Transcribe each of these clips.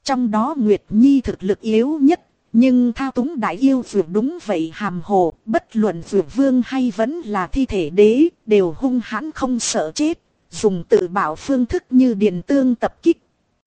Trong đó Nguyệt Nhi thực lực yếu nhất. Nhưng thao túng đại yêu vượt đúng vậy hàm hồ. Bất luận vượt vương hay vẫn là thi thể đế. Đều hung hãn không sợ chết. Dùng tự bảo phương thức như điện tương tập kích.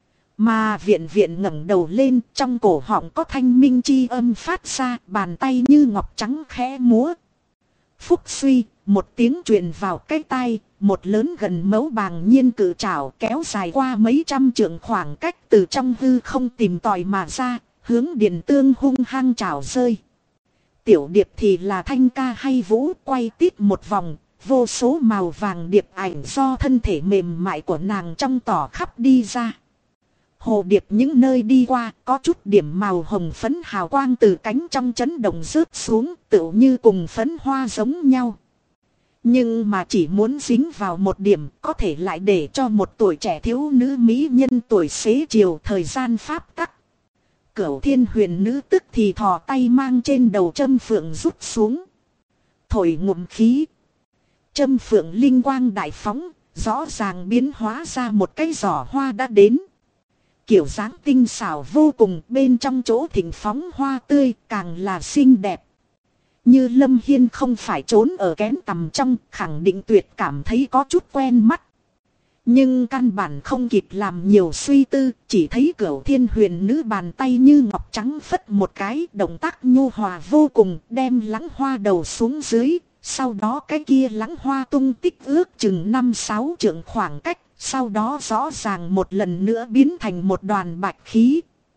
Mà viện viện ngẩng đầu lên, trong cổ họng có thanh minh chi âm phát ra, bàn tay như ngọc trắng khẽ múa. Phúc suy, một tiếng truyền vào cái tai, một lớn gần mấu bàng nhiên cự trảo kéo dài qua mấy trăm trượng khoảng cách từ trong hư không tìm tòi mà ra, hướng điện tương hung hăng trảo rơi. Tiểu điệp thì là thanh ca hay vũ quay tít một vòng, vô số màu vàng điệp ảnh do thân thể mềm mại của nàng trong tỏ khắp đi ra. Hồ điệp những nơi đi qua có chút điểm màu hồng phấn hào quang từ cánh trong chấn động rớt xuống tựu như cùng phấn hoa giống nhau. Nhưng mà chỉ muốn dính vào một điểm có thể lại để cho một tuổi trẻ thiếu nữ mỹ nhân tuổi xế chiều thời gian pháp tắc. Cửu thiên huyền nữ tức thì thò tay mang trên đầu châm phượng rút xuống. Thổi ngụm khí. Châm phượng linh quang đại phóng, rõ ràng biến hóa ra một cái giỏ hoa đã đến. Kiểu dáng tinh xảo vô cùng, bên trong chỗ thỉnh phóng hoa tươi càng là xinh đẹp. Như Lâm Hiên không phải trốn ở kén tầm trong, khẳng định tuyệt cảm thấy có chút quen mắt. Nhưng căn bản không kịp làm nhiều suy tư, chỉ thấy Cửu thiên huyền nữ bàn tay như ngọc trắng phất một cái, động tác nhu hòa vô cùng, đem lãng hoa đầu xuống dưới. Sau đó cái kia lãng hoa tung tích ước chừng 5-6 trượng khoảng cách. Sau đó rõ ràng một lần nữa biến thành một đoàn bạch khí.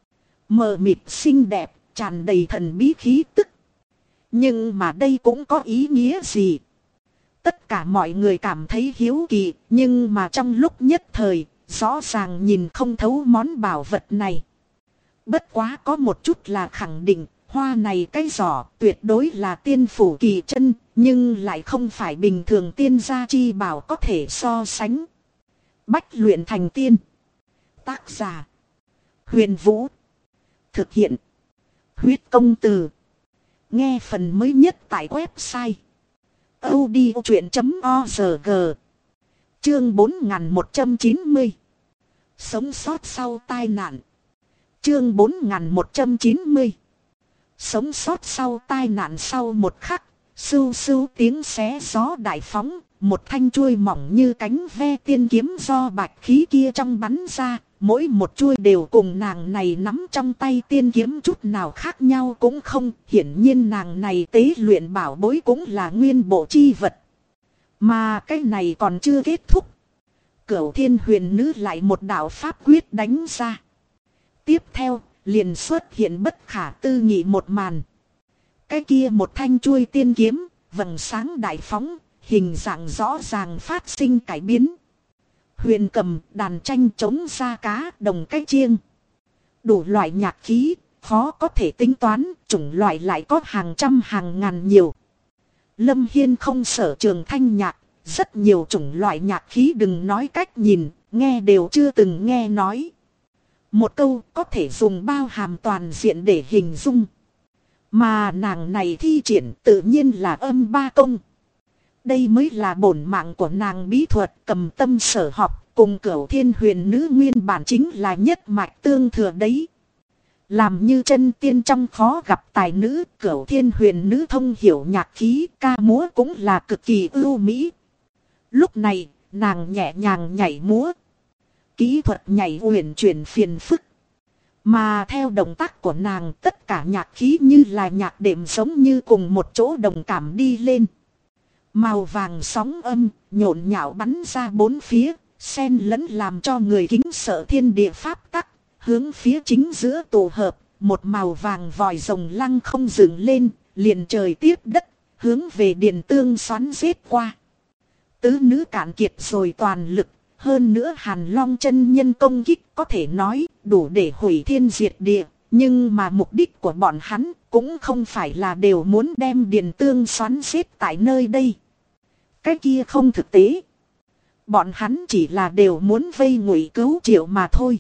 Mờ mịt xinh đẹp, tràn đầy thần bí khí tức. Nhưng mà đây cũng có ý nghĩa gì? Tất cả mọi người cảm thấy hiếu kỳ, nhưng mà trong lúc nhất thời, rõ ràng nhìn không thấu món bảo vật này. Bất quá có một chút là khẳng định, hoa này cái giỏ tuyệt đối là tiên phủ kỳ chân, nhưng lại không phải bình thường tiên gia chi bảo có thể so sánh. Bách luyện thành tiên. Tác giả Huyền Vũ. Thực hiện Huyết Công Từ. Nghe phần mới nhất tại website audiochuyện.org. Chương 4190. Sống sót sau tai nạn. Chương 4190. Sống sót sau tai nạn. Sau một khắc, sưu sưu tiếng xé gió đại phóng. Một thanh chuôi mỏng như cánh ve tiên kiếm do bạch khí kia trong bắn ra, mỗi một chuôi đều cùng nàng này nắm trong tay tiên kiếm chút nào khác nhau cũng không, hiển nhiên nàng này tế luyện bảo bối cũng là nguyên bộ chi vật. Mà cái này còn chưa kết thúc. Cửu thiên huyền nữ lại một đạo pháp quyết đánh ra. Tiếp theo, liền xuất hiện bất khả tư nghị một màn. Cái kia một thanh chuôi tiên kiếm, vầng sáng đại phóng. Hình dạng rõ ràng phát sinh cải biến. Huyền cầm, đàn tranh trống da cá, đồng cái chiêng. Đủ loại nhạc khí, khó có thể tính toán, chủng loại lại có hàng trăm hàng ngàn nhiều. Lâm Hiên không sở trường thanh nhạc, rất nhiều chủng loại nhạc khí đừng nói cách nhìn, nghe đều chưa từng nghe nói. Một câu có thể dùng bao hàm toàn diện để hình dung. Mà nàng này thi triển tự nhiên là âm ba công. Đây mới là bổn mạng của nàng bí thuật cầm tâm sở học, cùng Cửu thiên huyền nữ nguyên bản chính là nhất mạch tương thừa đấy. Làm như chân tiên trong khó gặp tài nữ, Cửu thiên huyền nữ thông hiểu nhạc khí, ca múa cũng là cực kỳ ưu mỹ. Lúc này, nàng nhẹ nhàng nhảy múa. Kỹ thuật nhảy uyển chuyển phiền phức. Mà theo động tác của nàng, tất cả nhạc khí như là nhạc đệm giống như cùng một chỗ đồng cảm đi lên. Màu vàng sóng âm, nhộn nhạo bắn ra bốn phía, xen lẫn làm cho người kính sợ thiên địa pháp tắc, hướng phía chính giữa tổ hợp, một màu vàng vòi rồng lăng không dựng lên, liền trời tiếp đất, hướng về điện tương xoắn giết qua. Tứ nữ cạn kiệt rồi toàn lực, hơn nữa Hàn Long chân nhân công kích có thể nói đủ để hủy thiên diệt địa, nhưng mà mục đích của bọn hắn cũng không phải là đều muốn đem điện tương xoắn giết tại nơi đây. Cái kia không thực tế. Bọn hắn chỉ là đều muốn vây ngụy cứu Triệu mà thôi.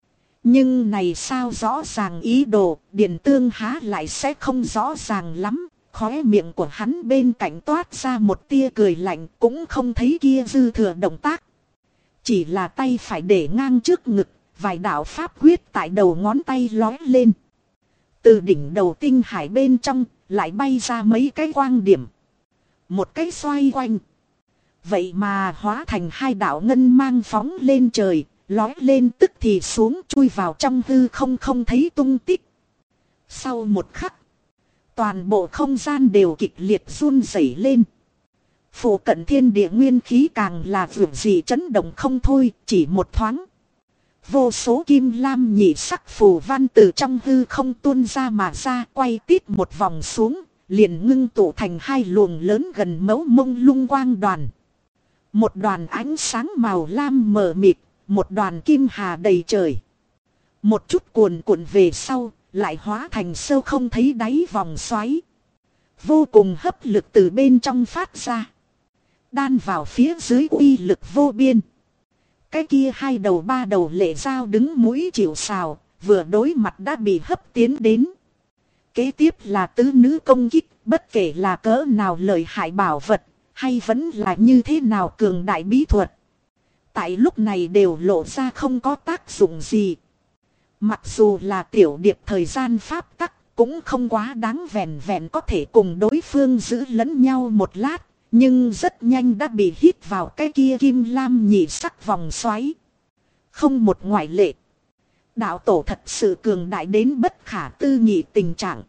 Nhưng này sao rõ ràng ý đồ, Điền Tương há lại sẽ không rõ ràng lắm. Khóe miệng của hắn bên cạnh toát ra một tia cười lạnh, cũng không thấy kia dư thừa động tác. Chỉ là tay phải để ngang trước ngực, vài đạo pháp quyết tại đầu ngón tay lói lên. Từ đỉnh đầu tinh hải bên trong lại bay ra mấy cái quang điểm. Một cái xoay quanh. Vậy mà hóa thành hai đạo ngân mang phóng lên trời, lói lên tức thì xuống chui vào trong hư không không thấy tung tích. Sau một khắc, toàn bộ không gian đều kịch liệt run rẩy lên. Phủ cận thiên địa nguyên khí càng là vượt dị chấn động không thôi, chỉ một thoáng. Vô số kim lam nhị sắc phù văn từ trong hư không tuôn ra mà ra, quay tít một vòng xuống, liền ngưng tụ thành hai luồng lớn gần mẫu mông lung quang đoàn. Một đoàn ánh sáng màu lam mờ mịt, một đoàn kim hà đầy trời. Một chút cuồn cuộn về sau, lại hóa thành sâu không thấy đáy vòng xoáy. Vô cùng hấp lực từ bên trong phát ra. Đan vào phía dưới uy lực vô biên. Cái kia hai đầu ba đầu lệ dao đứng mũi chịu sào, vừa đối mặt đã bị hấp tiến đến. Kế tiếp là tứ nữ công kích, bất kể là cỡ nào lợi hại bảo vật, hay vẫn là như thế nào cường đại bí thuật. Tại lúc này đều lộ ra không có tác dụng gì. Mặc dù là tiểu điệp thời gian pháp tắc, cũng không quá đáng vẹn vẹn có thể cùng đối phương giữ lẫn nhau một lát. Nhưng rất nhanh đã bị hít vào cái kia kim lam nhị sắc vòng xoáy. Không một ngoại lệ. Đạo tổ thật sự cường đại đến bất khả tư nghị tình trạng.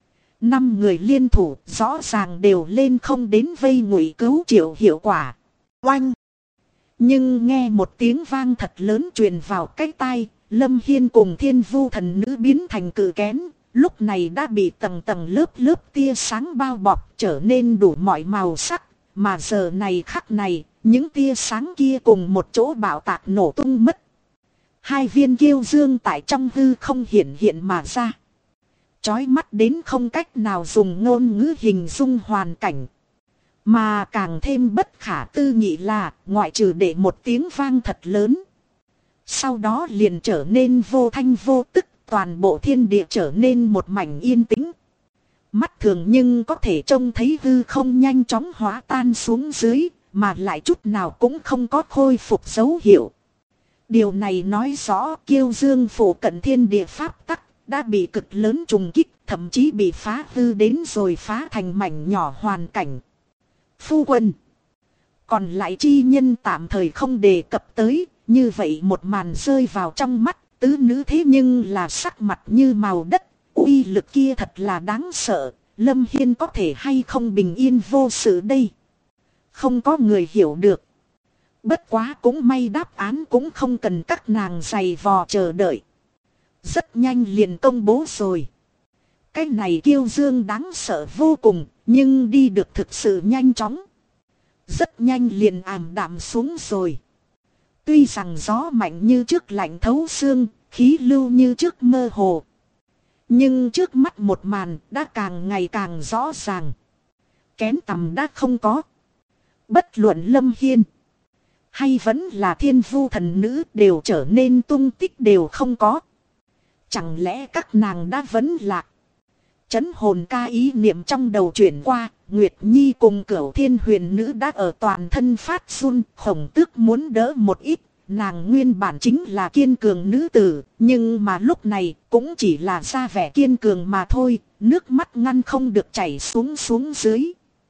5 người liên thủ rõ ràng đều lên không đến vây ngụy cứu Triệu hiệu quả. Oanh! Nhưng nghe một tiếng vang thật lớn truyền vào cái tai, Lâm Hiên cùng Thiên Vu thần nữ biến thành cự kén. Lúc này đã bị tầng tầng lớp lớp tia sáng bao bọc trở nên đủ mọi màu sắc. Mà giờ này khắc này, những tia sáng kia cùng một chỗ bạo tạc nổ tung mất. Hai viên kiêu dương tại trong hư không hiện hiện mà ra. Chói mắt đến không cách nào dùng ngôn ngữ hình dung hoàn cảnh. Mà càng thêm bất khả tư nghị là, ngoại trừ để một tiếng vang thật lớn. Sau đó liền trở nên vô thanh vô tức, toàn bộ thiên địa trở nên một mảnh yên tĩnh. Mắt thường nhưng có thể trông thấy hư không nhanh chóng hóa tan xuống dưới, mà lại chút nào cũng không có khôi phục dấu hiệu. Điều này nói rõ kiêu dương phủ cận thiên địa pháp tắc đã bị cực lớn trùng kích, thậm chí bị phá hư đến rồi phá thành mảnh nhỏ hoàn cảnh. Phu quân. Còn lại chi nhân tạm thời không đề cập tới, như vậy một màn rơi vào trong mắt, tứ nữ thế nhưng là sắc mặt như màu đất. Uy lực kia thật là đáng sợ, Lâm Hiên có thể hay không bình yên vô sự đây. Không có người hiểu được. Bất quá cũng may đáp án cũng không cần các nàng giày vò chờ đợi. Rất nhanh liền công bố rồi. Cái này kiêu dương đáng sợ vô cùng, nhưng đi được thực sự nhanh chóng. Rất nhanh liền ảm đạm xuống rồi. Tuy rằng gió mạnh như trước lạnh thấu xương, khí lưu như trước mơ hồ. Nhưng trước mắt một màn đã càng ngày càng rõ ràng. Kén tầm đã không có. Bất luận Lâm Hiên hay vẫn là Thiên Vu thần nữ đều trở nên tung tích đều không có. Chẳng lẽ các nàng đã vấn lạc? Chấn hồn ca ý niệm trong đầu chuyển qua, Nguyệt Nhi cùng Cửu Thiên Huyền nữ đã ở toàn thân phát run, Khổng Tước muốn đỡ một ít. Nàng nguyên bản chính là kiên cường nữ tử, nhưng mà lúc này cũng chỉ là ra vẻ kiên cường mà thôi, nước mắt ngăn không được chảy xuống dưới.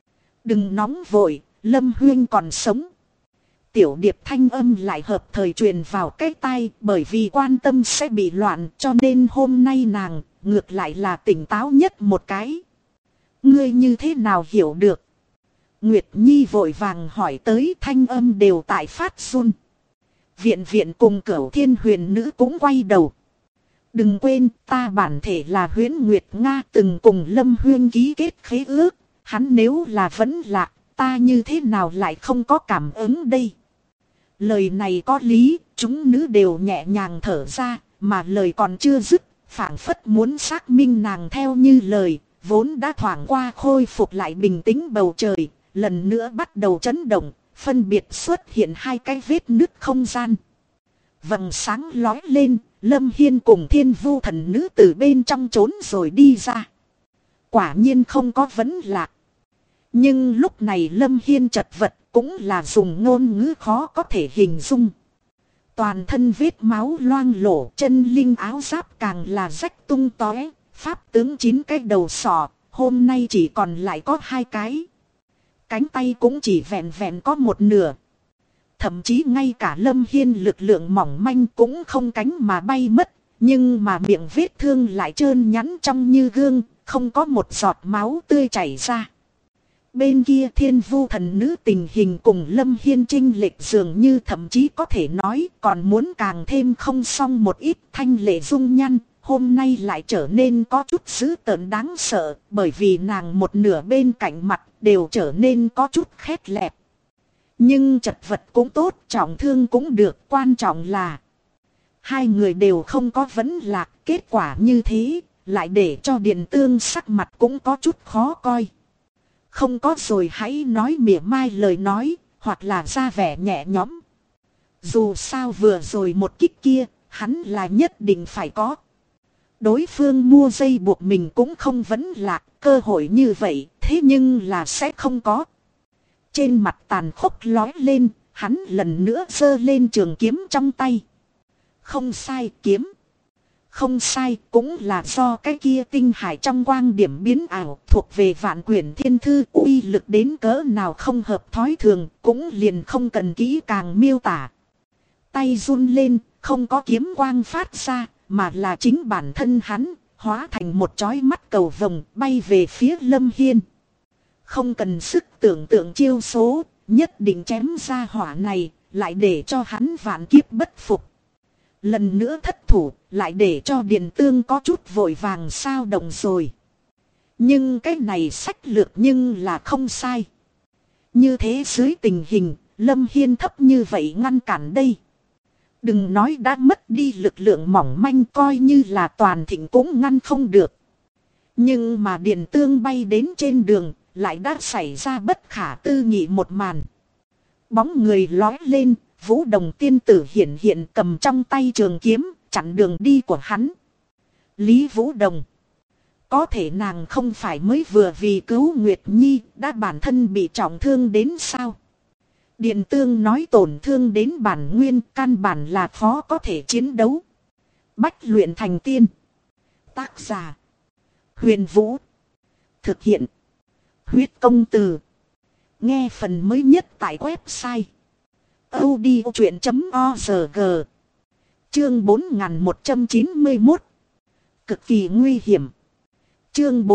Đừng nóng vội, Lâm Huyên còn sống. Tiểu điệp thanh âm lại hợp thời truyền vào cái tai, bởi vì quan tâm sẽ bị loạn cho nên hôm nay nàng ngược lại là tỉnh táo nhất một cái. Ngươi như thế nào hiểu được? Nguyệt Nhi vội vàng hỏi tới, thanh âm đều tại phát run. Viện viện cùng Cửu Thiên Huyền nữ cũng quay đầu. Đừng quên ta bản thể là Huyễn Nguyệt Nga, từng cùng Lâm Huyên ký kết khế ước. Hắn nếu là vẫn lạc, ta như thế nào lại không có cảm ứng đây? Lời này có lý, chúng nữ đều nhẹ nhàng thở ra, mà lời còn chưa dứt, phảng phất muốn xác minh nàng theo như lời, vốn đã thoảng qua khôi phục lại bình tĩnh bầu trời, lần nữa bắt đầu chấn động. Phân biệt xuất hiện hai cái vết nứt không gian. Vầng sáng lói lên, Lâm Hiên cùng Thiên Vu thần nữ từ bên trong trốn rồi đi ra. Quả nhiên không có vấn lạc. Nhưng lúc này Lâm Hiên chật vật cũng là dùng ngôn ngữ khó có thể hình dung. Toàn thân vết máu loang lổ, chân linh áo giáp càng là rách tung tóe. Pháp tướng 9 cái đầu sọ, hôm nay chỉ còn lại có 2 cái. Cánh tay cũng chỉ vẹn vẹn có một nửa. Thậm chí ngay cả Lâm Hiên lực lượng mỏng manh cũng không cánh mà bay mất. Nhưng mà miệng vết thương lại trơn nhẵn trong như gương, không có một giọt máu tươi chảy ra. Bên kia Thiên Vu thần nữ tình hình cùng Lâm Hiên chênh lệch dường như thậm chí có thể nói còn muốn càng thêm không xong một ít. Thanh Lệ dung nhan, hôm nay lại trở nên có chút dữ tợn đáng sợ, bởi vì nàng một nửa bên cạnh mặt đều trở nên có chút khét lẹt. Nhưng chật vật cũng tốt, trọng thương cũng được, quan trọng là hai người đều không có vấn lạc. Kết quả như thế lại để cho Điện Tương sắc mặt cũng có chút khó coi. Không có rồi hãy nói mỉa mai lời nói, hoặc là ra vẻ nhẹ nhõm. Dù sao vừa rồi một kích kia, hắn là nhất định phải có. Đối phương mua dây buộc mình cũng không vấn lạc, cơ hội như vậy, thế nhưng là sẽ không có. Trên mặt tàn khốc lói lên, hắn lần nữa giơ lên trường kiếm trong tay. Không sai, kiếm. Không sai, cũng là do cái kia tinh hải trong quang điểm biến ảo thuộc về Vạn Quyển Thiên Thư, uy lực đến cỡ nào không hợp thói thường, cũng liền không cần kỹ càng miêu tả. Tay run lên, không có kiếm quang phát ra, mà là chính bản thân hắn, hóa thành một chói mắt cầu vồng bay về phía Lâm Hiên. Không cần sức tưởng tượng chiêu số, nhất định chém ra hỏa này, lại để cho hắn vạn kiếp bất phục. Lần nữa thất thủ, lại để cho Điền Tương có chút vội vàng sao động rồi. Nhưng cái này sách lược nhưng là không sai. Như thế dưới tình hình, Lâm Hiên thấp như vậy ngăn cản đây. Đừng nói đã mất đi lực lượng mỏng manh, coi như là toàn thịnh cũng ngăn không được. Nhưng mà Điền Tương bay đến trên đường, lại đã xảy ra bất khả tư nghị một màn. Bóng người lói lên, Vũ Đồng tiên tử hiện hiện cầm trong tay trường kiếm, chặn đường đi của hắn. Lý Vũ Đồng. Có thể nàng không phải mới vừa vì cứu Nguyệt Nhi đã bản thân bị trọng thương đến sao? Điện Tương nói tổn thương đến bản nguyên, căn bản là khó có thể chiến đấu. Bách luyện thành tiên. Tác giả Huyền Vũ. Thực hiện Huyết Công Từ. Nghe phần mới nhất tại website audiochuyện.org. Chương 4191. Cực kỳ nguy hiểm. Chương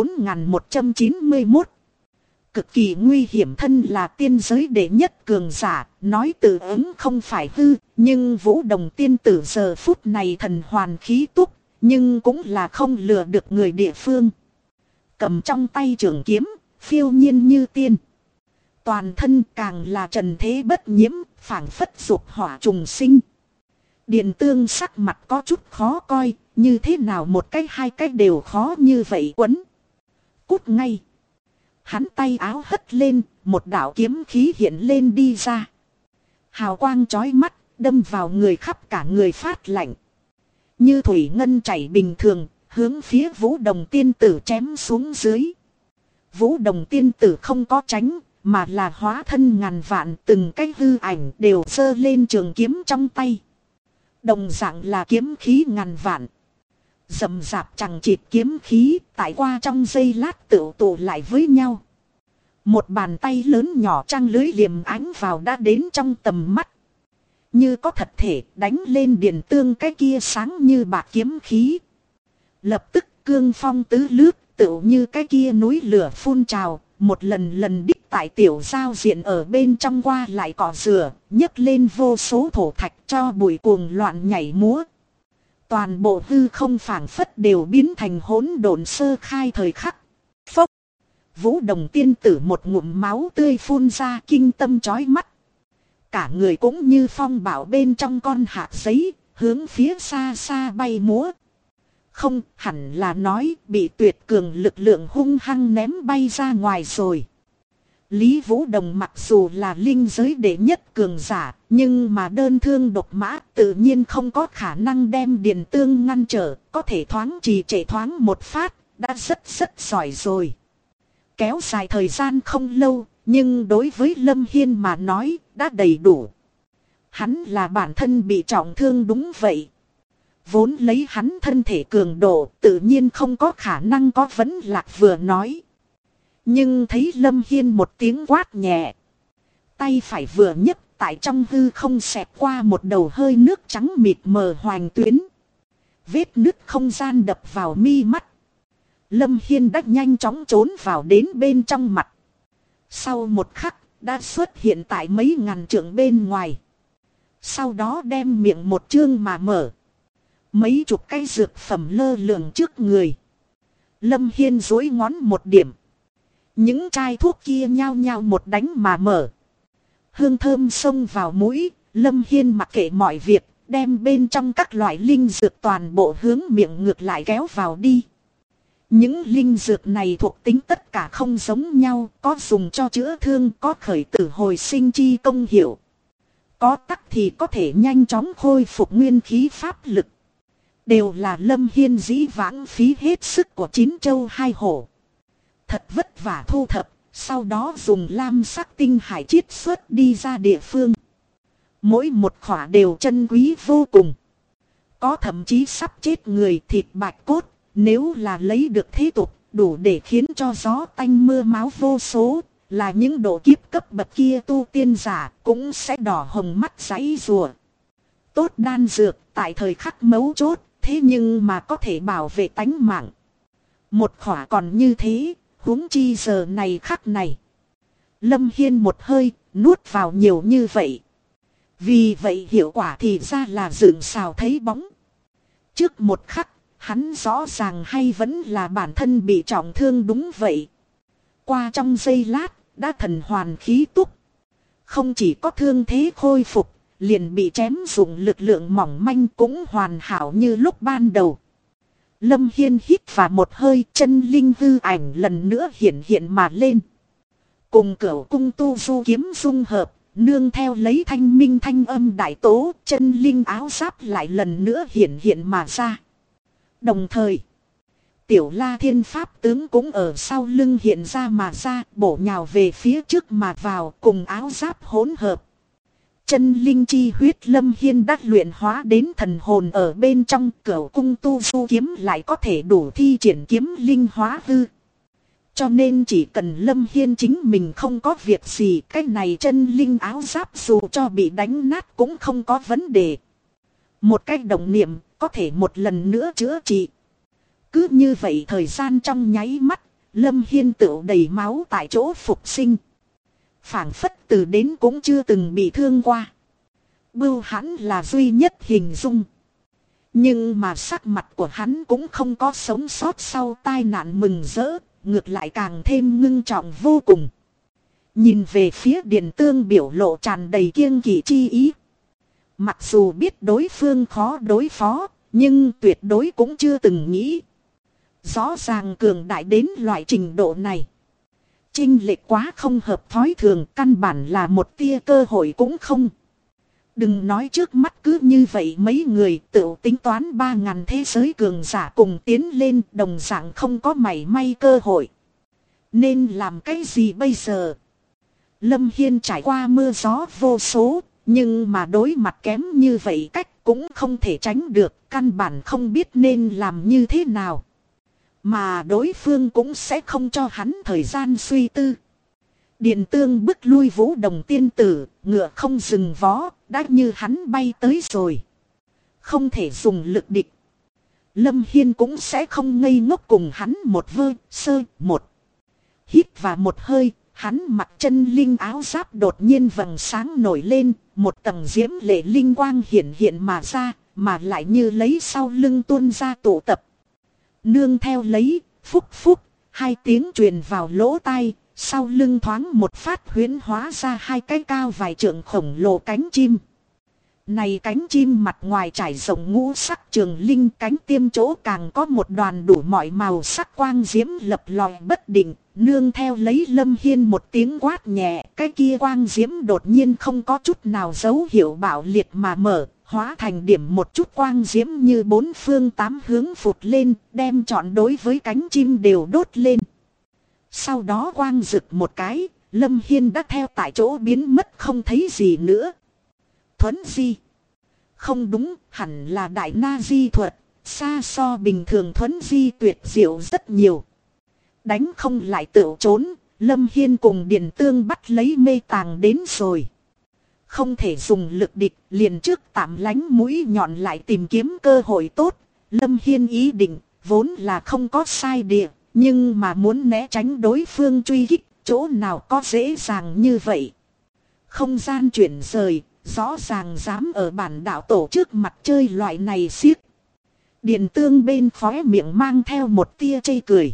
4191. Cực kỳ nguy hiểm, thân là tiên giới đệ nhất cường giả, nói tự ứng không phải hư, nhưng Vũ Đồng tiên tử giờ phút này thần hoàn khí túc, nhưng cũng là không lừa được người địa phương. Cầm trong tay trường kiếm, phiêu nhiên như tiên. Toàn thân càng là trần thế bất nhiễm, phảng phất dục hỏa trùng sinh. Điện Tương sắc mặt có chút khó coi, như thế nào một cái hai cái đều khó như vậy quấn. Cút ngay. Hắn tay áo hất lên, một đạo kiếm khí hiện lên đi ra. Hào quang chói mắt, đâm vào người khắp cả người phát lạnh. Như thủy ngân chảy bình thường, hướng phía Vũ Đồng tiên tử chém xuống dưới. Vũ Đồng tiên tử không có tránh, mà là hóa thân ngàn vạn, từng cái hư ảnh đều giơ lên trường kiếm trong tay. Đồng dạng là kiếm khí ngàn vạn. Rậm rạp chẳng chịt kiếm khí, tại qua trong giây lát tựu tụ lại với nhau. Một bàn tay lớn nhỏ trăng lưới liềm ánh vào đã đến trong tầm mắt. Như có thật thể đánh lên Điện Tương cái kia sáng như bạc kiếm khí. Lập tức cương phong tứ lướt, tựu như cái kia núi lửa phun trào. Một lần đích tại tiểu giao diện ở bên trong qua lại cỏ rửa, nhấc lên vô số thổ thạch cho bụi cuồng loạn nhảy múa. Toàn bộ hư không phảng phất đều biến thành hỗn độn sơ khai thời khắc. Phốc! Vũ Đồng tiên tử một ngụm máu tươi phun ra, kinh tâm chói mắt. Cả người cũng như phong bạo bên trong con hạt giấy, hướng phía xa xa bay múa. Không, hẳn là nói bị tuyệt cường lực lượng hung hăng ném bay ra ngoài rồi. Lý Vũ Đồng mặc dù là linh giới đệ nhất cường giả, nhưng mà đơn thương độc mã tự nhiên không có khả năng đem Điện Tương ngăn trở, có thể thoáng trì trệ thoáng một phát, đã rất giỏi rồi. Kéo dài thời gian không lâu, nhưng đối với Lâm Hiên mà nói, đã đầy đủ. Hắn là bản thân bị trọng thương đúng vậy. Vốn lấy hắn thân thể cường độ tự nhiên không có khả năng có vấn lạc vừa nói. Nhưng thấy Lâm Hiên một tiếng quát nhẹ. Tay phải vừa nhấc tại trong hư không xẹt qua một đầu hơi nước trắng mịt mờ hoành tuyến. Vết nứt không gian đập vào mi mắt. Lâm Hiên đã nhanh chóng trốn vào đến bên trong mặt. Sau một khắc đã xuất hiện tại mấy ngàn trượng bên ngoài. Sau đó đem miệng một chương mà mở. Mấy chục cây dược phẩm lơ lửng trước người. Lâm Hiên duỗi ngón một điểm. Những chai thuốc kia nhao nhao một đánh mà mở. Hương thơm xông vào mũi. Lâm Hiên mặc kệ mọi việc. Đem bên trong các loại linh dược toàn bộ hướng miệng ngược lại kéo vào đi. Những linh dược này thuộc tính tất cả không giống nhau. Có dùng cho chữa thương, có khởi tử hồi sinh chi công hiệu. Có tắc thì có thể nhanh chóng khôi phục nguyên khí pháp lực. Đều là Lâm Hiên dĩ vãng phí hết sức của 9 châu 2 hổ. Thật vất vả thu thập, sau đó dùng lam sắc tinh hải chiết xuất đi ra địa phương. Mỗi một khỏa đều chân quý vô cùng. Có thậm chí sắp chết người thịt bạch cốt, nếu là lấy được thế tục, đủ để khiến cho gió tanh mưa máu vô số. Là những độ kiếp cấp bậc kia tu tiên giả cũng sẽ đỏ hồng mắt giãy rùa. Tốt đan dược tại thời khắc mấu chốt, thế nhưng mà có thể bảo vệ tánh mạng. Một khỏa còn như thế, huống chi giờ này khắc này. Lâm Hiên một hơi, nuốt vào nhiều như vậy. Vì vậy hiệu quả thì ra là dựng xào thấy bóng. Trước một khắc, hắn rõ ràng hay vẫn là bản thân bị trọng thương đúng vậy. Qua trong giây lát, đã thần hoàn khí túc. Không chỉ có thương thế khôi phục, liền bị chém dụng lực lượng mỏng manh cũng hoàn hảo như lúc ban đầu. Lâm Hiên hít vào một hơi, chân linh hư ảnh lần nữa hiện mà lên. Cùng Cửu cung tu du kiếm dung hợp, nương theo lấy thanh minh thanh âm đại tố, chân linh áo giáp lại lần nữa hiện mà ra. Đồng thời, Tiểu La Thiên Pháp tướng cũng ở sau lưng hiện ra mà ra, bổ nhào về phía trước mà vào cùng áo giáp hỗn hợp. Chân linh chi huyết Lâm Hiên đã luyện hóa đến thần hồn ở bên trong, Cửu cung tu du kiếm lại có thể đủ thi triển kiếm linh hóa hư. Cho nên chỉ cần Lâm Hiên chính mình không có việc gì, cái này chân linh áo giáp dù cho bị đánh nát cũng không có vấn đề. Một cái động niệm có thể một lần nữa chữa trị. Cứ như vậy thời gian trong nháy mắt, Lâm Hiên tựu đầy máu tại chỗ phục sinh. Phảng phất từ đến cũng chưa từng bị thương qua. Bưu hắn là duy nhất hình dung. Nhưng mà sắc mặt của hắn cũng không có sống sót sau tai nạn mừng rỡ, ngược lại càng thêm ngưng trọng vô cùng. Nhìn về phía Điền Tương biểu lộ tràn đầy kiêng kỵ chi ý. Mặc dù biết đối phương khó đối phó, nhưng tuyệt đối cũng chưa từng nghĩ. Rõ ràng cường đại đến loại trình độ này. Chênh lệch quá không hợp thói thường, căn bản là một tia cơ hội cũng không. Đừng nói trước mắt cứ như vậy mấy người tự tính toán 3.000 thế giới cường giả cùng tiến lên, đồng dạng không có mảy may cơ hội. Nên làm cái gì bây giờ? Lâm Hiên trải qua mưa gió vô số, nhưng mà đối mặt kém như vậy cách cũng không thể tránh được, căn bản không biết nên làm như thế nào. Mà đối phương cũng sẽ không cho hắn thời gian suy tư. Điền Tương bức lui Vũ Đồng tiên tử, ngựa không dừng vó, đã như hắn bay tới rồi. Không thể dùng lực địch. Lâm Hiên cũng sẽ không ngây ngốc cùng hắn một. Hít vào một hơi, hắn mặc chân linh áo giáp đột nhiên vầng sáng nổi lên, một tầng diễm lệ linh quang hiện mà ra, mà lại như lấy sau lưng tuôn ra tụ tập. Nương theo lấy, phúc, hai tiếng truyền vào lỗ tai, sau lưng thoáng một phát huyễn hóa ra hai cái cao vài trượng khổng lồ cánh chim. Này cánh chim mặt ngoài trải rộng ngũ sắc trường linh, cánh tiêm chỗ càng có một đoàn đủ mọi màu sắc quang diễm lập lòi bất định, nương theo lấy Lâm Hiên một tiếng quát nhẹ, cái kia quang diễm đột nhiên không có chút nào dấu hiệu bạo liệt mà mở. Hóa thành điểm một chút quang diễm như bốn phương tám hướng phụt lên, đem trọn đối với cánh chim đều đốt lên. Sau đó quang rực một cái, Lâm Hiên đã theo tại chỗ biến mất không thấy gì nữa. Thuấn di. Không đúng, hẳn là đại na di thuật, xa so bình thường thuấn di tuyệt diệu rất nhiều. Đánh không lại tựu trốn, Lâm Hiên cùng Điền Tương bắt lấy mê tàng đến rồi. Không thể dùng lực địch, liền trước tạm lánh mũi nhọn lại tìm kiếm cơ hội tốt. Lâm Hiên ý định, vốn là không có sai địa, nhưng mà muốn né tránh đối phương truy kích, chỗ nào có dễ dàng như vậy. Không gian chuyển rời, rõ ràng dám ở bản đạo tổ trước mặt chơi loại này xiếc. Điền Tương bên khóe miệng mang theo một tia chây cười.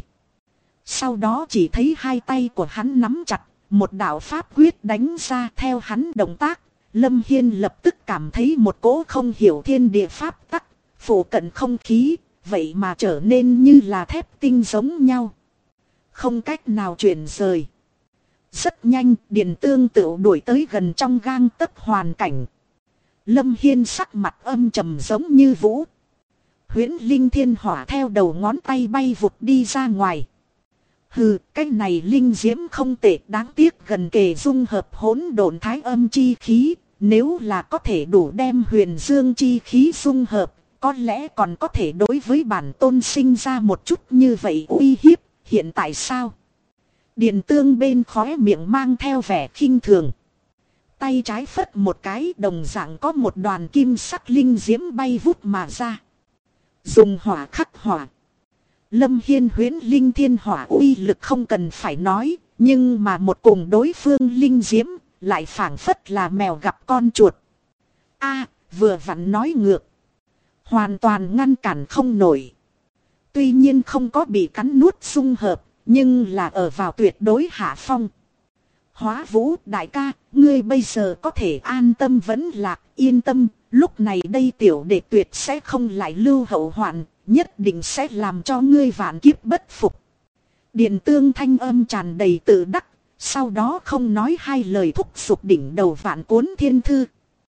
Sau đó chỉ thấy hai tay của hắn nắm chặt, một đạo pháp quyết đánh ra theo hắn động tác. Lâm Hiên lập tức cảm thấy một cỗ không hiểu thiên địa pháp tắc, phủ cận không khí, vậy mà trở nên như là thép tinh giống nhau. Không cách nào chuyển rời. Rất nhanh, Điền Tương tựu đuổi tới gần trong gang tấc hoàn cảnh. Lâm Hiên sắc mặt âm trầm giống như vũ. Huyễn linh thiên hỏa theo đầu ngón tay bay vụt đi ra ngoài. Hừ, cái này linh diễm không tệ, đáng tiếc gần kề dung hợp hỗn độn thái âm chi khí. Nếu là có thể đủ đem huyền dương chi khí dung hợp, có lẽ còn có thể đối với bản tôn sinh ra một chút như vậy uy hiếp. Hiện tại sao? Điền Tương bên khóe miệng mang theo vẻ khinh thường. Tay trái phất một cái, đồng dạng có một đoàn kim sắc linh diễm bay vút mà ra. Dùng hỏa khắc hỏa. Lâm Hiên huyễn linh thiên hỏa uy lực không cần phải nói, nhưng mà một cùng đối phương linh diễm lại phảng phất là mèo gặp con chuột. A, vừa vặn nói ngược. Hoàn toàn ngăn cản không nổi. Tuy nhiên không có bị cắn nuốt dung hợp, nhưng là ở vào tuyệt đối hạ phong. Hóa Vũ đại ca, ngươi bây giờ có thể an tâm vẫn lạc, yên tâm, lúc này đây tiểu đệ tuyệt sẽ không lại lưu hậu hoạn, nhất định sẽ làm cho ngươi vạn kiếp bất phục. Điền Tương thanh âm tràn đầy tự đắc, sau đó không nói hai lời thúc giục đỉnh đầu vạn cuốn thiên thư.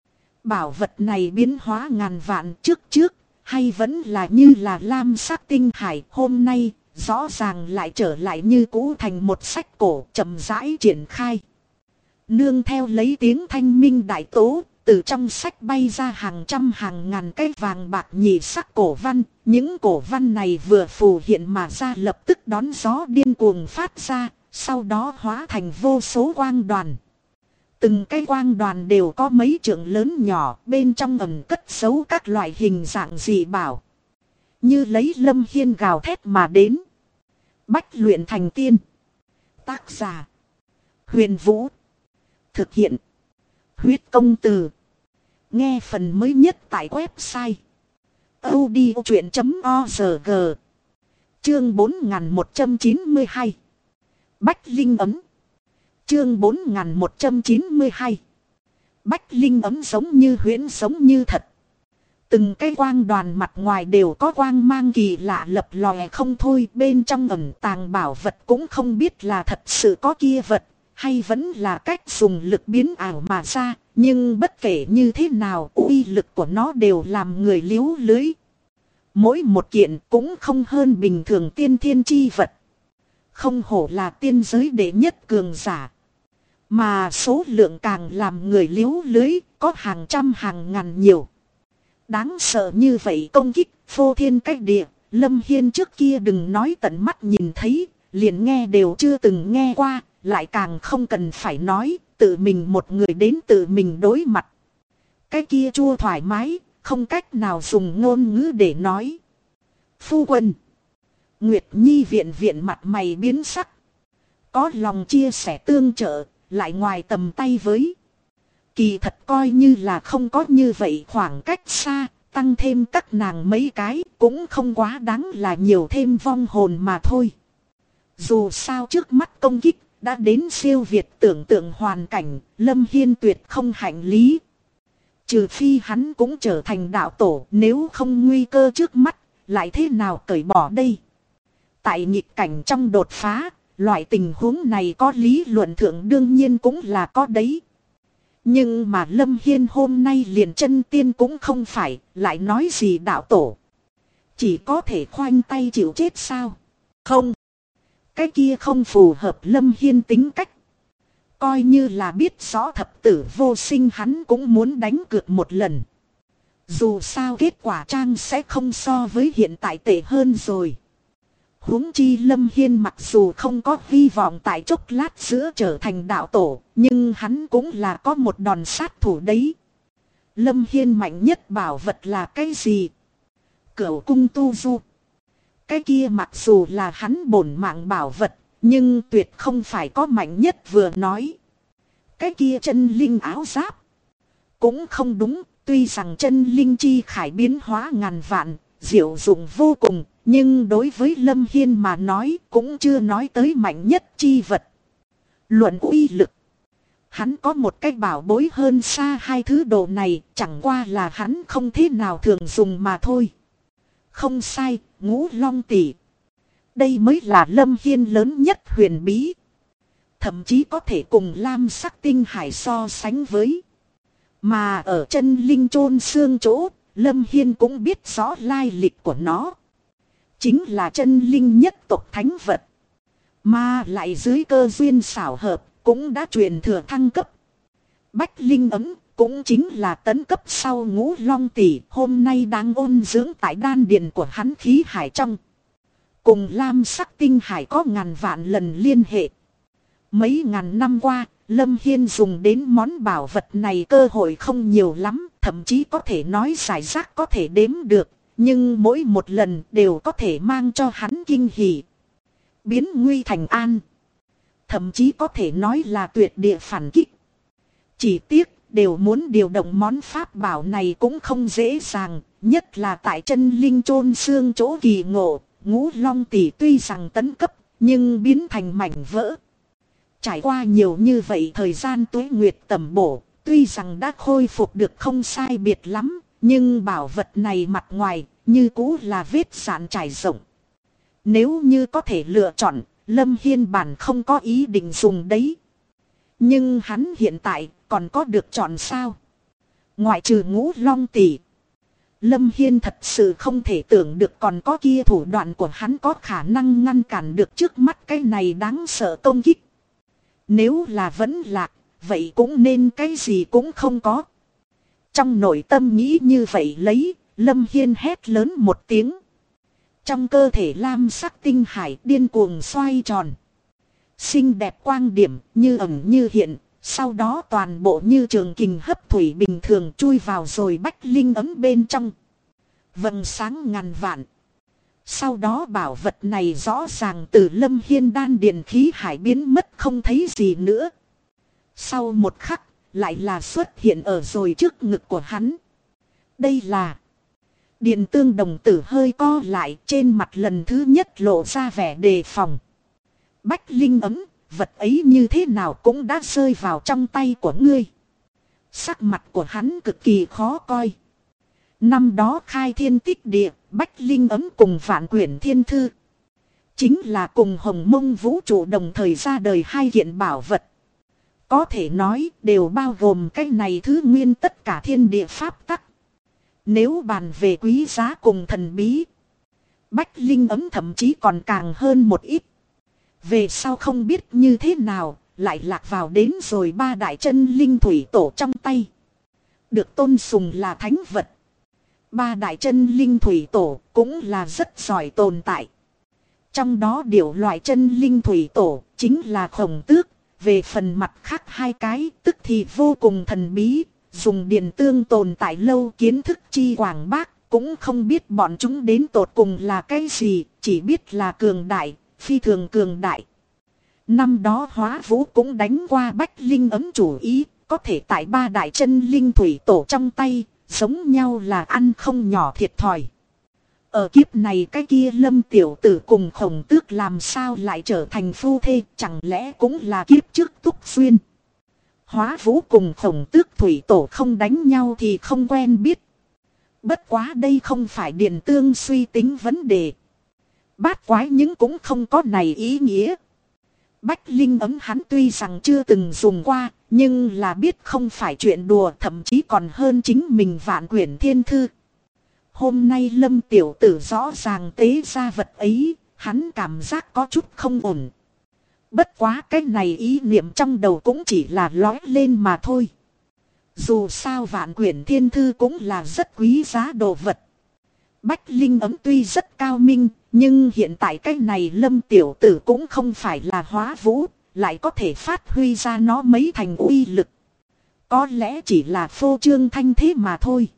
Bảo vật này biến hóa ngàn vạn trước, hay vẫn là như là lam sắc tinh hải, hôm nay rõ ràng lại trở lại như cũ thành một sách cổ chậm rãi triển khai. Nương theo lấy tiếng thanh minh đại tố, từ trong sách bay ra hàng trăm hàng ngàn cái vàng bạc nhị sắc cổ văn. Những cổ văn này vừa phù hiện mà ra lập tức đón gió điên cuồng phát ra, sau đó hóa thành vô số quang đoàn. Từng cái quang đoàn đều có mấy trượng lớn nhỏ, bên trong ẩn cất giấu các loại hình dạng dị bảo. Như lấy Lâm Hiên gào thét mà đến. Bách luyện thành tiên. Tác giả: Huyền Vũ. Thực hiện: Huyết Công Từ. Nghe phần mới nhất tại website audiochuyện.org. Chương 4192. Bách Linh Ấm. Chương 4192. Bách Linh Ấm giống như huyễn giống như thật. Từng cái quang đoàn mặt ngoài đều có quang mang kỳ lạ lập lòe không thôi, bên trong ẩn tàng bảo vật cũng không biết là thật sự có kia vật, hay vẫn là cách dùng lực biến ảo mà ra, nhưng bất kể như thế nào uy lực của nó đều làm người liếu lưới. Mỗi một kiện cũng không hơn bình thường tiên thiên chi vật. Không hổ là tiên giới đệ nhất cường giả. Mà số lượng càng làm người liếu lưới, có hàng trăm hàng ngàn nhiều. Đáng sợ như vậy công kích, phô thiên cách địa, Lâm Hiên trước kia đừng nói tận mắt nhìn thấy, liền nghe đều chưa từng nghe qua, lại càng không cần phải nói, tự mình một người đến tự mình đối mặt. Cái kia chua thoải mái, không cách nào dùng ngôn ngữ để nói. Phu quân. Nguyệt Nhi viện viện mặt mày biến sắc. Có lòng chia sẻ tương trợ, lại ngoài tầm tay với. Kỳ thật coi như là không có như vậy khoảng cách xa, tăng thêm các nàng mấy cái cũng không quá đáng là nhiều thêm vong hồn mà thôi. Dù sao trước mắt công kích đã đến siêu việt tưởng tượng hoàn cảnh, Lâm Hiên tuyệt không hạnh lý. Trừ phi hắn cũng trở thành đạo tổ, nếu không nguy cơ trước mắt, lại thế nào cởi bỏ đây. Tại nghịch cảnh trong đột phá, loại tình huống này có lý luận thượng đương nhiên cũng là có đấy. Nhưng mà Lâm Hiên hôm nay liền chân tiên cũng không phải, lại nói gì đạo tổ. Chỉ có thể khoanh tay chịu chết sao? Không. Cái kia không phù hợp Lâm Hiên tính cách. Coi như là biết rõ thập tử vô sinh hắn cũng muốn đánh cược một lần. Dù sao kết quả trang sẽ không so với hiện tại tệ hơn rồi. Huống chi Lâm Hiên mặc dù không có hy vọng tại chốc lát giữa trở thành đạo tổ, nhưng hắn cũng là có một đòn sát thủ đấy. Lâm Hiên mạnh nhất bảo vật là cái gì? Cửu cung tu du. Cái kia mặc dù là hắn bổn mạng bảo vật, nhưng tuyệt không phải có mạnh nhất vừa nói. Cái kia chân linh áo giáp. Cũng không đúng, tuy rằng chân linh chi khải biến hóa ngàn vạn, diệu dụng vô cùng, nhưng đối với Lâm Hiên mà nói cũng chưa nói tới mạnh nhất chi vật. Luận uy lực. Hắn có một cái bảo bối hơn xa hai thứ đồ này, chẳng qua là hắn không thế nào thường dùng mà thôi. Không sai, Ngũ Long tỷ. Đây mới là Lâm Hiên lớn nhất huyền bí. Thậm chí có thể cùng lam sắc tinh hải so sánh với. Mà ở chân linh chôn xương chỗ, Lâm Hiên cũng biết rõ lai lịch của nó. Chính là chân linh nhất tộc thánh vật. Mà lại dưới cơ duyên xảo hợp, cũng đã truyền thừa thăng cấp. Bách linh ấm, cũng chính là tấn cấp sau Ngũ Long tỷ, hôm nay đang ôn dưỡng tại đan điền của hắn khí hải trong. Cùng lam sắc tinh hải có ngàn vạn lần liên hệ. Mấy ngàn năm qua, Lâm Hiên dùng đến món bảo vật này cơ hội không nhiều lắm, thậm chí có thể nói giải rác có thể đếm được, nhưng mỗi một lần đều có thể mang cho hắn kinh hỉ. Biến nguy thành an. Thậm chí có thể nói là tuyệt địa phản kích. Chỉ tiếc, đều muốn điều động món pháp bảo này cũng không dễ dàng, nhất là tại chân linh chôn xương chỗ kỳ ngộ, Ngũ Long tỷ tuy rằng tấn cấp, nhưng biến thành mảnh vỡ. Trải qua nhiều như vậy thời gian tuế nguyệt tầm bổ, tuy rằng đã khôi phục được không sai biệt lắm, nhưng bảo vật này mặt ngoài, như cũ là vết sạn trải rộng. Nếu như có thể lựa chọn, Lâm Hiên bản không có ý định dùng đấy. Nhưng hắn hiện tại còn có được chọn sao? Ngoại trừ Ngũ Long tỷ, Lâm Hiên thật sự không thể tưởng được còn có kia thủ đoạn của hắn có khả năng ngăn cản được trước mắt cái này đáng sợ công kích. Nếu là vẫn lạc, vậy cũng nên cái gì cũng không có. Trong nội tâm nghĩ như vậy lấy, Lâm Hiên hét lớn một tiếng. Trong cơ thể lam sắc tinh hải điên cuồng xoay tròn. Xinh đẹp quang điểm như ẩn như hiện, sau đó toàn bộ như trường kình hấp thủy bình thường chui vào rồi bách linh ấm bên trong. Vầng sáng ngàn vạn. Sau đó bảo vật này rõ ràng từ Lâm Hiên đan điền khí hải biến mất không thấy gì nữa. Sau một khắc, lại là xuất hiện ở rồi trước ngực của hắn. Đây là... Điện tương đồng tử hơi co lại, trên mặt lần thứ nhất lộ ra vẻ đề phòng. Bách linh ấm, vật ấy như thế nào cũng đã rơi vào trong tay của ngươi. Sắc mặt của hắn cực kỳ khó coi. Năm đó khai thiên tích địa, Bách linh ấm cùng vạn quyển thiên thư. Chính là cùng hồng mông vũ trụ đồng thời ra đời hai kiện bảo vật. Có thể nói đều bao gồm cái này thứ nguyên tất cả thiên địa pháp tắc. Nếu bàn về quý giá cùng thần bí, Bách linh ấm thậm chí còn càng hơn một ít. Về sau không biết như thế nào, lại lạc vào đến rồi ba đại chân linh thủy tổ trong tay. Được tôn sùng là thánh vật. Ba đại chân linh thủy tổ cũng là rất giỏi tồn tại. Trong đó điều loại chân linh thủy tổ chính là Khổng Tước. Về phần mặt khác hai cái tức thì vô cùng thần bí. Dùng điện tương tồn tại lâu kiến thức chi quảng bác. Cũng không biết bọn chúng đến tột cùng là cái gì. Chỉ biết là cường đại, phi thường cường đại. Năm đó Hóa Vũ cũng đánh qua Bách linh ấm chủ ý. Có thể tại ba đại chân linh thủy tổ trong tay. Giống nhau là ăn không nhỏ thiệt thòi. Ở kiếp này cái kia Lâm tiểu tử cùng Khổng Tước làm sao lại trở thành phu thê, chẳng lẽ cũng là kiếp trước túc duyên. Hóa Vũ cùng Khổng Tước thủy tổ không đánh nhau thì không quen biết. Bất quá đây không phải Điền Tương suy tính vấn đề. Bát quái những cũng không có này ý nghĩa. Bách linh ấm hắn tuy rằng chưa từng dùng qua, nhưng là biết không phải chuyện đùa, thậm chí còn hơn chính mình vạn quyển thiên thư. Hôm nay Lâm tiểu tử rõ ràng tế ra vật ấy, hắn cảm giác có chút không ổn. Bất quá cái này ý niệm trong đầu cũng chỉ là lóe lên mà thôi. Dù sao Vạn Quyển Thiên Thư cũng là rất quý giá đồ vật. Bách Linh ấm tuy rất cao minh, nhưng hiện tại cái này Lâm tiểu tử cũng không phải là hóa vũ, lại có thể phát huy ra nó mấy thành uy lực. Có lẽ chỉ là phô trương thanh thế mà thôi.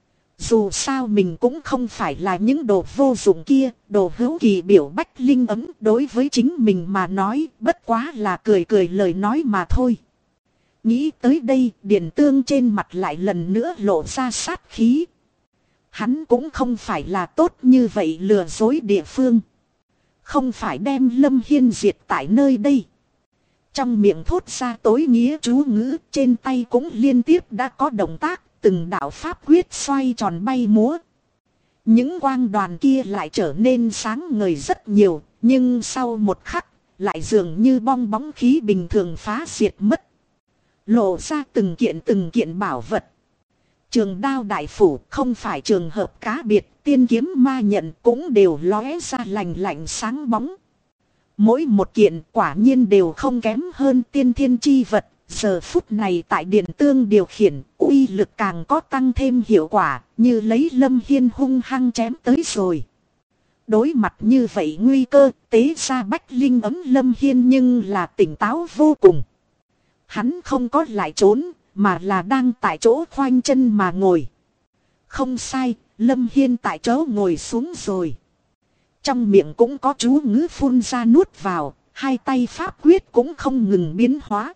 Dù sao mình cũng không phải là những đồ vô dụng kia, đồ hữu kỳ biểu Bách Linh ấm đối với chính mình mà nói bất quá là cười cười lời nói mà thôi. Nghĩ tới đây, Điền Tương trên mặt lại lần nữa lộ ra sát khí. Hắn cũng không phải là tốt như vậy lừa dối địa phương. Không phải đem Lâm Hiên diệt tại nơi đây. Trong miệng thốt ra tối nghĩa chú ngữ, trên tay cũng liên tiếp đã có động tác, từng đạo pháp quyết xoay tròn bay múa. Những quang đoàn kia lại trở nên sáng ngời rất nhiều, nhưng sau một khắc, lại dường như bong bóng khí bình thường phá diệt mất. Lộ ra từng kiện bảo vật. Trường đao đại phủ không phải trường hợp cá biệt, tiên kiếm ma nhận cũng đều lóe ra lành lạnh sáng bóng. Mỗi một kiện quả nhiên đều không kém hơn tiên thiên chi vật, giờ phút này tại Điền Tương điều khiển, uy lực càng có tăng thêm hiệu quả, như lấy Lâm Hiên hung hăng chém tới rồi. Đối mặt như vậy nguy cơ, tế ra Bách Linh ấm Lâm Hiên nhưng là tỉnh táo vô cùng. Hắn không có lại trốn, mà là đang tại chỗ khoanh chân mà ngồi. Không sai, Lâm Hiên tại chỗ ngồi xuống rồi. Trong miệng cũng có chú ngữ phun ra nuốt vào, hai tay pháp quyết cũng không ngừng biến hóa.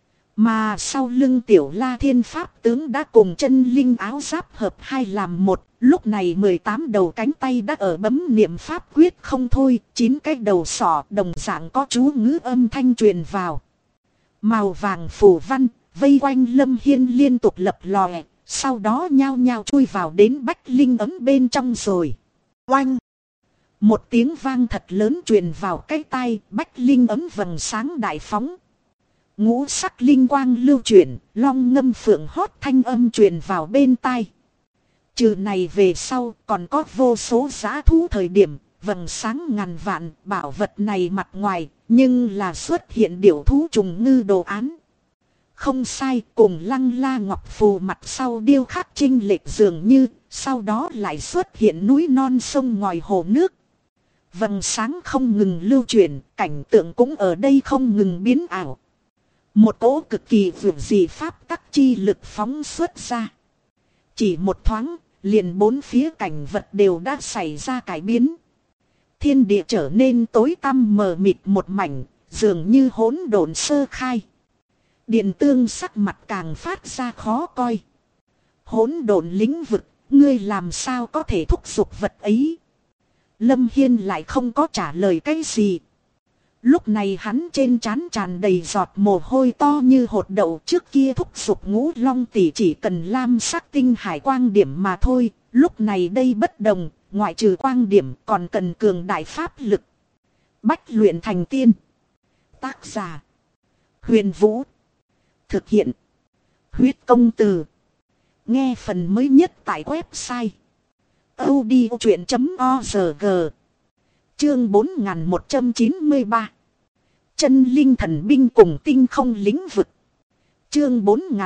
Mà sau lưng Tiểu La Thiên Pháp tướng đã cùng chân linh áo giáp hợp hai làm một, lúc này 18 đầu cánh tay đã ở bấm niệm pháp quyết không thôi, 9 cái đầu sọ đồng dạng có chú ngữ âm thanh truyền vào. Màu vàng phủ văn, vây quanh Lâm Hiên liên tục lập lòe, sau đó nhao nhao chui vào đến Bách Linh ấm bên trong rồi. Oanh! Một tiếng vang thật lớn truyền vào cái tai, Bách Linh ấm vầng sáng đại phóng. Ngũ sắc linh quang lưu chuyển, long ngâm phượng hót thanh âm truyền vào bên tai. Trừ này về sau còn có vô số giã thú thời điểm, vầng sáng ngàn vạn, bảo vật này mặt ngoài, nhưng là xuất hiện điểu thú trùng ngư đồ án. Không sai, cùng Lăng La Ngọc Phù mặt sau điêu khắc chinh lệch dường như, sau đó lại xuất hiện núi non sông ngòi hồ nước. Vầng sáng không ngừng lưu chuyển, cảnh tượng cũng ở đây không ngừng biến ảo. Một cỗ cực kỳ vượt dị pháp tắc chi lực phóng xuất ra. Chỉ một thoáng, liền bốn phía cảnh vật đều đã xảy ra cải biến. Thiên địa trở nên tối tăm mờ mịt một mảnh, dường như hỗn độn sơ khai. Điện Tương sắc mặt càng phát ra khó coi. Hỗn độn lĩnh vực, ngươi làm sao có thể thúc giục vật ấy? Lâm Hiên lại không có trả lời cái gì. Lúc này hắn trên trán tràn đầy giọt mồ hôi to như hột đậu, trước kia thúc giục Ngũ Long tỷ chỉ cần lam sắc tinh hải quang điểm mà thôi. Lúc này đây bất đồng, ngoại trừ quang điểm còn cần cường đại pháp lực. Bách luyện thành tiên. Tác giả: Huyền Vũ. Thực hiện: Huyết Công Từ. Nghe phần mới nhất tại website audiochuyện.org. Chương 4193. Chân linh thần binh cùng tinh không lĩnh vực. Chương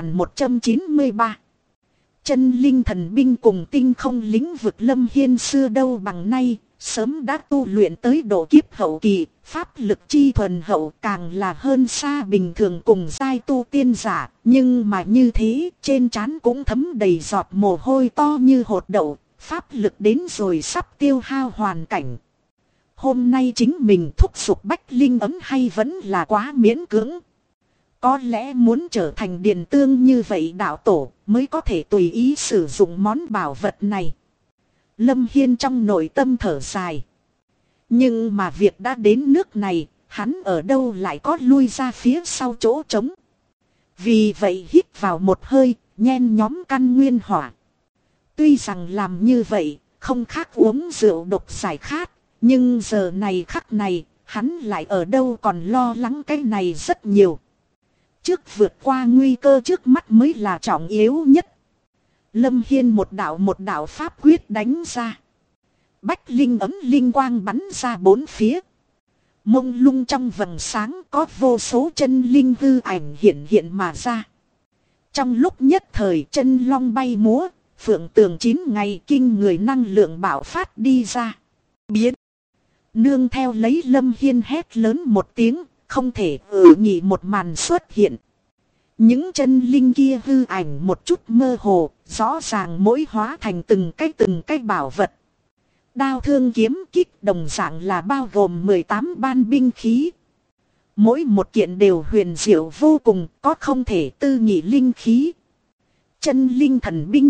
4193. Chân linh thần binh cùng tinh không lĩnh vực. Lâm Hiên xưa đâu bằng nay, sớm đã tu luyện tới độ kiếp hậu kỳ, pháp lực chi thuần hậu, càng là hơn xa bình thường cùng giai tu tiên giả, nhưng mà như thế, trên trán cũng thấm đầy giọt mồ hôi to như hột đậu, pháp lực đến rồi sắp tiêu hao hoàn cảnh. Hôm nay chính mình thúc giục Bách Linh ấm hay vẫn là quá miễn cưỡng. Có lẽ muốn trở thành Điền Tương như vậy đạo tổ mới có thể tùy ý sử dụng món bảo vật này. Lâm Hiên trong nội tâm thở dài. Nhưng mà việc đã đến nước này, hắn ở đâu lại có lui ra phía sau chỗ trống. Vì vậy hít vào một hơi, nhen nhóm căn nguyên hỏa. Tuy rằng làm như vậy, không khác uống rượu độc giải khát. Nhưng giờ này khắc này, hắn lại ở đâu còn lo lắng cái này rất nhiều. Trước vượt qua nguy cơ trước mắt mới là trọng yếu nhất. Lâm Hiên một đạo pháp quyết đánh ra. Bách Linh ấm linh quang bắn ra bốn phía. Mông lung trong vầng sáng có vô số chân linh hư ảnh hiện hiện mà ra. Trong lúc nhất thời chân long bay múa, phượng tường 9 ngày kinh người năng lượng bạo phát đi ra. Biến. Nương theo lấy Lâm Hiên hét lớn một tiếng, không thể nhị một màn xuất hiện. Những chân linh kia hư ảnh một chút mơ hồ, rõ ràng mỗi hóa thành từng cái bảo vật. Đao thương kiếm kích đồng dạng là bao gồm 18 ban binh khí. Mỗi một kiện đều huyền diệu vô cùng, có không thể tư nghị linh khí. Chân linh thần binh.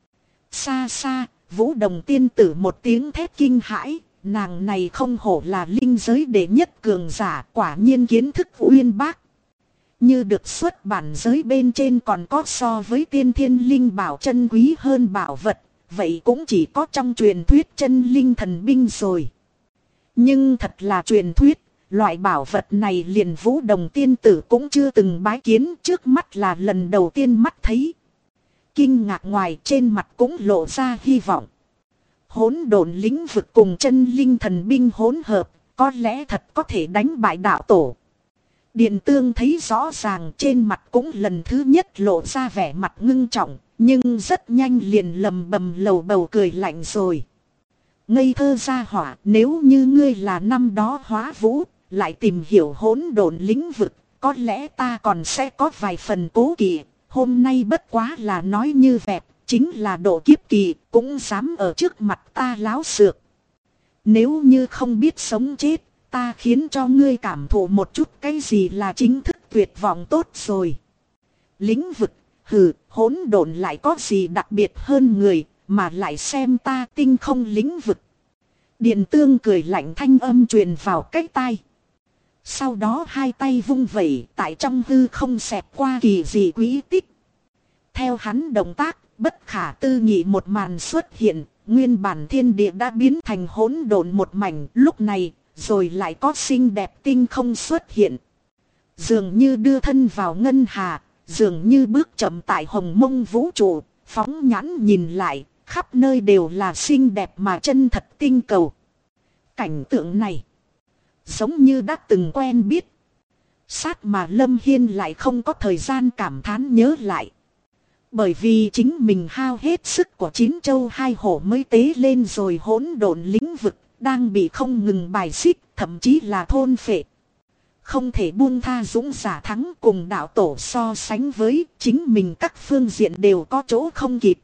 Xa xa, Vũ Đồng tiên tử một tiếng thét kinh hãi, nàng này không hổ là linh giới đệ nhất cường giả, quả nhiên kiến thức uyên bác. Như được xuất bản giới bên trên còn có so với tiên thiên linh bảo chân quý hơn bảo vật, vậy cũng chỉ có trong truyền thuyết chân linh thần binh rồi. Nhưng thật là truyền thuyết, loại bảo vật này liền Vũ Đồng tiên tử cũng chưa từng bái kiến, trước mắt là lần đầu tiên mắt thấy. Kinh ngạc ngoài trên mặt cũng lộ ra hy vọng. Hỗn độn lĩnh vực cùng chân linh thần binh hỗn hợp, có lẽ thật có thể đánh bại đạo tổ. Điện Tương thấy rõ ràng trên mặt cũng lần thứ nhất lộ ra vẻ mặt ngưng trọng, nhưng rất nhanh liền lầm bầm lầu bầu cười lạnh rồi. Ngây thơ ra hỏa, nếu như ngươi là năm đó Hóa Vũ, lại tìm hiểu hỗn độn lĩnh vực, có lẽ ta còn sẽ có vài phần cố kỵ. Hôm nay bất quá là nói như vẹt, chính là độ kiếp kỳ, cũng dám ở trước mặt ta láo xược. Nếu như không biết sống chết, ta khiến cho ngươi cảm thụ một chút cái gì là chính thức tuyệt vọng tốt rồi. Lĩnh vực, hỗn độn lại có gì đặc biệt hơn người, mà lại xem ta tinh không lĩnh vực. Điện Tương cười lạnh thanh âm truyền vào cái tai. Sau đó hai tay vung vẩy tại trong hư không xẹt qua kỳ dị quỹ tích. Theo hắn động tác, bất khả tư nghị một màn xuất hiện, nguyên bản thiên địa đã biến thành hỗn độn một mảnh, lúc này, rồi lại có xinh đẹp tinh không xuất hiện. Dường như đưa thân vào ngân hà, dường như bước chậm tại hồng mông vũ trụ, phóng nhãn nhìn lại, khắp nơi đều là xinh đẹp mà chân thật tinh cầu. Cảnh tượng này giống như đã từng quen biết. Sát mà Lâm Hiên lại không có thời gian cảm thán nhớ lại. Bởi vì chính mình hao hết sức của 9 châu 2 hổ mới tế lên rồi hỗn độn lĩnh vực, đang bị không ngừng bài xích, thậm chí là thôn phệ. Không thể buông tha dũng giả thắng, cùng đạo tổ so sánh với chính mình các phương diện đều có chỗ không kịp.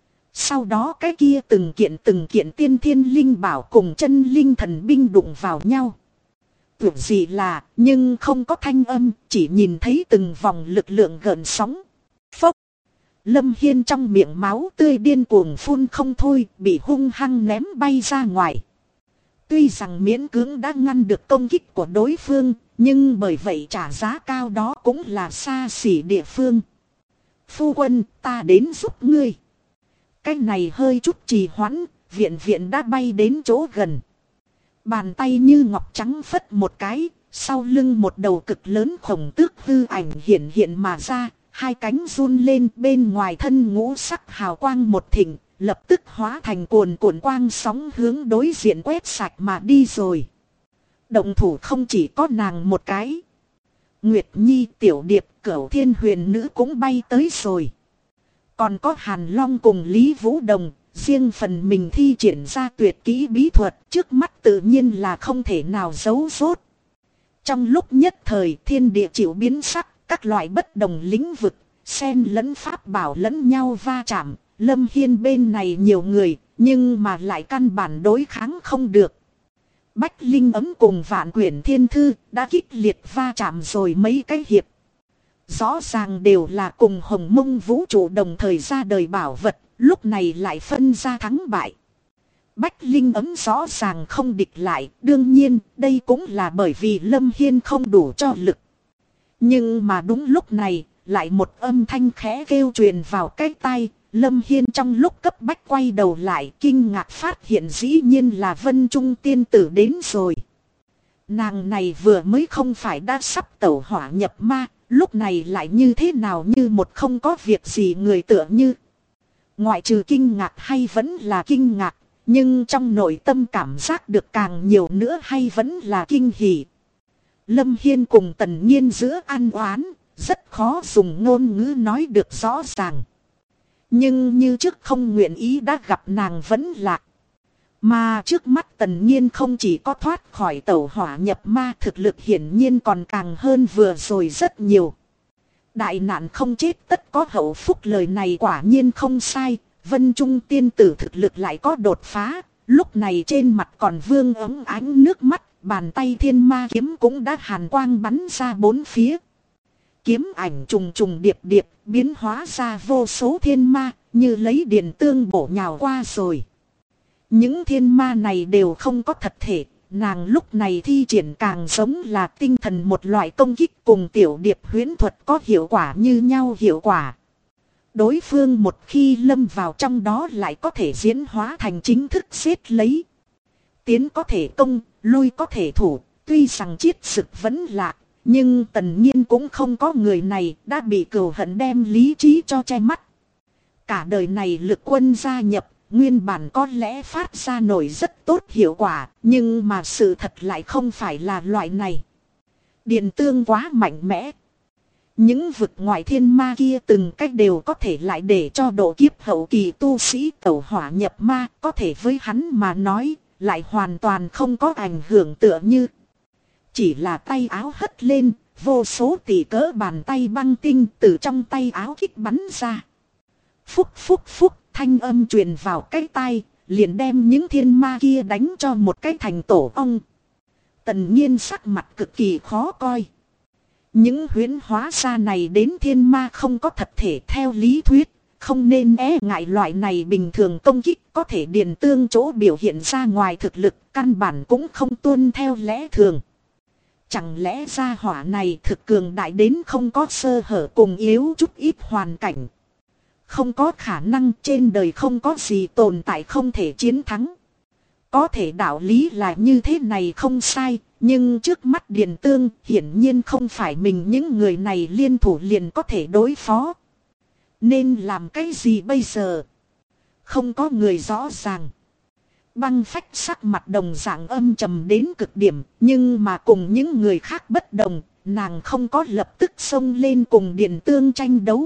Sau đó cái kia từng kiện tiên thiên linh bảo cùng chân linh thần binh đụng vào nhau. Tưởng gì là, nhưng không có thanh âm, chỉ nhìn thấy từng vòng lực lượng gợn sóng. Phốc! Lâm Hiên trong miệng máu tươi điên cuồng phun không thôi, bị hung hăng ném bay ra ngoài. Tuy rằng miễn cưỡng đã ngăn được công kích của đối phương, nhưng bởi vậy trả giá cao đó cũng là xa xỉ địa phương. Phu quân, ta đến giúp ngươi. Cái này hơi chút trì hoãn, viện đã bay đến chỗ gần. Bàn tay như ngọc trắng phất một cái, sau lưng một đầu cực lớn khổng tước hư ảnh hiện mà ra, hai cánh run lên, bên ngoài thân ngũ sắc hào quang một thịnh, lập tức hóa thành cuồn cuộn quang sóng hướng đối diện quét sạch mà đi rồi. Động thủ không chỉ có nàng một cái. Nguyệt Nhi, Tiểu Điệp, Cửu Thiên Huyền Nữ cũng bay tới rồi. Còn có Hàn Long cùng Lý Vũ Đồng, riêng phần mình thi triển ra tuyệt kỹ bí thuật, trước mắt tự nhiên là không thể nào giấu rốt. Trong lúc nhất thời thiên địa chịu biến sắc, các loại bất đồng lĩnh vực, xen lẫn pháp bảo lẫn nhau va chạm. Lâm Hiên bên này nhiều người, nhưng mà lại căn bản đối kháng không được. Bách Linh ấm cùng Vạn Quyển Thiên Thư đã kích liệt va chạm rồi mấy cái hiệp. Rõ ràng đều là cùng hồng mông vũ trụ đồng thời ra đời bảo vật, lúc này lại phân ra thắng bại. Bách Linh ấm rõ ràng không địch lại, đương nhiên đây cũng là bởi vì Lâm Hiên không đủ cho lực. Nhưng mà đúng lúc này, lại một âm thanh khẽ kêu truyền vào cái tai. Lâm Hiên trong lúc cấp bách quay đầu lại, kinh ngạc phát hiện dĩ nhiên là Vân Trung tiên tử đến rồi. Nàng này vừa mới không phải đã sắp tẩu hỏa nhập ma, lúc này lại như thế nào như một không có việc gì người tựa như. Ngoại trừ kinh ngạc hay vẫn là kinh ngạc, nhưng trong nội tâm cảm giác được càng nhiều nữa hay vẫn là kinh hỉ. Lâm Hiên cùng Tần Nhiên giữa ăn oán, rất khó dùng ngôn ngữ nói được rõ ràng. Nhưng như trước không nguyện ý đã gặp nàng vẫn lạc. Mà trước mắt Tần Nhiên không chỉ có thoát khỏi tẩu hỏa nhập ma, thực lực hiển nhiên còn càng hơn vừa rồi rất nhiều. Đại nạn không chết tất có hậu phúc, lời này quả nhiên không sai. Vân Trung tiên tử thực lực lại có đột phá. Lúc này trên mặt còn vương ấm ánh nước mắt. Bàn tay thiên ma kiếm cũng đã hàn quang bắn ra bốn phía. Kiếm ảnh trùng trùng điệp điệp biến hóa ra vô số thiên ma, như lấy điện tương bổ nhào qua rồi. Những thiên ma này đều không có thật thể, nàng lúc này thi triển càng giống là tinh thần, một loại công kích cùng tiểu điệp huyễn thuật có hiệu quả như nhau hiệu quả. Đối phương một khi lâm vào trong đó lại có thể diễn hóa thành chính thức giết lấy. Tiến có thể công, lui có thể thủ, tuy rằng chiết sực vẫn lạc, nhưng Tần Nhiên cũng không có người này, đã bị cừu hận đem lý trí cho che mắt. Cả đời này lực quân gia nhập, nguyên bản có lẽ phát ra nổi rất tốt hiệu quả, nhưng mà sự thật lại không phải là loại này. Điện tương quá mạnh mẽ. Những vực ngoại thiên ma kia từng cách đều có thể lại để cho độ kiếp hậu kỳ tu sĩ tẩu hỏa nhập ma, có thể với hắn mà nói, lại hoàn toàn không có ảnh hưởng tựa như. Chỉ là tay áo hất lên, vô số tỷ cỡ bàn tay băng tinh từ trong tay áo kích bắn ra. Phúc phúc phúc, thanh âm truyền vào cái tai, liền đem những thiên ma kia đánh cho một cái thành tổ ong. Tần Nhiên sắc mặt cực kỳ khó coi. Những huyễn hóa ra này đến thiên ma không có thật thể, theo lý thuyết, không nên e ngại loại này bình thường công kích, có thể điền tương chỗ biểu hiện ra ngoài thực lực, căn bản cũng không tuân theo lẽ thường. Chẳng lẽ gia hỏa này thực cường đại đến không có sơ hở cùng yếu chút ít hoàn cảnh. Không có khả năng, trên đời không có gì tồn tại không thể chiến thắng. Có thể đạo lý là như thế này không sai, nhưng trước mắt Điền Tương hiển nhiên không phải mình những người này liên thủ liền có thể đối phó. Nên làm cái gì bây giờ? Không có người rõ ràng. Băng Phách sắc mặt đồng dạng âm trầm đến cực điểm, nhưng mà cùng những người khác bất đồng, nàng không có lập tức xông lên cùng Điền Tương tranh đấu.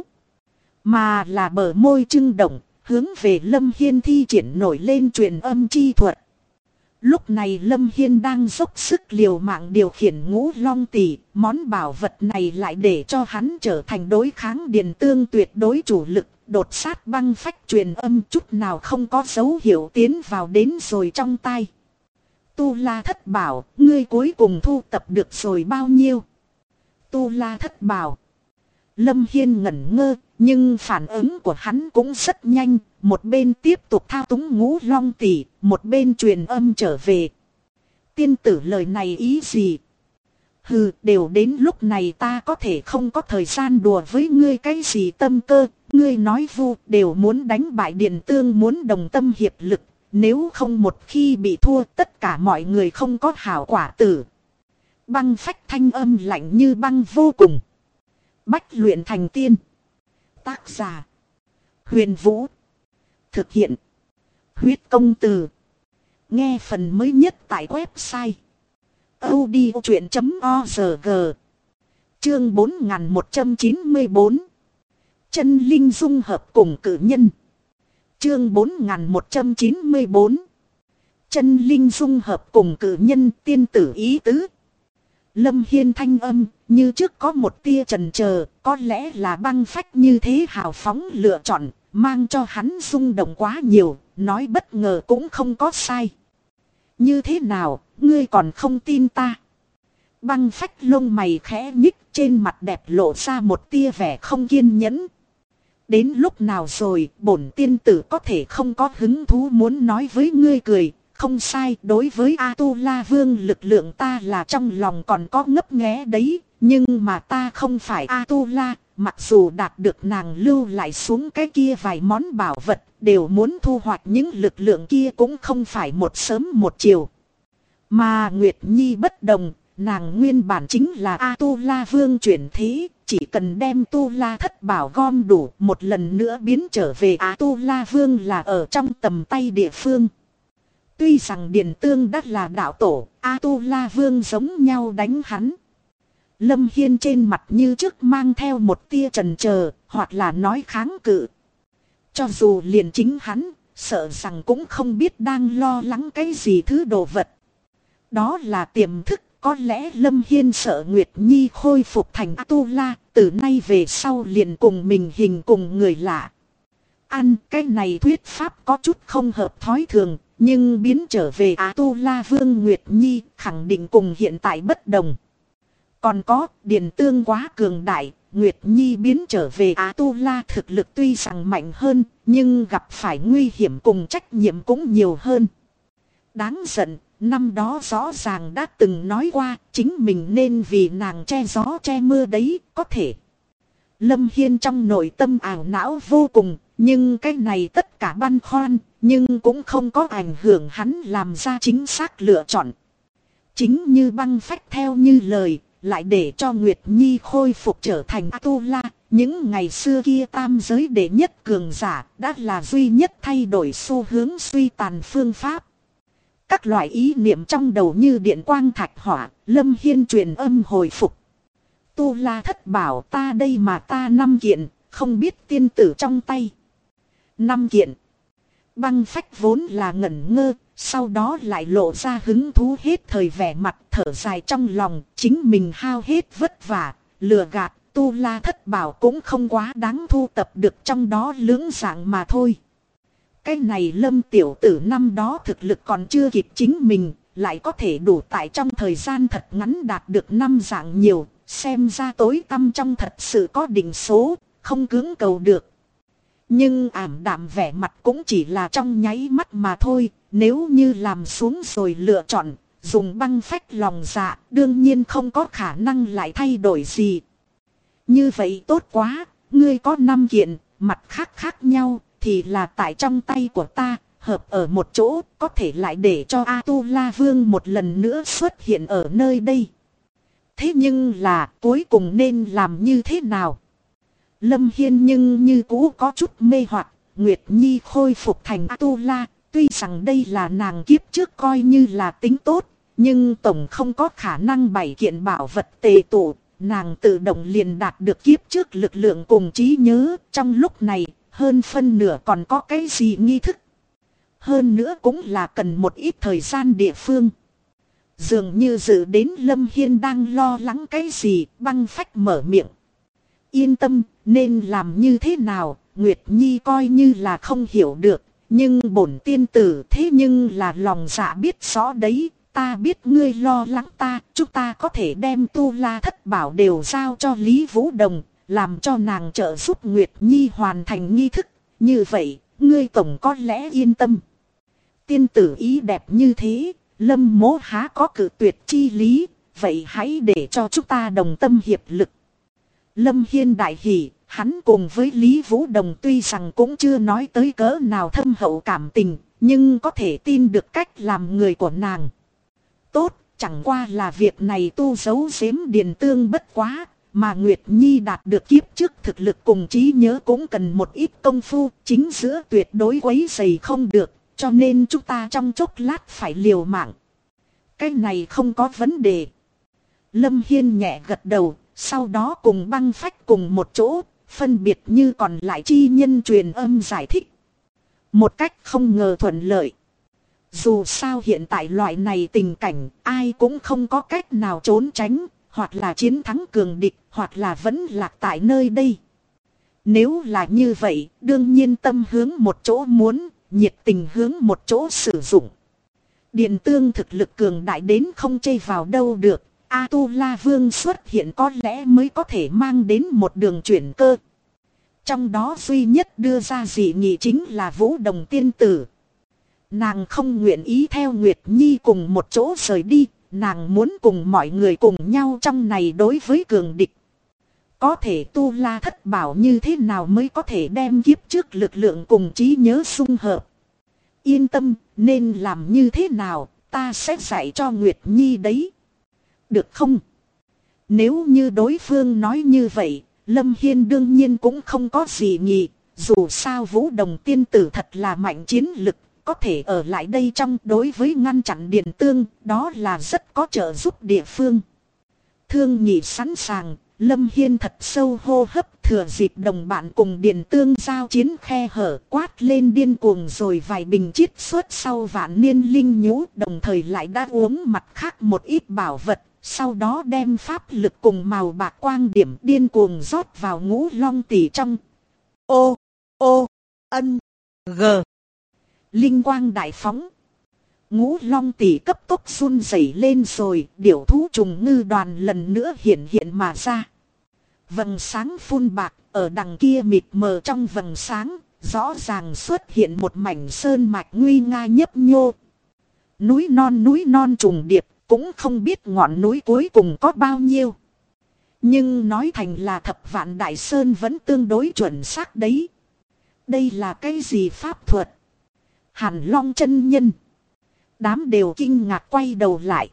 Mà là bờ môi trưng động, hướng về Lâm Hiên thi triển nổi lên truyền âm chi thuật. Lúc này Lâm Hiên đang dốc sức liều mạng điều khiển Ngũ Long Tỷ, món bảo vật này lại để cho hắn trở thành đối kháng Điền Tương tuyệt đối chủ lực, đột sát Băng Phách truyền âm chút nào không có dấu hiệu tiến vào đến rồi trong tay. Tu La Thất Bảo, ngươi cuối cùng thu tập được rồi bao nhiêu? Tu La Thất Bảo. Lâm Hiên ngẩn ngơ, nhưng phản ứng của hắn cũng rất nhanh, một bên tiếp tục thao túng Ngũ Long Tỷ, một bên truyền âm trở về. Tiên tử lời này ý gì? Hừ, đều đến lúc này ta có thể không có thời gian đùa với ngươi cái gì tâm cơ, ngươi nói vu đều muốn đánh bại Điền Tương, muốn đồng tâm hiệp lực, nếu không một khi bị thua tất cả mọi người không có hảo quả tử. Băng Phách thanh âm lạnh như băng vô cùng. Bách luyện thành tiên. Tác giả Huyền Vũ. Thực hiện Huyết Công Từ. Nghe phần mới nhất tại website audiochuyện.org. Chương 4194. Chân linh dung hợp cùng cử nhân. Chương 4194. Chân linh dung hợp cùng cử nhân, tiên tử ý tứ. Lâm Hiên thanh âm như trước có một tia chần chờ, có lẽ là Băng Phách như thế hào phóng lựa chọn, mang cho hắn rung động quá nhiều, nói bất ngờ cũng không có sai. Như thế nào, ngươi còn không tin ta? Băng Phách lông mày khẽ nhích, trên mặt đẹp lộ ra một tia vẻ không kiên nhẫn. Đến lúc nào rồi, bổn tiên tử có thể không có hứng thú muốn nói với ngươi cười. Không sai, đối với A-tu-la vương lực lượng ta là trong lòng còn có ngấp nghé đấy, nhưng mà ta không phải A-tu-la, mặc dù đạt được nàng lưu lại xuống cái kia vài món bảo vật, đều muốn thu hoạch những lực lượng kia cũng không phải một sớm một chiều. Mà Nguyệt Nhi bất đồng, nàng nguyên bản chính là A-tu-la vương chuyển thế, chỉ cần đem tu-la thất bảo gom đủ, một lần nữa biến trở về A-tu-la vương là ở trong tầm tay địa phương. Tuy rằng Điền Tương đã là đạo tổ, A-tu-la vương giống nhau đánh hắn. Lâm Hiên trên mặt như trước mang theo một tia chần chờ, hoặc là nói kháng cự. Cho dù liền chính hắn, sợ rằng cũng không biết đang lo lắng cái gì thứ đồ vật. Đó là tiềm thức, có lẽ Lâm Hiên sợ Nguyệt Nhi khôi phục thành A-tu-la, từ nay về sau liền cùng mình hình cùng người lạ. Cái này thuyết pháp có chút không hợp thói thường, nhưng biến trở về A-tu-la Vương Nguyệt Nhi khẳng định cùng hiện tại bất đồng. Còn có, Điền Tương quá cường đại, Nguyệt Nhi biến trở về A-tu-la thực lực tuy rằng mạnh hơn, nhưng gặp phải nguy hiểm cùng trách nhiệm cũng nhiều hơn. Đáng giận, năm đó rõ ràng đã từng nói qua, chính mình nên vì nàng che gió che mưa đấy, có thể. Lâm Hiên trong nội tâm ảo não vô cùng, nhưng cái này tất cả băn khoăn, nhưng cũng không có ảnh hưởng hắn làm ra chính xác lựa chọn. Chính như băng phách theo như lời, lại để cho Nguyệt Nhi khôi phục trở thành A-tu-la, những ngày xưa kia tam giới đệ nhất cường giả đã là duy nhất thay đổi xu hướng suy tàn phương pháp. Các loại ý niệm trong đầu như điện quang thạch hỏa, Lâm Hiên truyền âm hồi phục. Tu La thất bảo ta đây mà ta 5 kiện, không biết tiên tử trong tay. 5 kiện. Băng phách vốn là ngẩn ngơ, sau đó lại lộ ra hứng thú hết thời vẻ mặt thở dài trong lòng, chính mình hao hết vất vả, lừa gạt, Tu La thất bảo cũng không quá đáng thu tập được trong đó lưỡng dạng mà thôi. Cái này Lâm tiểu tử năm đó thực lực còn chưa kịp chính mình, lại có thể đủ tại trong thời gian thật ngắn đạt được 5 dạng nhiều, xem ra tối tăm trong thật sự có định số, không cưỡng cầu được. Nhưng ảm đạm vẻ mặt cũng chỉ là trong nháy mắt mà thôi, nếu như làm xuống rồi lựa chọn, dùng băng phách lòng dạ, đương nhiên không có khả năng lại thay đổi gì. Như vậy tốt quá, ngươi có 5 kiện, mặt khác khác nhau, thì là tại trong tay của ta, hợp ở một chỗ, có thể lại để cho A-tu-la Vương một lần nữa xuất hiện ở nơi đây. Thế nhưng là, cuối cùng nên làm như thế nào? Lâm Hiên nhưng như cũ có chút mê hoặc, Nguyệt Nhi khôi phục thành A-tu-la, tuy rằng đây là nàng kiếp trước coi như là tính tốt, nhưng tổng không có khả năng 7 kiện bảo vật tề tụ, nàng tự động liền đạt được kiếp trước lực lượng cùng trí nhớ, trong lúc này, hơn phân nửa còn có cái gì nghi thức. Hơn nữa cũng là cần một ít thời gian địa phương. Dường như dự đến Lâm Hiên đang lo lắng cái gì, băng phách mở miệng. Yên tâm, nên làm như thế nào, Nguyệt Nhi coi như là không hiểu được, nhưng bổn tiên tử thế nhưng là lòng dạ biết rõ đấy, ta biết ngươi lo lắng ta, chúng ta có thể đem Tu La thất bảo đều giao cho Lý Vũ Đồng, làm cho nàng trợ giúp Nguyệt Nhi hoàn thành nghi thức, như vậy, ngươi tổng có lẽ yên tâm. Tiên tử ý đẹp như thế, Lâm mỗ há có cự tuyệt chi lý, vậy hãy để cho chúng ta đồng tâm hiệp lực. Lâm Hiên đại hỉ, hắn cùng với Lý Vũ Đồng tuy rằng cũng chưa nói tới cỡ nào thâm hậu cảm tình, nhưng có thể tin được cách làm người của nàng. Tốt, chẳng qua là việc này tu giấu giếm Điền Tương bất quá, mà Nguyệt Nhi đạt được kiếp trước thực lực cùng trí nhớ cũng cần một ít công phu, chính giữa tuyệt đối quấy rầy không được, cho nên chúng ta trong chốc lát phải liều mạng. Cái này không có vấn đề. Lâm Hiên nhẹ gật đầu, sau đó cùng băng phách cùng một chỗ, phân biệt như còn lại chi nhân truyền âm giải thích. Một cách không ngờ thuận lợi. Dù sao hiện tại loại này tình cảnh, ai cũng không có cách nào trốn tránh, hoặc là chiến thắng cường địch, hoặc là vẫn lạc tại nơi đây. Nếu là như vậy, đương nhiên tâm hướng một chỗ muốn, nhiệt tình hướng một chỗ sử dụng. Điền Tương thực lực cường đại đến không chê vào đâu được, A-tu-la Vương xuất hiện có lẽ mới có thể mang đến một đường chuyển cơ. Trong đó duy nhất đưa ra dị nghị chính là Vũ Đồng tiên tử. Nàng không nguyện ý theo Nguyệt Nhi cùng một chỗ rời đi, nàng muốn cùng mọi người cùng nhau trong này đối với cường địch. Có thể Tu La thất bảo như thế nào mới có thể đem kiếp trước lực lượng cùng trí nhớ xung hợp. Yên tâm, nên làm như thế nào, ta sẽ dạy cho Nguyệt Nhi đấy. Được không? Nếu như đối phương nói như vậy, Lâm Hiên đương nhiên cũng không có gì nghị. Dù sao Vũ Đồng tiên tử thật là mạnh chiến lực, có thể ở lại đây trong đối với ngăn chặn Điền Tương, đó là rất có trợ giúp địa phương. thương nghị sẵn sàng, Lâm Hiên thật sâu hô hấp, thừa dịp đồng bạn cùng Điền Tương giao chiến khe hở, quát lên điên cuồng rồi vài bình chiết xuất sau vạn niên linh nhũ, đồng thời lại đã uống mặt khác một ít bảo vật, sau đó đem pháp lực cùng màu bạc quang điểm điên cuồng rót vào Ngũ Long Tỷ trong. Ô, ô, ân, g. Linh quang đại phóng. Ngũ Long Tỷ cấp tốc run rẩy lên rồi, điểu thú trùng ngư đoàn lần nữa hiện hiện mà ra. Vầng sáng phun bạc, ở đằng kia mịt mờ trong vầng sáng, rõ ràng xuất hiện một mảnh sơn mạch nguy nga nhấp nhô. Núi non trùng điệp, cũng không biết ngọn núi cuối cùng có bao nhiêu. Nhưng nói thành là Thập Vạn Đại Sơn vẫn tương đối chuẩn xác đấy. Đây là cái gì pháp thuật? Hàn Long chân nhân. Đám đều kinh ngạc quay đầu lại.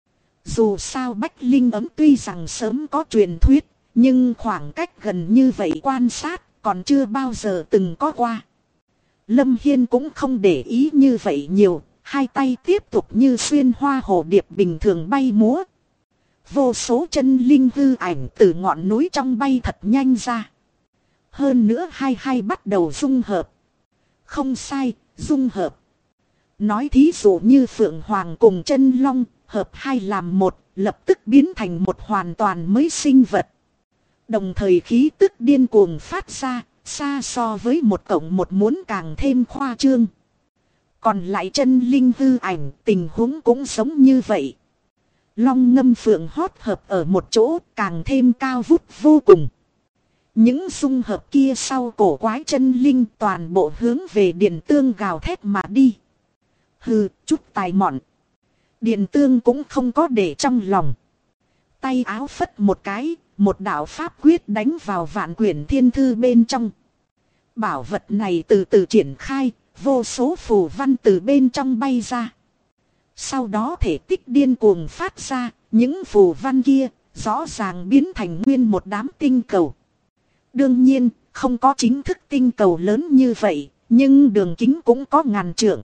Dù sao Bách Linh ấm tuy rằng sớm có truyền thuyết, nhưng khoảng cách gần như vậy quan sát còn chưa bao giờ từng có qua. Lâm Hiên cũng không để ý như vậy nhiều, hai tay tiếp tục như xuyên hoa hồ điệp bình thường bay múa. Vô số chân linh hư ảnh từ ngọn núi trong bay thật nhanh ra. Hơn nữa hai bắt đầu dung hợp. Không sai, dung hợp. Nói thí dụ như Phượng Hoàng cùng chân long, hợp hai làm một, lập tức biến thành một hoàn toàn mới sinh vật. Đồng thời khí tức điên cuồng phát ra, xa so với một cộng một muốn càng thêm khoa trương. Còn lại chân linh hư ảnh, tình huống cũng giống như vậy. Long ngâm phượng hót hợp ở một chỗ, càng thêm cao vút vô cùng. Những dung hợp kia sau cổ quái chân linh toàn bộ hướng về Điền Tương gào thét mà đi. Hừ, chút tài mọn. Điền Tương cũng không có để trong lòng. Tay áo phất một cái, một đạo pháp quyết đánh vào Vạn Quyển Thiên Thư bên trong. Bảo vật này từ từ triển khai, vô số phù văn từ bên trong bay ra. Sau đó thể tích điên cuồng phát ra, những phù văn kia rõ ràng biến thành nguyên một đám tinh cầu. Đương nhiên, không có chính thức tinh cầu lớn như vậy, nhưng đường kính cũng có ngàn trượng.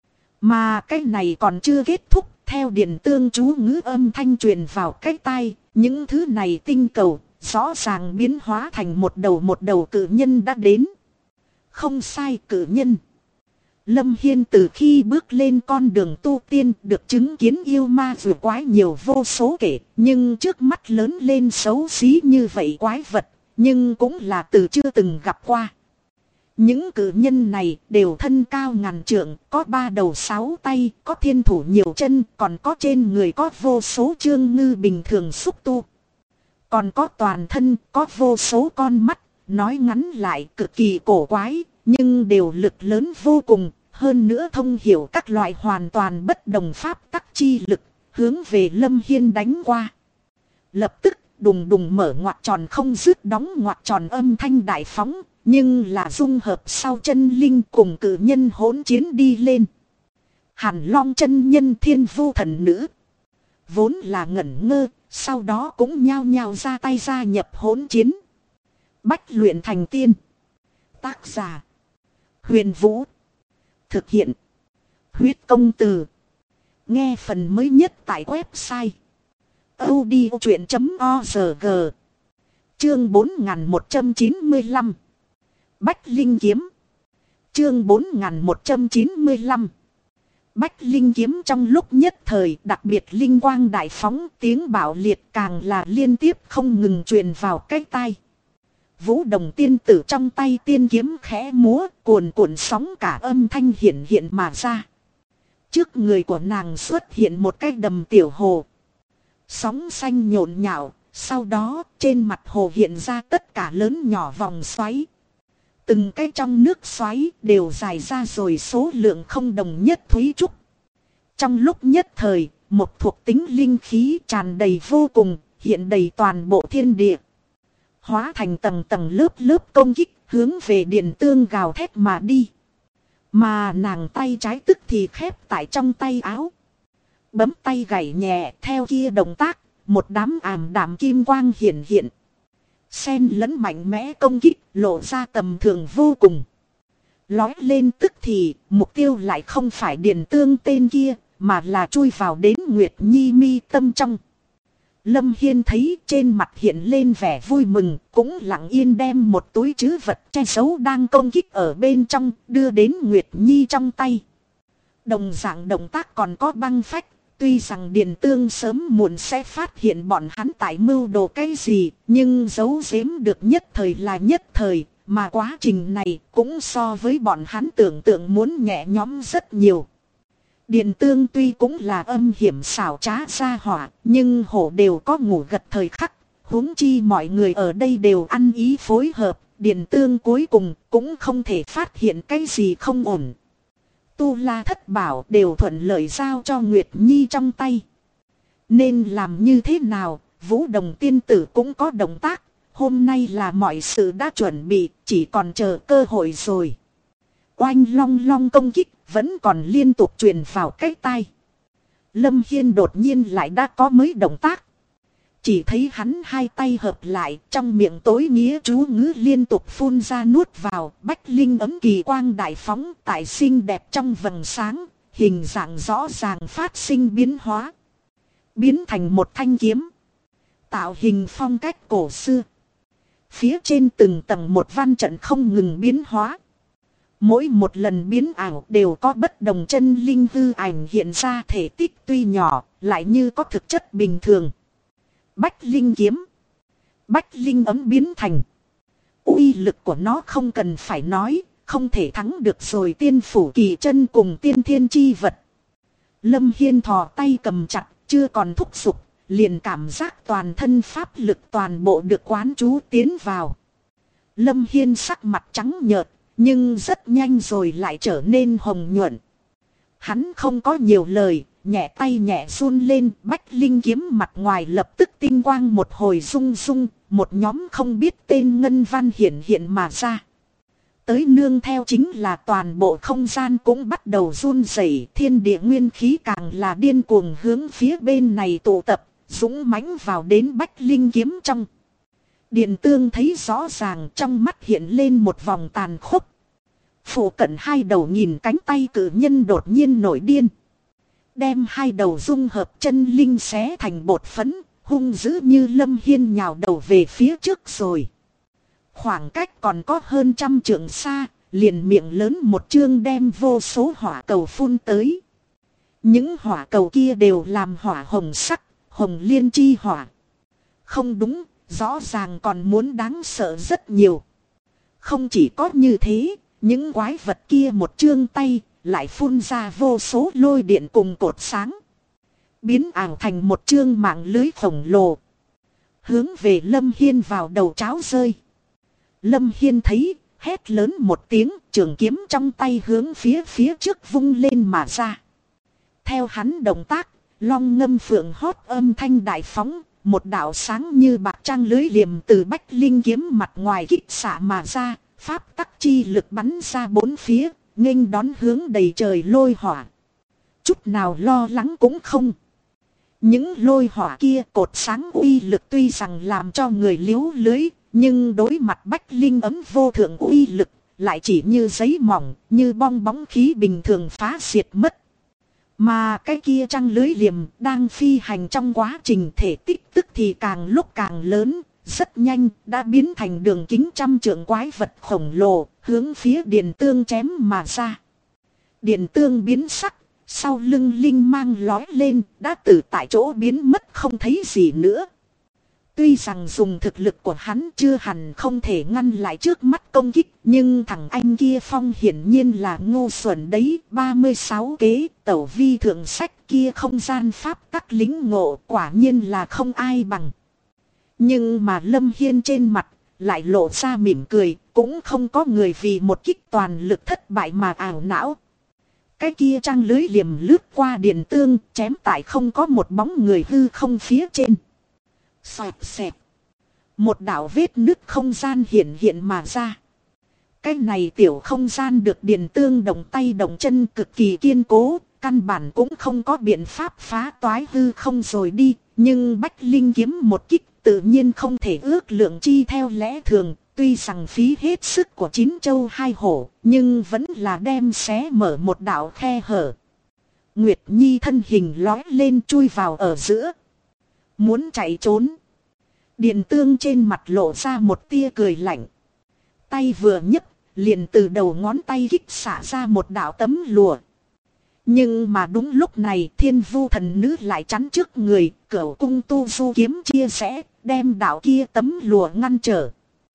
Mà cái này còn chưa kết thúc, theo Điền Tương chú ngữ âm thanh truyền vào cái tai, những thứ này tinh cầu rõ ràng biến hóa thành một đầu cự nhân đã đến. Không sai, cự nhân. Lâm Hiên từ khi bước lên con đường tu tiên được chứng kiến yêu ma vừa quái nhiều vô số kể, nhưng trước mắt lớn lên xấu xí như vậy quái vật, nhưng cũng là từ chưa từng gặp qua. Những cự nhân này đều thân cao ngàn trượng, có 3 đầu 6 tay, có thiên thủ nhiều chân, còn có trên người có vô số chương ngư bình thường xúc tu. Còn có toàn thân, có vô số con mắt, nói ngắn lại cực kỳ cổ quái, nhưng đều lực lớn vô cùng, hơn nữa thông hiểu các loại hoàn toàn bất đồng pháp tắc chi lực, hướng về Lâm Hiên đánh qua. Lập tức đùng đùng mở ngoặc tròn không dứt đóng ngoặc tròn âm thanh đại phóng, nhưng là dung hợp sau chân linh cùng cự nhân hỗn chiến đi lên. Hàn Long chân nhân thiên vu thần nữ vốn là ngẩn ngơ, sau đó cũng nhao nhao ra tay gia nhập hỗn chiến. Bách luyện thành tiên. Tác giả Huyền Vũ. Thực hiện Huyết Công Từ. Nghe phần mới nhất tại website audiochuyện.org. Chương 4195 Bách Linh Kiếm. Chương 4195 Bách Linh Kiếm. Trong lúc nhất thời đặc biệt linh quang đại phóng, tiếng bạo liệt càng là liên tiếp không ngừng truyền vào cái tai. Vũ Đồng tiên tử trong tay tiên kiếm khẽ múa, cuồn cuộn sóng cả âm thanh hiện hiện mà ra. Trước người của nàng xuất hiện một cái đầm tiểu hồ. Sóng xanh nhộn nhạo, sau đó trên mặt hồ hiện ra tất cả lớn nhỏ vòng xoáy. Từng cái trong nước xoáy đều dài ra rồi số lượng không đồng nhất thúy trúc. Trong lúc nhất thời, một thuộc tính linh khí tràn đầy vô cùng, hiện đầy toàn bộ thiên địa. Hóa thành tầng tầng lớp lớp công kích, hướng về Điền Tương gào thét mà đi. Mà nàng tay trái tức thì khép tại trong tay áo. Bấm tay gảy nhẹ, theo kia động tác, một đám ảm đạm kim quang hiện hiện. Xen lẫn mạnh mẽ công kích, lộ ra tầm thường vô cùng. Lói lên tức thì, mục tiêu lại không phải Điền Tương tên kia, mà là chui vào đến Nguyệt Nhi mi tâm trong. Lâm Hiên thấy trên mặt hiện lên vẻ vui mừng, cũng lặng yên đem một túi trữ vật che giấu đang công kích ở bên trong, đưa đến Nguyệt Nhi trong tay. Đồng dạng động tác còn có băng phách, tuy rằng Điền Tương sớm muộn sẽ phát hiện bọn hắn tại mưu đồ cái gì, nhưng giấu giếm được nhất thời là nhất thời, mà quá trình này cũng so với bọn hắn tưởng tượng muốn nhẹ nhõm rất nhiều. Điền Tương tuy cũng là âm hiểm xảo trá ra hỏa, nhưng hổ đều có ngủ gật thời khắc, huống chi mọi người ở đây đều ăn ý phối hợp, Điền Tương cuối cùng cũng không thể phát hiện cái gì không ổn. Tu La Thất Bảo đều thuận lợi giao cho Nguyệt Nhi trong tay. Nên làm như thế nào, Vũ Đồng tiên tử cũng có động tác, hôm nay là mọi sự đã chuẩn bị, chỉ còn chờ cơ hội rồi. Oanh long long công kích vẫn còn liên tục truyền vào cái tai. Lâm Hiên đột nhiên lại đã có mới động tác. Chỉ thấy hắn hai tay hợp lại, trong miệng tối nghĩa chú ngữ liên tục phun ra nuốt vào, bách linh ấm kỳ quang đại phóng tại xinh đẹp trong vầng sáng, hình dạng rõ ràng phát sinh biến hóa. Biến thành một thanh kiếm. Tạo hình phong cách cổ xưa. Phía trên từng tầng một văn trận không ngừng biến hóa. Mỗi một lần biến ảo đều có bất đồng chân linh hư ảnh hiện ra, thể tích tuy nhỏ, lại như có thực chất bình thường. Bách linh kiếm. Bách linh ấm biến thành. Uy lực của nó không cần phải nói, không thể thắng được rồi tiên phủ kỳ chân cùng tiên thiên chi vật. Lâm Hiên thò tay cầm chặt, chưa còn thúc giục, liền cảm giác toàn thân pháp lực toàn bộ được quán chú tiến vào. Lâm Hiên sắc mặt trắng nhợt, nhưng rất nhanh rồi lại trở nên hồng nhuận. Hắn không có nhiều lời, nhẹ tay nhẹ run lên, bách linh kiếm mặt ngoài lập tức tinh quang một hồi rung rung, một nhóm không biết tên ngân văn hiện mà ra. Tới nương theo chính là toàn bộ không gian cũng bắt đầu run rẩy, thiên địa nguyên khí càng là điên cuồng hướng phía bên này tụ tập, dũng mãnh vào đến bách linh kiếm trong. Điền Tương thấy rõ ràng, trong mắt hiện lên một vòng tàn khốc. Phủ cận hai đầu nhìn cánh tay cử nhân đột nhiên nổi điên. Đem hai đầu dung hợp chân linh xé thành bột phấn, hung dữ như Lâm Hiên nhào đầu về phía trước rồi. Khoảng cách còn có hơn 100 trượng xa, liền miệng lớn một chương đem vô số hỏa cầu phun tới. Những hỏa cầu kia đều làm hỏa hồng sắc, hồng liên chi hỏa. Không đúng, rõ ràng còn muốn đáng sợ rất nhiều. Không chỉ có như thế, những quái vật kia một chương tay lại phun ra vô số lôi điện cùng cột sáng. Biến ảo thành một chương mạng lưới khổng lồ. Hướng về Lâm Hiên vào đầu cháo rơi. Lâm Hiên thấy, hét lớn một tiếng, trường kiếm trong tay hướng phía trước vung lên mà ra. Theo hắn động tác, long ngâm phượng hót âm thanh đại phóng, một đạo sáng như bạc trăng lưới liềm từ bách linh kiếm mặt ngoài kích xạ mà ra, pháp tắc chi lực bắn ra bốn phía, nghênh đón hướng đầy trời lôi hỏa. Chút nào lo lắng cũng không. Những lôi hỏa kia cột sáng uy lực tuy rằng làm cho người liếu lưới, nhưng đối mặt bách linh ấm vô thượng uy lực, lại chỉ như giấy mỏng, như bong bóng khí bình thường phá diệt mất. Mà cái kia trăng lưới liềm đang phi hành trong quá trình thể tích tức thì càng lúc càng lớn, rất nhanh đã biến thành đường kính 100 trượng quái vật khổng lồ, hướng phía Điền Tương chém mà ra. Điền Tương biến sắc, sau lưng linh mang lói lên, đã từ tại chỗ biến mất không thấy gì nữa. Tuy rằng dùng thực lực của hắn chưa hẳn không thể ngăn lại trước mắt công kích, nhưng thằng anh kia phong hiển nhiên là ngu xuẩn đấy. 36 kế tẩu vi thượng sách kia không gian pháp tắc lính ngộ, quả nhiên là không ai bằng. Nhưng mà Lâm Hiên trên mặt lại lộ ra mỉm cười, cũng không có người vì một kích toàn lực thất bại mà ảo não. Cái kia trăng lưới liềm lướt qua Điền Tương, chém tại không có một bóng người hư không phía trên. Xoẹt xẹt. Một đạo vết nứt không gian hiện mà ra. Cái này tiểu không gian được Điền Tương động tay động chân cực kỳ kiên cố, căn bản cũng không có biện pháp phá toái hư không rồi đi. Nhưng bách linh kiếm một kích tự nhiên không thể ước lượng chi theo lẽ thường. Tuy rằng phí hết sức của 9 châu 2 hổ, nhưng vẫn là đem xé mở một đạo khe hở. Nguyệt Nhi thân hình lói lên chui vào ở giữa. muốn chạy trốn. Điền Tương trên mặt lộ ra một tia cười lạnh. Tay vừa nhấc, liền từ đầu ngón tay kích xả ra một đạo tấm lụa. Nhưng mà đúng lúc này Thiên Vu thần nữ lại chắn trước người, Cửu cung tu du kiếm chia sẻ, đem đạo kia tấm lụa ngăn trở.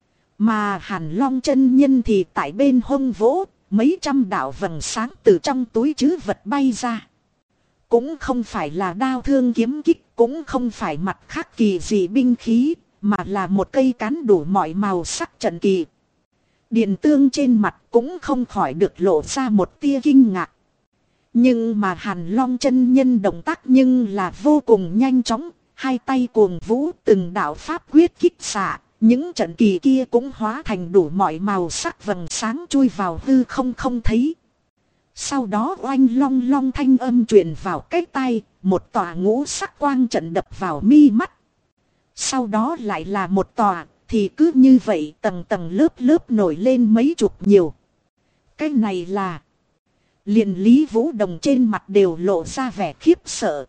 Mà Hàn Long chân nhân thì tại bên hông vỗ, mấy trăm đạo vầng sáng từ trong túi trữ vật bay ra. Cũng không phải là đao thương kiếm kích, cũng không phải mặt khác kỳ gì binh khí, mà là một cây cán đủ mọi màu sắc trận kỳ. Điền Tương trên mặt cũng không khỏi được lộ ra một tia kinh ngạc. Nhưng mà Hàn Long chân nhân động tác nhưng là vô cùng nhanh chóng, hai tay cuồng vũ từng đạo pháp quyết kích xạ, những trận kỳ kia cũng hóa thành đủ mọi màu sắc vầng sáng chui vào hư không thấy. Sau đó oanh long long thanh âm truyền vào cái tai, một tòa ngũ sắc quang trận đập vào mi mắt. Sau đó lại là một tòa, thì cứ như vậy tầng tầng lớp lớp nổi lên mấy chục nhiều. Cái này là... liền Lý Vũ Đồng trên mặt đều lộ ra vẻ khiếp sợ.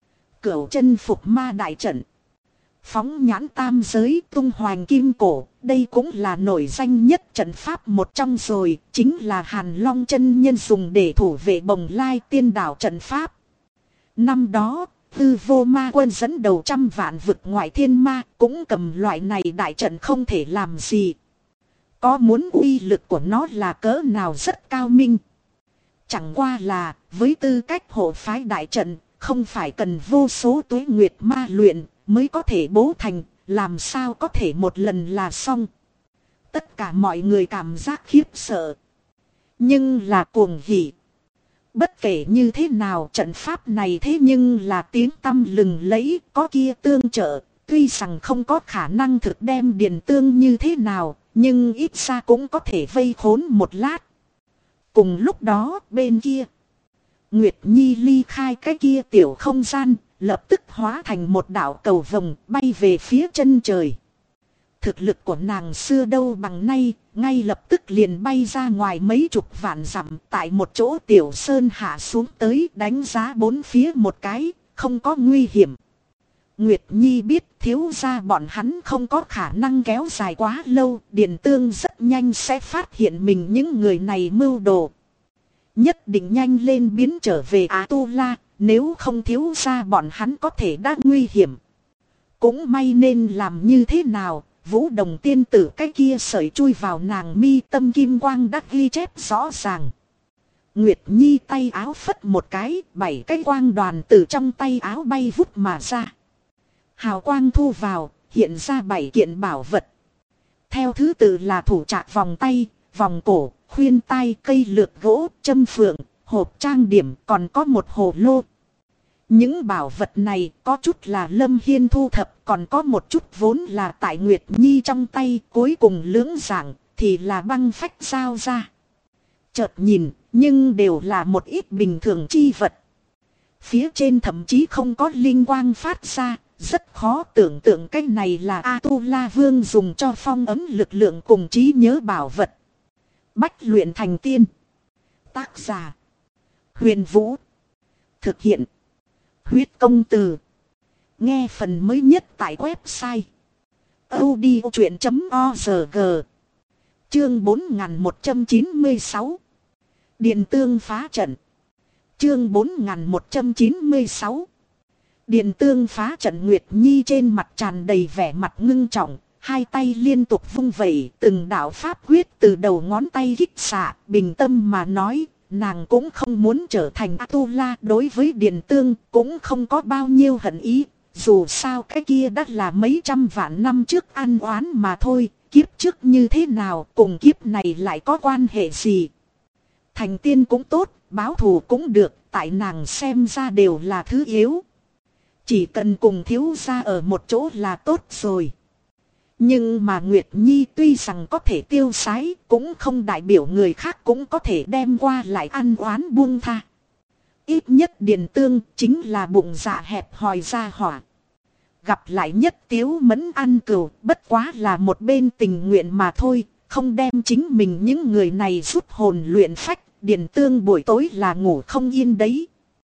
Cửu chân phục ma đại trận. Phóng nhãn tam giới tung hoành kim cổ, đây cũng là nổi danh nhất trận pháp một trong rồi, chính là Hàn Long chân nhân dùng để thủ vệ Bồng Lai tiên đảo trận pháp. Năm đó, Tư Vô Ma Quân dẫn đầu trăm vạn vực ngoại thiên ma, cũng cầm loại này đại trận không thể làm gì. Có muốn uy lực của nó là cỡ nào rất cao minh. Chẳng qua là, với tư cách hộ phái đại trận, không phải cần vô số tuế nguyệt ma luyện, mới có thể bố thành, làm sao có thể một lần là xong. Tất cả mọi người cảm giác khiếp sợ. Nhưng là cuồng hỉ. Bất kể như thế nào trận pháp này thế nhưng là tiếng tăm lừng lẫy, có kia tương trợ. Tuy rằng không có khả năng thực đem Điền Tương như thế nào, nhưng ít ra cũng có thể vây khốn một lát. Cùng lúc đó bên kia, Nguyệt Nhi ly khai cái kia tiểu không gian, lập tức hóa thành một đạo cầu vồng bay về phía chân trời. Thực lực của nàng xưa đâu bằng nay, ngay lập tức liền bay ra ngoài mấy chục vạn dặm, tại một chỗ tiểu sơn hạ xuống tới đánh giá bốn phía một cái, không có nguy hiểm. Nguyệt Nhi biết thiếu gia bọn hắn không có khả năng kéo dài quá lâu, Điền Tương rất nhanh sẽ phát hiện mình những người này mưu đồ. Nhất định nhanh lên biến trở về Á Tu La, nếu không thiếu gia bọn hắn có thể đã nguy hiểm. Cũng may nên làm như thế nào, Vũ Đồng tiên tử cái kia sợi chui vào nàng mi tâm kim quang đã ghi chép rõ ràng. Nguyệt Nhi tay áo phất một cái, 7 cái quang đoàn từ trong tay áo bay vút mà ra. Hào quang thu vào, hiện ra 7 kiện bảo vật. Theo thứ tự là thủ trạc vòng tay, vòng cổ, khuyên tai, cây lược gỗ, châm phượng, hộp trang điểm, còn có một hồ lô. Những bảo vật này có chút là Lâm Hiên thu thập, còn có một chút vốn là tại Nguyệt Nhi trong tay, cuối cùng lưỡng giảng thì là băng phách giao ra. Chợt nhìn, nhưng đều là một ít bình thường chi vật. Phía trên thậm chí không có linh quang phát ra, rất khó tưởng tượng cái này là A Tu La Vương dùng cho phong ấm lực lượng cùng trí nhớ bảo vật. Bách luyện thành tiên. Tác giả: Huyền Vũ. Thực hiện: Huyết Công Từ. Nghe phần mới nhất tại website audiochuyện.org. Chương 4196. Điền Tương phá trận. Chương 4196. Điền Tương phá trận. Nguyệt Nhi trên mặt tràn đầy vẻ mặt ngưng trọng, hai tay liên tục vung vẩy, từng đạo pháp quyết từ đầu ngón tay kích xạ, bình tâm mà nói, nàng cũng không muốn trở thành A-tu-la, đối với Điền Tương cũng không có bao nhiêu hận ý, dù sao cái kia đã là mấy trăm vạn năm trước ăn oán mà thôi, kiếp trước như thế nào cùng kiếp này lại có quan hệ gì. Thành tiên cũng tốt, báo thù cũng được, tại nàng xem ra đều là thứ yếu. Chỉ cần cùng thiếu gia ở một chỗ là tốt rồi. Nhưng mà Nguyệt Nhi tuy rằng có thể tiêu sái, cũng không đại biểu người khác cũng có thể đem qua lại ăn oán buông tha. Ít nhất Điền Tương chính là bụng dạ hẹp hòi ra hỏa. Gặp lại Nhất Tiếu Mẫn ăn cừu, bất quá là một bên tình nguyện mà thôi, không đem chính mình những người này rút hồn luyện phách. Điền Tương buổi tối là ngủ không yên đấy.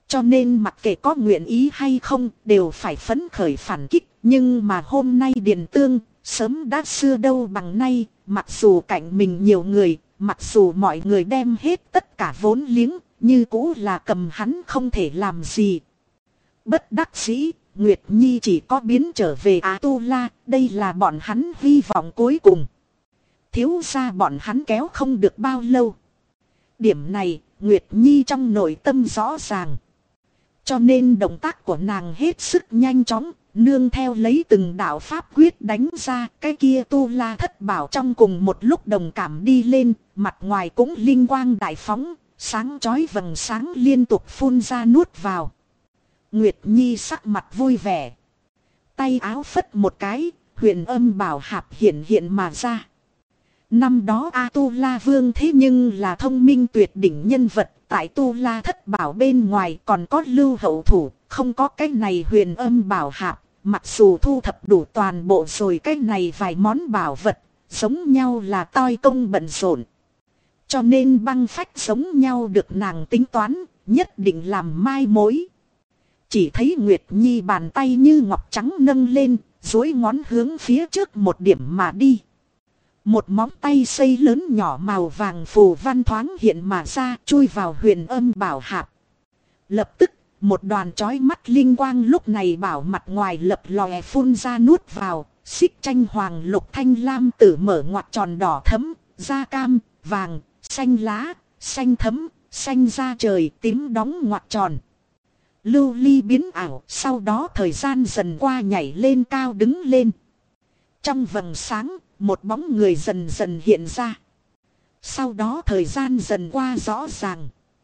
Cho nên mặc kệ có nguyện ý hay không đều phải phấn khởi phản kích. Nhưng mà hôm nay Điền Tương sớm đã xưa đâu bằng nay. Mặc dù cạnh mình nhiều người, mặc dù mọi người đem hết tất cả vốn liếng, như cũ là cầm hắn không thể làm gì. Bất đắc dĩ, Nguyệt Nhi chỉ có biến trở về Á Tu La, đây là bọn hắn hy vọng cuối cùng. Thiếu ra bọn hắn kéo không được bao lâu. Điểm này, Nguyệt Nhi trong nội tâm rõ ràng. Cho nên động tác của nàng hết sức nhanh chóng, nương theo lấy từng đạo pháp quyết đánh ra. Cái kia Tu La Thất Bảo trong cùng một lúc đồng cảm đi lên, mặt ngoài cũng linh quang đại phóng, sáng chói vầng sáng liên tục phun ra nuốt vào. Nguyệt Nhi sắc mặt vui vẻ. Tay áo phất một cái, huyền âm bảo hạp hiện hiện mà ra. Năm đó A Tu La Vương thế nhưng là thông minh tuyệt đỉnh nhân vật. Tại Tu La Thất Bảo bên ngoài còn có lưu hậu thủ. Không có cái này huyền âm bảo hạp. Mặc dù thu thập đủ toàn bộ rồi cái này vài món bảo vật. Giống nhau là toi công bận rộn. Cho nên băng phách giống nhau được nàng tính toán. Nhất định làm mai mối. Chỉ thấy Nguyệt Nhi bàn tay như ngọc trắng nâng lên. Duỗi ngón hướng phía trước một điểm mà đi. Một móng tay xây lớn nhỏ màu vàng phù văn thoáng hiện mà ra, chui vào huyền âm bảo hạp. Lập tức, một đoàn chói mắt linh quang lúc này bảo mặt ngoài lập lòe phun ra nuốt vào, xích tranh hoàng lục thanh lam tử mở ngoặt tròn đỏ thẫm, da cam, vàng, xanh lá, xanh thẫm, xanh da trời, tím đóng ngoặt tròn. Lưu ly biến ảo, sau đó thời gian dần qua nhảy lên cao đứng lên. Trong vầng sáng, một bóng người dần dần hiện ra. Sau đó thời gian dần qua rõ ràng.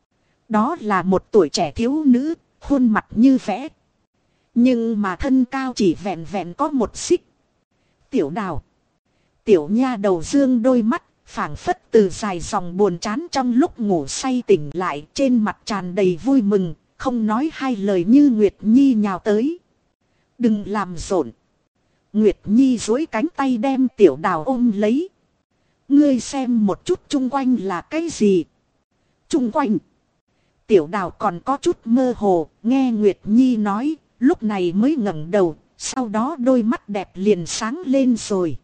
Đó là một tuổi trẻ thiếu nữ, khuôn mặt như vẽ. Nhưng mà thân cao chỉ vẹn vẹn có một xích. Tiểu Đào. Tiểu nha đầu dương đôi mắt, phảng phất từ dài dòng buồn chán trong lúc ngủ say tỉnh lại, trên mặt tràn đầy vui mừng, không nói hai lời như Nguyệt Nhi nhào tới. Đừng làm rộn. Nguyệt Nhi duỗi cánh tay đem Tiểu Đào ôm lấy. Ngươi xem một chút chung quanh là cái gì? Chung quanh. Tiểu Đào còn có chút mơ hồ, nghe Nguyệt Nhi nói, lúc này mới ngẩng đầu, sau đó đôi mắt đẹp liền sáng lên rồi.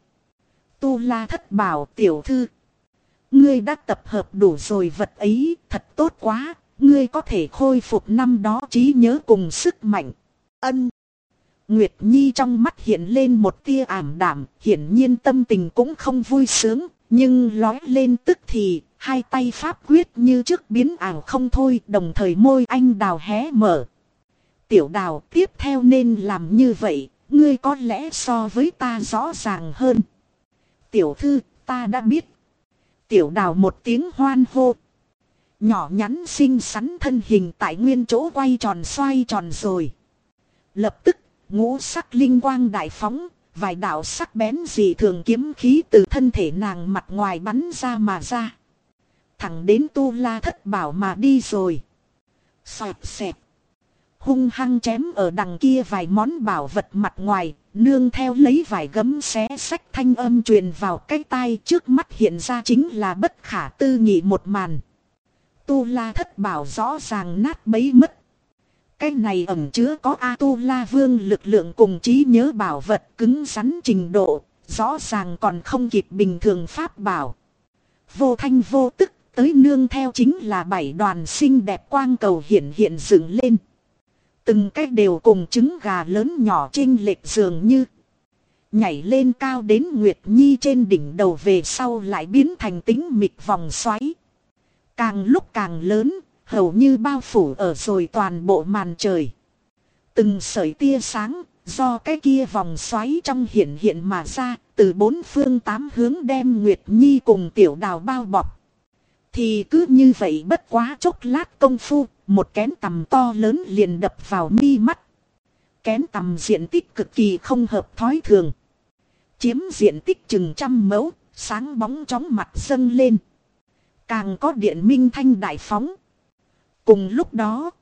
Tu La Thất Bảo tiểu thư. Ngươi đã tập hợp đủ rồi vật ấy, thật tốt quá, ngươi có thể khôi phục năm đó trí nhớ cùng sức mạnh. Ân. Nguyệt Nhi trong mắt hiện lên một tia ảm đạm, hiển nhiên tâm tình cũng không vui sướng, nhưng lói lên tức thì, hai tay pháp quyết như trước biến ảo không thôi, đồng thời môi anh đào hé mở. Tiểu Đào, tiếp theo nên làm như vậy, ngươi có lẽ so với ta rõ ràng hơn. Tiểu thư, ta đã biết. Tiểu Đào một tiếng hoan hô. Nhỏ nhắn xinh xắn thân hình tại nguyên chỗ quay tròn xoay tròn rồi. Lập tức, ngũ sắc linh quang đại phóng, vài đạo sắc bén dị thường kiếm khí từ thân thể nàng mặt ngoài bắn ra mà ra. Thẳng đến Tu La Thất Bảo mà đi rồi. Xoẹt xẹt. Hung hăng chém ở đằng kia vài món bảo vật mặt ngoài, nương theo lấy vài gấm xé xách thanh âm truyền vào cái tai, trước mắt hiện ra chính là bất khả tư nghị một màn. Tu La Thất Bảo rõ ràng nát bấy mất. Cái này ẩn chứa có A Tu La Vương lực lượng cùng trí nhớ bảo vật cứng rắn trình độ, rõ ràng còn không kịp bình thường pháp bảo. Vô thanh vô tức, tới nương theo chính là 7 đoàn xinh đẹp quang cầu hiện hiện dựng lên. Từng cái đều cùng trứng gà lớn nhỏ chênh lệch dường như. Nhảy lên cao đến Nguyệt Nhi trên đỉnh đầu về sau lại biến thành tĩnh mịch vòng xoáy. Càng lúc càng lớn, hầu như bao phủ ở rồi toàn bộ màn trời. Từng sợi tia sáng, do cái kia vòng xoáy trong hiện hiện mà ra, từ 4 phương 8 hướng đem Nguyệt Nhi cùng Tiểu Đào bao bọc. Thì cứ như vậy bất quá chốc lát công phu, một kén tằm to lớn liền đập vào mi mắt. Kén tằm diện tích cực kỳ không hợp thói thường. Chiếm diện tích chừng 100 mẫu, sáng bóng chóng mặt dâng lên. Càng có điện minh thanh đại phóng. Cùng lúc đó,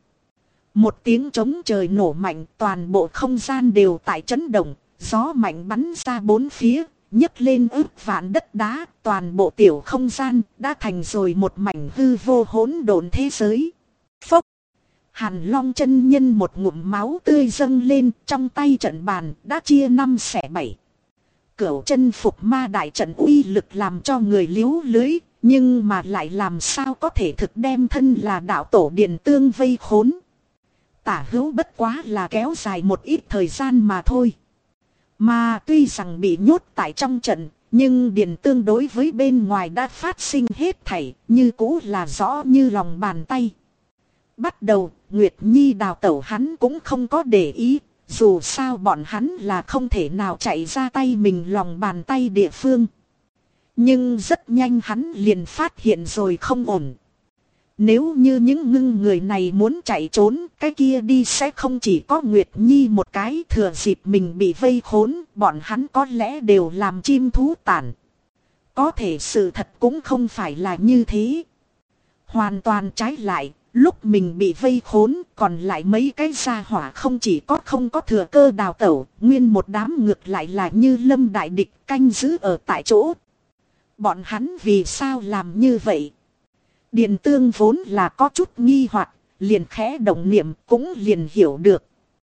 một tiếng trống trời nổ mạnh, toàn bộ không gian đều tại chấn động, gió mạnh bắn ra bốn phía, nhấc lên ức vạn đất đá, toàn bộ tiểu không gian đã thành rồi một mảnh hư vô hỗn độn thế giới. Phốc! Hàn Long chân nhân một ngụm máu tươi dâng lên, trong tay trận bàn đã chia 5/7. Cửu chân phục ma đại trận uy lực làm cho người liếu lưới, nhưng mà lại làm sao có thể thực đem thân là đạo tổ Điền Tương vây khốn. Tả hữu bất quá là kéo dài một ít thời gian mà thôi. Mà tuy rằng bị nhốt tại trong trận, nhưng Điền Tương đối với bên ngoài đã phát sinh hết thảy, như cũ là rõ như lòng bàn tay. Bắt đầu, Nguyệt Nhi đào tẩu hắn cũng không có để ý, dù sao bọn hắn là không thể nào chạy ra tay mình lòng bàn tay địa phương. Nhưng rất nhanh hắn liền phát hiện rồi không ổn. Nếu như những người này muốn chạy trốn, cái kia đi sẽ không chỉ có Nguyệt Nhi một cái, thừa dịp mình bị vây khốn, bọn hắn có lẽ đều làm chim thú tản. Có thể sự thật cũng không phải là như thế. Hoàn toàn trái lại, lúc mình bị vây khốn, còn lại mấy cái gia hỏa không chỉ có không có thừa cơ đào tẩu, nguyên một đám ngược lại là như lâm đại địch canh giữ ở tại chỗ. Bọn hắn vì sao làm như vậy? Điền Tương vốn là có chút nghi hoặc, liền khẽ động niệm cũng liền hiểu được.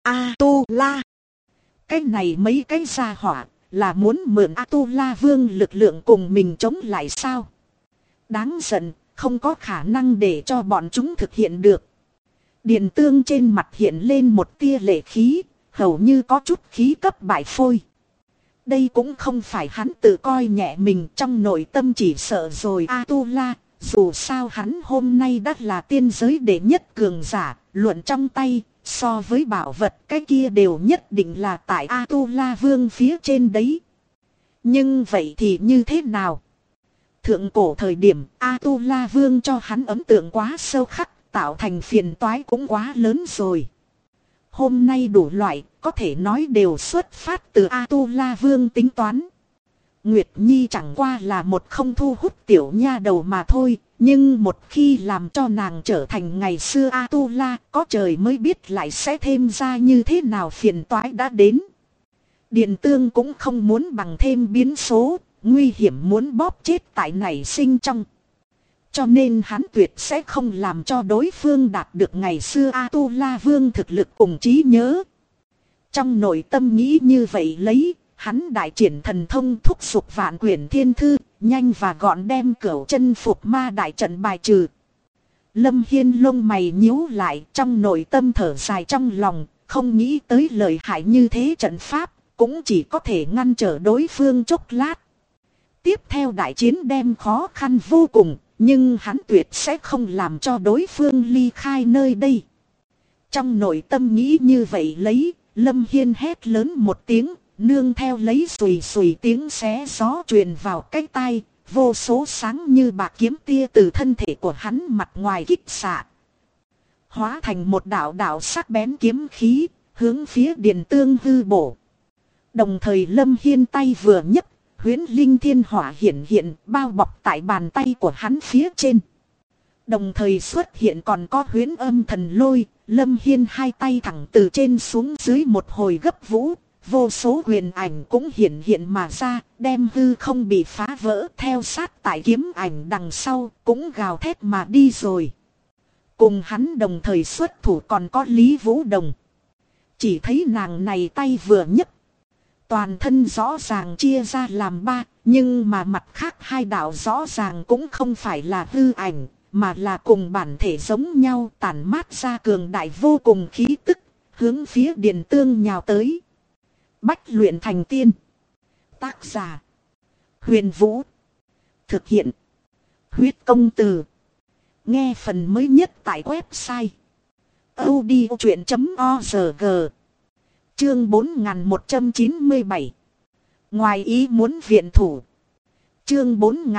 A-tu-la. Cái này mấy cái gia hỏa là muốn mượn A-tu-la vương lực lượng cùng mình chống lại sao? Đáng giận, không có khả năng để cho bọn chúng thực hiện được. Điền Tương trên mặt hiện lên một tia lệ khí, hầu như có chút khí cấp bại phôi. Đây cũng không phải hắn tự coi nhẹ mình, trong nội tâm chỉ sợ rồi A-tu-la. Dù sao hắn hôm nay đã là tiên giới đệ nhất cường giả, luận trong tay, so với bảo vật cái kia đều nhất định là tại A-tu-la vương phía trên đấy. Nhưng vậy thì như thế nào? Thượng cổ thời điểm A-tu-la vương cho hắn ấn tượng quá sâu khắc, tạo thành phiền toái cũng quá lớn rồi. Hôm nay đủ loại, có thể nói đều xuất phát từ A-tu-la vương tính toán. Nguyệt Nhi chẳng qua là một không thu hút tiểu nha đầu mà thôi, nhưng một khi làm cho nàng trở thành ngày xưa A-tu-la, có trời mới biết lại sẽ thêm ra như thế nào phiền toái đã đến. Điền Tương cũng không muốn bằng thêm biến số, nguy hiểm muốn bóp chết tại nảy sinh trong. Cho nên hắn tuyệt sẽ không làm cho đối phương đạt được ngày xưa A-tu-la vương thực lực cùng trí nhớ. Trong nội tâm nghĩ như vậy lấy, hắn đại triển thần thông thúc giục vạn quyển thiên thư, nhanh và gọn đem cửu chân phục ma đại trận bài trừ. Lâm Hiên lông mày nhíu lại, trong nội tâm thở dài trong lòng, không nghĩ tới lợi hại như thế trận pháp, cũng chỉ có thể ngăn trở đối phương chốc lát. Tiếp theo đại chiến đem khó khăn vô cùng, nhưng hắn tuyệt sẽ không làm cho đối phương ly khai nơi đây. Trong nội tâm nghĩ như vậy lấy, Lâm Hiên hét lớn một tiếng, nương theo lấy xùy xùy tiếng xé gió truyền vào cái tai, vô số sáng như bạc kiếm tia từ thân thể của hắn mặt ngoài kích xạ. Hóa thành một đạo đạo sắc bén kiếm khí, hướng phía Điền Tương hư bổ. Đồng thời Lâm Hiên tay vừa nhấc, huyễn linh thiên hỏa hiện hiện bao bọc tại bàn tay của hắn phía trên. Đồng thời xuất hiện còn có huyễn âm thần lôi, Lâm Hiên hai tay thẳng từ trên xuống dưới một hồi gấp vũ. Vô số huyền ảnh cũng hiện hiện mà ra, đem hư không bị phá vỡ theo sát tại kiếm ảnh đằng sau, cũng gào thét mà đi rồi. Cùng hắn đồng thời xuất thủ còn có Lý Vũ Đồng. Chỉ thấy nàng này tay vừa nhấc, toàn thân rõ ràng chia ra làm ba, nhưng mà mặt khác hai đạo rõ ràng cũng không phải là hư ảnh, mà là cùng bản thể giống nhau tản mát ra cường đại vô cùng khí tức, hướng phía Điền Tương nhào tới. Bách luyện thành tiên. Tác giả: Huyền Vũ. Thực hiện: Huyết Công Từ. Nghe phần mới nhất tại website audiochuyện.org. Chương 4197. Ngoài ý muốn viện thủ. Chương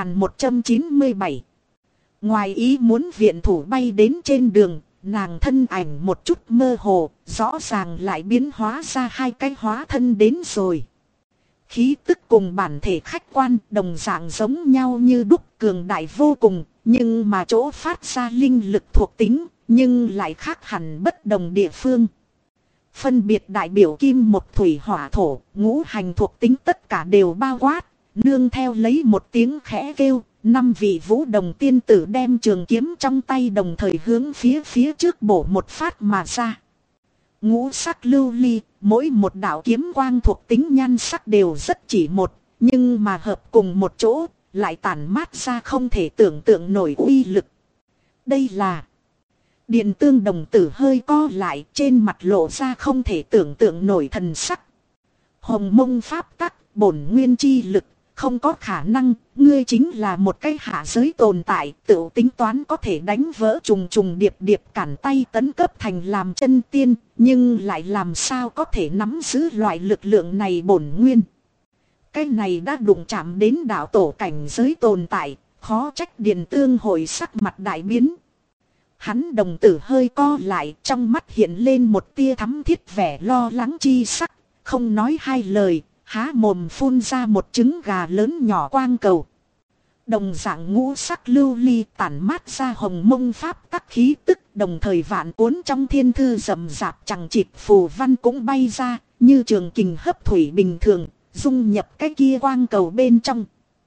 4197. Ngoài ý muốn viện thủ bay đến trên đường. Nàng thân ảnh một chút mơ hồ, rõ ràng lại biến hóa ra hai cái hóa thân đến rồi. Khí tức cùng bản thể khách quan đồng dạng giống nhau như đúc cường đại vô cùng, nhưng mà chỗ phát ra linh lực thuộc tính, nhưng lại khác hẳn bất đồng địa phương. Phân biệt đại biểu kim một thủy hỏa thổ, ngũ hành thuộc tính tất cả đều bao quát, nương theo lấy một tiếng khẽ kêu, 5 vị vũ đồng tiên tử đem trường kiếm trong tay đồng thời hướng phía trước bổ một phát mà ra. Ngũ sắc lưu ly, mỗi một đạo kiếm quang thuộc tính nhan sắc đều rất chỉ một, nhưng mà hợp cùng một chỗ, lại tản mát ra không thể tưởng tượng nổi uy lực. Đây là... Điện Tương đồng tử hơi co lại, trên mặt lộ ra không thể tưởng tượng nổi thần sắc. Hồng mông pháp tắc, bổn nguyên chi lực, không có khả năng, ngươi chính là một cái hạ giới tồn tại, tự tính toán có thể đánh vỡ trùng trùng điệp điệp cản tay tấn cấp thành làm chân tiên, nhưng lại làm sao có thể nắm giữ loại lực lượng này bổn nguyên. Cái này đã đụng chạm đến đạo tổ cảnh giới tồn tại, khó trách Điện Tương hội sắc mặt đại biến. Hắn đồng tử hơi co lại, trong mắt hiện lên một tia thắm thiết vẻ lo lắng chi sắc, không nói hai lời, há mồm phun ra một trứng gà lớn nhỏ quang cầu. Đồng dạng ngũ sắc lưu ly tản mát ra hồng mông pháp tắc khí tức, đồng thời vạn cuốn trong thiên thư rậm rạp chẳng chịt phù văn cũng bay ra, như trường kình hấp thủy bình thường, dung nhập cái kia quang cầu bên trong.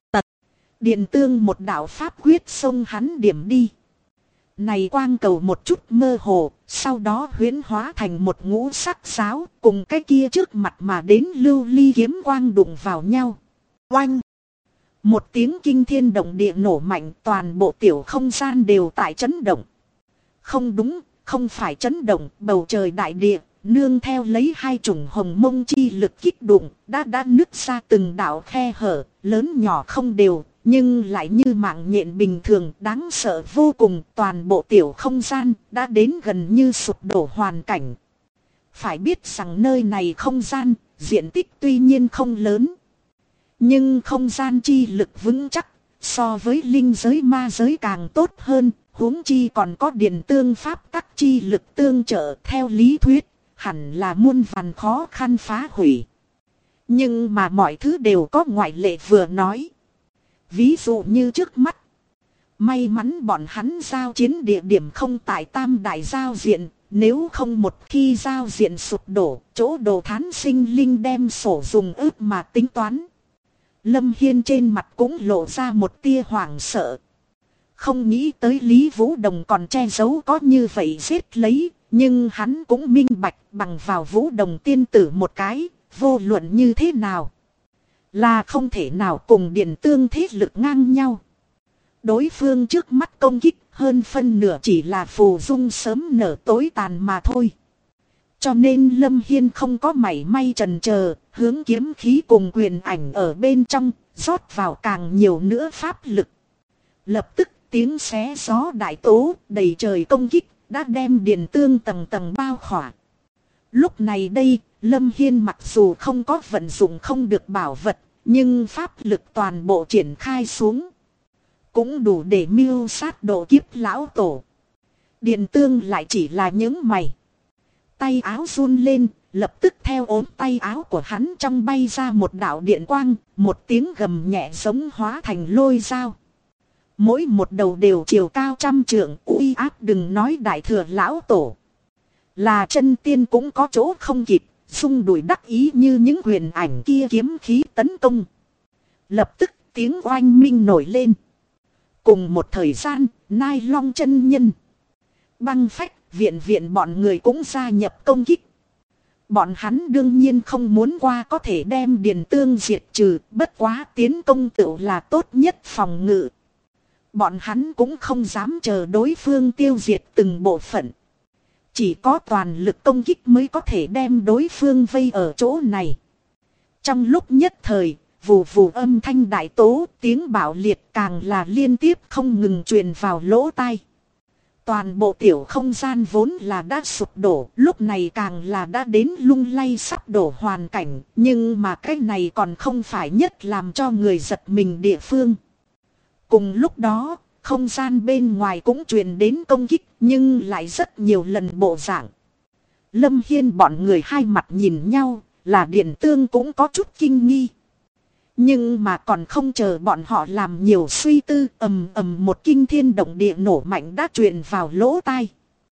Điện Tương một đạo pháp quyết xông hắn điểm đi. Này quang cầu một chút mơ hồ, sau đó huyễn hóa thành một ngũ sắc giáo, cùng cái kia trước mặt mà đến lưu ly kiếm quang đụng vào nhau. Oanh! Một tiếng kinh thiên động địa nổ mạnh, toàn bộ tiểu không gian đều tại chấn động. Không đúng, không phải chấn động, bầu trời đại địa, nương theo lấy hai chủng hồng mông chi lực kích đụng, đã nứt ra từng đạo khe hở, lớn nhỏ không đều. Nhưng lại như mạng nhện bình thường đáng sợ vô cùng, toàn bộ tiểu không gian đã đến gần như sụp đổ hoàn cảnh. Phải biết rằng nơi này không gian, diện tích tuy nhiên không lớn. Nhưng không gian chi lực vững chắc, so với linh giới ma giới càng tốt hơn, huống chi còn có Điện Tương pháp tắc chi lực tương trợ theo lý thuyết, hẳn là muôn vàn khó khăn phá hủy. Nhưng mà mọi thứ đều có ngoại lệ vừa nói. Ví dụ như trước mắt, may mắn bọn hắn giao chiến địa điểm không tại Tam Đại giao diện, nếu không một khi giao diện sụp đổ, chỗ đồ thán sinh linh đem sổ dùng ước mà tính toán. Lâm Hiên trên mặt cũng lộ ra một tia hoảng sợ. Không nghĩ tới Lý Vũ Đồng còn che giấu có như vậy giết lấy, nhưng hắn cũng minh bạch bằng vào Vũ Đồng tiên tử một cái, vô luận như thế nào. Là không thể nào cùng Điện Tương thế lực ngang nhau. Đối phương trước mắt công kích hơn phân nửa chỉ là phù dung sớm nở tối tàn mà thôi. Cho nên Lâm Hiên không có mảy may chần chờ, hướng kiếm khí cùng quyền ảnh ở bên trong, rót vào càng nhiều nữa pháp lực. Lập tức tiếng xé gió đại tố, đầy trời công kích, đã đem Điện Tương tầng tầng bao khỏa. Lúc này đây, Lâm Hiên mặc dù không có vận dụng không được bảo vật, nhưng pháp lực toàn bộ triển khai xuống, cũng đủ để mưu sát độ kiếp lão tổ. Điện Tương lại chỉ là những mày. Tay áo run lên, lập tức theo ốm tay áo của hắn trong bay ra một đạo điện quang, một tiếng gầm nhẹ giống hóa thành lôi dao. Mỗi một đầu đều chiều cao 100 trượng, uy áp đừng nói đại thừa lão tổ. Là chân tiên cũng có chỗ không kịp, xung đuổi đắc ý như những huyền ảnh kia kiếm khí tấn công. Lập tức tiếng oanh minh nổi lên. Cùng một thời gian, Nai Long chân nhân, Băng Phách, viện bọn người cũng gia nhập công kích. Bọn hắn đương nhiên không muốn qua có thể đem Điện Tương diệt trừ, bất quá tiến công tựu là tốt nhất phòng ngự. Bọn hắn cũng không dám chờ đối phương tiêu diệt từng bộ phận. Chỉ có toàn lực công kích mới có thể đem đối phương vây ở chỗ này. Trong lúc nhất thời, vù vù âm thanh đại tố, tiếng bạo liệt càng là liên tiếp không ngừng truyền vào lỗ tai. Toàn bộ tiểu không gian vốn là đã sụp đổ, lúc này càng là đã đến lung lay sắp đổ hoàn cảnh, nhưng mà cái này còn không phải nhất làm cho người giật mình địa phương. Cùng lúc đó, không gian bên ngoài cũng truyền đến công kích, nhưng lại rất nhiều lần bộ dạng. Lâm Hiên bọn người hai mặt nhìn nhau, là Điện Tương cũng có chút kinh nghi. Nhưng mà còn không chờ bọn họ làm nhiều suy tư, ầm ầm một kinh thiên động địa nổ mạnh đã truyền vào lỗ tai.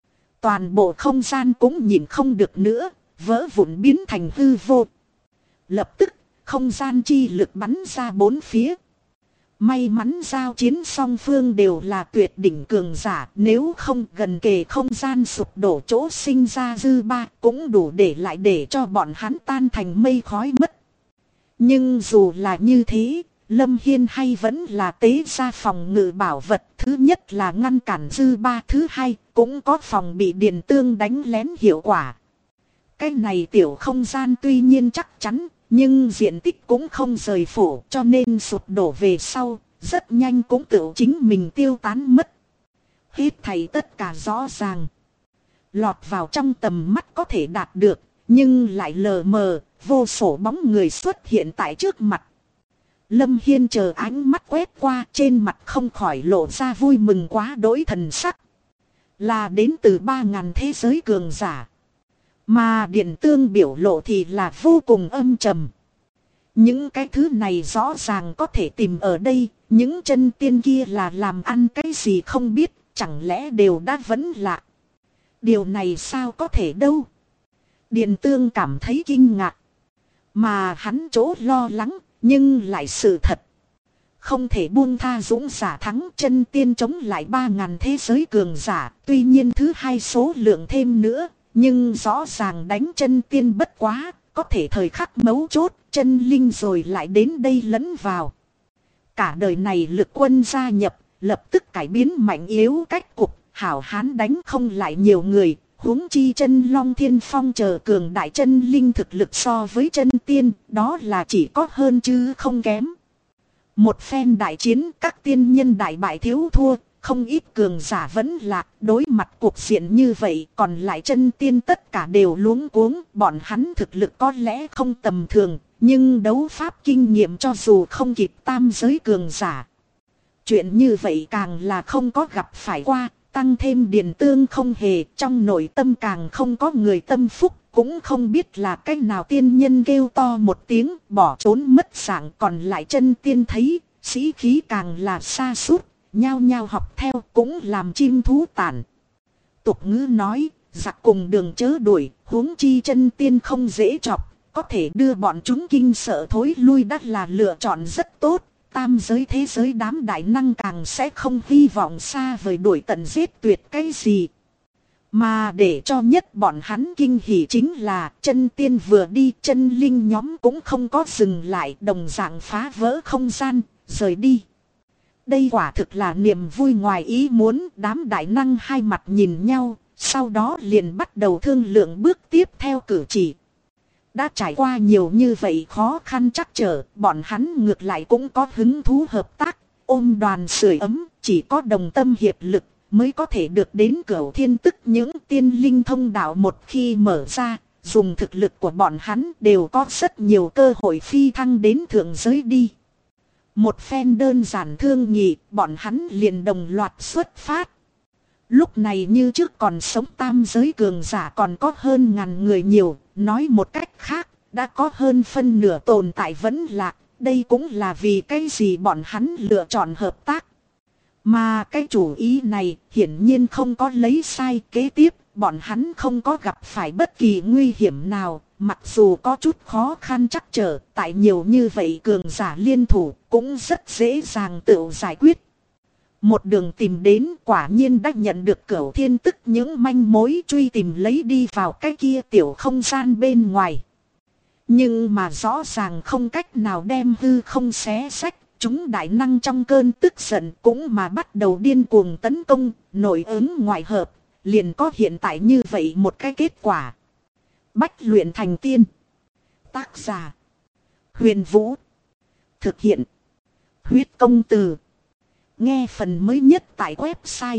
Toàn bộ không gian cũng nhìn không được nữa, vỡ vụn biến thành hư vô. Lập tức, không gian chi lực bắn ra bốn phía. May mắn giao chiến song phương đều là tuyệt đỉnh cường giả, nếu không gần kề không gian sụp đổ chỗ sinh ra dư ba cũng đủ để lại để cho bọn hắn tan thành mây khói mất. Nhưng dù là như thế, Lâm Hiên hay vẫn là tế ra phòng ngự bảo vật. Thứ nhất là ngăn cản dư ba, thứ hai cũng có phòng bị Điền Tương đánh lén hiệu quả. Cái này tiểu không gian tuy nhiên chắc chắn, nhưng diện tích cũng không rời phủ, cho nên sụp đổ về sau, rất nhanh cũng tự chính mình tiêu tán mất. Hết thảy tất cả rõ ràng. Lọt vào trong tầm mắt có thể đạt được, nhưng lại lờ mờ, vô số bóng người xuất hiện tại trước mặt. Lâm Hiên chờ ánh mắt quét qua, trên mặt không khỏi lộ ra vui mừng quá đỗi thần sắc. Là đến từ 3.000 thế giới cường giả. Mà Điền Tương biểu lộ thì là vô cùng âm trầm. Những cái thứ này rõ ràng có thể tìm ở đây, những chân tiên kia là làm ăn cái gì không biết, chẳng lẽ đều đã vẫn lạ. Điều này sao có thể đâu. Điền Tương cảm thấy kinh ngạc. Mà hắn chỗ lo lắng, nhưng lại sự thật. Không thể buông tha dũng giả thắng, chân tiên chống lại 3.000 thế giới cường giả. Tuy nhiên thứ hai số lượng thêm nữa, nhưng rõ ràng đánh chân tiên bất quá. Có thể thời khắc mấu chốt, chân linh rồi lại đến đây lẫn vào. Cả đời này lực quân gia nhập, lập tức cải biến mạnh yếu cách cục. Hảo hán đánh không lại nhiều người. Huống chi chân long thiên phong chờ cường đại chân linh thực lực so với chân tiên, đó là chỉ có hơn chứ không kém. Một phen đại chiến, các tiên nhân đại bại thiếu thua, không ít cường giả vẫn lạc. Đối mặt cuộc diện như vậy, còn lại chân tiên tất cả đều luống cuống. Bọn hắn thực lực có lẽ không tầm thường, nhưng đấu pháp kinh nghiệm cho dù không kịp tam giới cường giả. Chuyện như vậy càng là không có gặp phải qua. Tăng thêm Điền Tương không hề, trong nội tâm càng không có người tâm phúc, cũng không biết là cách nào tiên nhân kêu to một tiếng, bỏ trốn mất dạng, còn lại chân tiên thấy, sĩ khí càng là sa sút, nhao nhao học theo, cũng làm chim thú tản. Tục ngữ nói, giặc cùng đường chớ đuổi, huống chi chân tiên không dễ chọc, có thể đưa bọn chúng kinh sợ thối lui đã là lựa chọn rất tốt. Tam giới thế giới đám đại năng càng sẽ không hy vọng xa vời đuổi tận giết tuyệt cái gì. Mà để cho nhất bọn hắn kinh hỉ chính là chân tiên vừa đi, chân linh nhóm cũng không có dừng lại, đồng dạng phá vỡ không gian, rời đi. Đây quả thực là niềm vui ngoài ý muốn. Đám đại năng hai mặt nhìn nhau, sau đó liền bắt đầu thương lượng bước tiếp theo cử chỉ. Đã trải qua nhiều như vậy khó khăn trắc trở, bọn hắn ngược lại cũng có hứng thú hợp tác, ôm đoàn sưởi ấm, chỉ có đồng tâm hiệp lực mới có thể được đến Cửu Thiên Tức. Những tiên linh thông đạo một khi mở ra, dùng thực lực của bọn hắn đều có rất nhiều cơ hội phi thăng đến thượng giới đi. Một phen đơn giản thương nghị, bọn hắn liền đồng loạt xuất phát. Lúc này như trước còn sống tam giới cường giả còn có hơn 1.000 người nhiều, nói một cách khác, đã có hơn phân nửa tồn tại vẫn lạc, đây cũng là vì cái gì bọn hắn lựa chọn hợp tác. Mà cái chủ ý này hiển nhiên không có lấy sai, kế tiếp, bọn hắn không có gặp phải bất kỳ nguy hiểm nào, mặc dù có chút khó khăn trắc trở, tại nhiều như vậy cường giả liên thủ cũng rất dễ dàng tự giải quyết. Một đường tìm đến quả nhiên đã nhận được Cửu Thiên Tức những manh mối truy tìm lấy đi vào cái kia tiểu không gian bên ngoài. Nhưng mà rõ ràng không cách nào đem hư không xé xách, chúng đại năng trong cơn tức giận cũng mà bắt đầu điên cuồng tấn công, nội ứng ngoại hợp, liền có hiện tại như vậy một cái kết quả. Bách luyện thành tiên. Tác giả: Huyền Vũ. Thực hiện: Huyết Công Từ. Nghe phần mới nhất tại website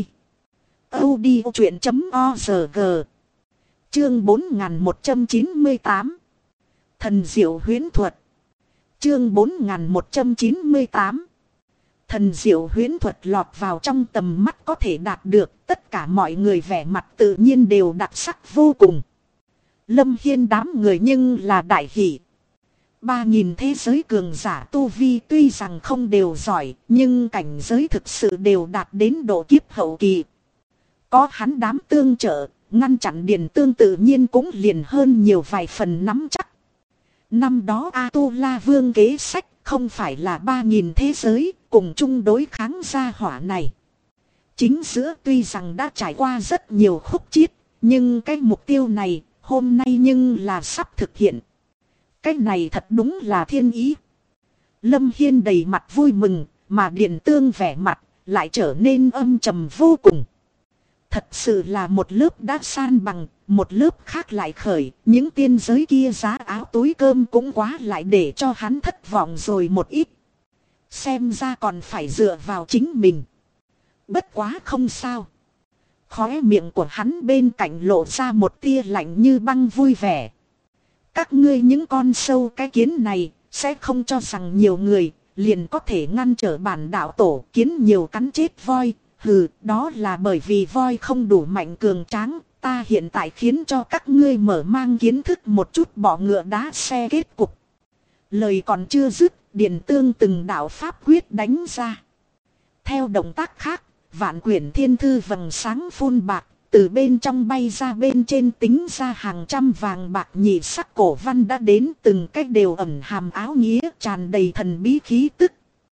audiochuyện.org. Chương 4198. Thần diệu huyễn thuật. Chương 4198. Thần diệu huyễn thuật lọt vào trong tầm mắt có thể đạt được, tất cả mọi người vẻ mặt tự nhiên đều đặc sắc vô cùng. Lâm Hiên đám người nhưng là đại hỷ. 3.000 thế giới cường giả tu vi tuy rằng không đều giỏi, nhưng cảnh giới thực sự đều đạt đến độ kiếp hậu kỳ. Có hắn đám tương trợ, ngăn chặn Điền Tương tự nhiên cũng liền hơn nhiều vài phần nắm chắc. Năm đó A Tu La Vương kế sách không phải là 3.000 thế giới, cùng chung đối kháng gia hỏa này. Chính giữa tuy rằng đã trải qua rất nhiều khúc chiết, nhưng cái mục tiêu này hôm nay nhưng là sắp thực hiện. Cái này thật đúng là thiên ý. Lâm Hiên đầy mặt vui mừng, mà Điền Tương vẻ mặt lại trở nên âm trầm vô cùng. Thật sự là một lớp đã san bằng, một lớp khác lại khởi. Những tiên giới kia giá áo túi cơm cũng quá lại để cho hắn thất vọng rồi một ít. Xem ra còn phải dựa vào chính mình. Bất quá không sao. Khóe miệng của hắn bên cạnh lộ ra một tia lạnh như băng vui vẻ. Các ngươi những con sâu cái kiến này sẽ không cho rằng nhiều người liền có thể ngăn trở bản đạo tổ, kiến nhiều cắn chết voi. Hừ, đó là bởi vì voi không đủ mạnh cường tráng. Ta hiện tại khiến cho các ngươi mở mang kiến thức một chút bọ ngựa đá xe kết cục. Lời còn chưa dứt, Điền Tương từng đạo pháp quyết đánh ra. Theo động tác khác, vạn quyển thiên thư vầng sáng phun bạc, từ bên trong bay ra bên trên tính ra hàng trăm vàng bạc nhị sắc cổ văn đã đến, từng cách đều ẩn hàm áo nghĩa, tràn đầy thần bí khí tức.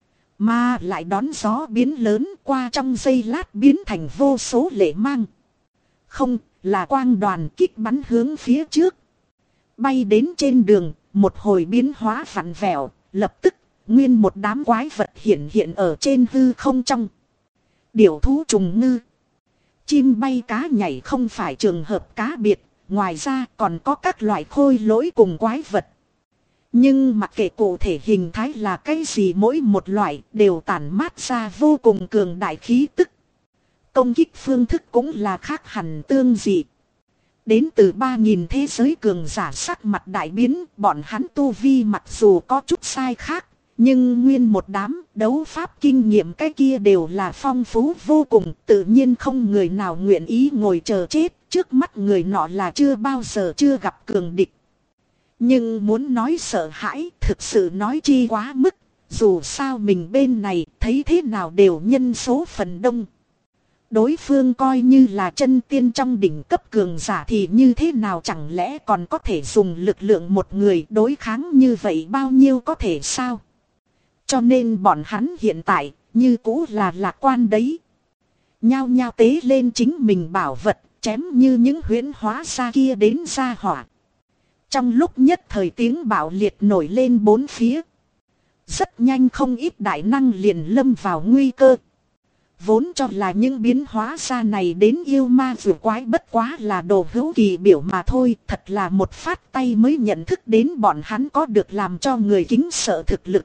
Mà lại đón gió biến lớn, qua trong giây lát biến thành vô số lệ mang. Không, là quang đoàn kích bắn hướng phía trước. Bay đến trên đường, một hồi biến hóa vặn vẹo, lập tức nguyên một đám quái vật hiện ở trên hư không trong. Điểu thú trùng ngư, chim bay cá nhảy không phải trường hợp cá biệt, ngoài ra còn có các loại khôi lỗi cùng quái vật. Nhưng mặc kệ cụ thể hình thái là cái gì, mỗi một loại đều tản mát ra vô cùng cường đại khí tức. Công kích phương thức cũng là khác hẳn tương dị. Đến từ 3.000 thế giới cường giả sắc mặt đại biến, bọn hắn tu vi mặc dù có chút sai khác, nhưng nguyên một đám đấu pháp kinh nghiệm cái kia đều là phong phú vô cùng, tự nhiên không người nào nguyện ý ngồi chờ chết, trước mắt người nọ là chưa bao giờ chưa gặp cường địch. Nhưng muốn nói sợ hãi, thực sự nói chi quá mức, dù sao mình bên này thấy thế nào đều nhân số phần đông. Đối phương coi như là chân tiên trong đỉnh cấp cường giả thì như thế nào, chẳng lẽ còn có thể dùng lực lượng một người đối kháng như vậy, bao nhiêu có thể sao? Cho nên bọn hắn hiện tại như cũ là lạc quan đấy. Nhao nhao tế lên chính mình bảo vật, chém như những huyễn hóa ra kia đến ra hỏa. Trong lúc nhất thời tiếng bạo liệt nổi lên bốn phía. Rất nhanh không ít đại năng liền lâm vào nguy cơ. Vốn cho là những biến hóa ra này đến yêu ma vừa quái bất quá là đồ hữu kỳ biểu mà thôi. Thật là một phát tay mới nhận thức đến bọn hắn có được làm cho người kính sợ thực lực.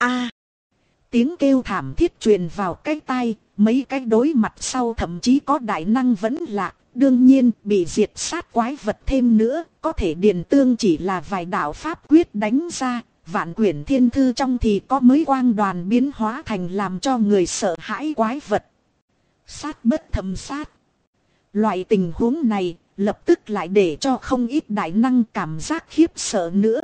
Tiếng kêu thảm thiết truyền vào cái tai, mấy cái đối mặt sau thậm chí có đại năng vẫn lạc. Đương nhiên bị diệt sát quái vật thêm nữa, có thể Điền Tương chỉ là vài đạo pháp quyết đánh ra, vạn quyển thiên thư trong thì có mới quang đoàn biến hóa thành làm cho người sợ hãi quái vật. Sát bất thầm sát. Loại tình huống này lập tức lại để cho không ít đại năng cảm giác khiếp sợ nữa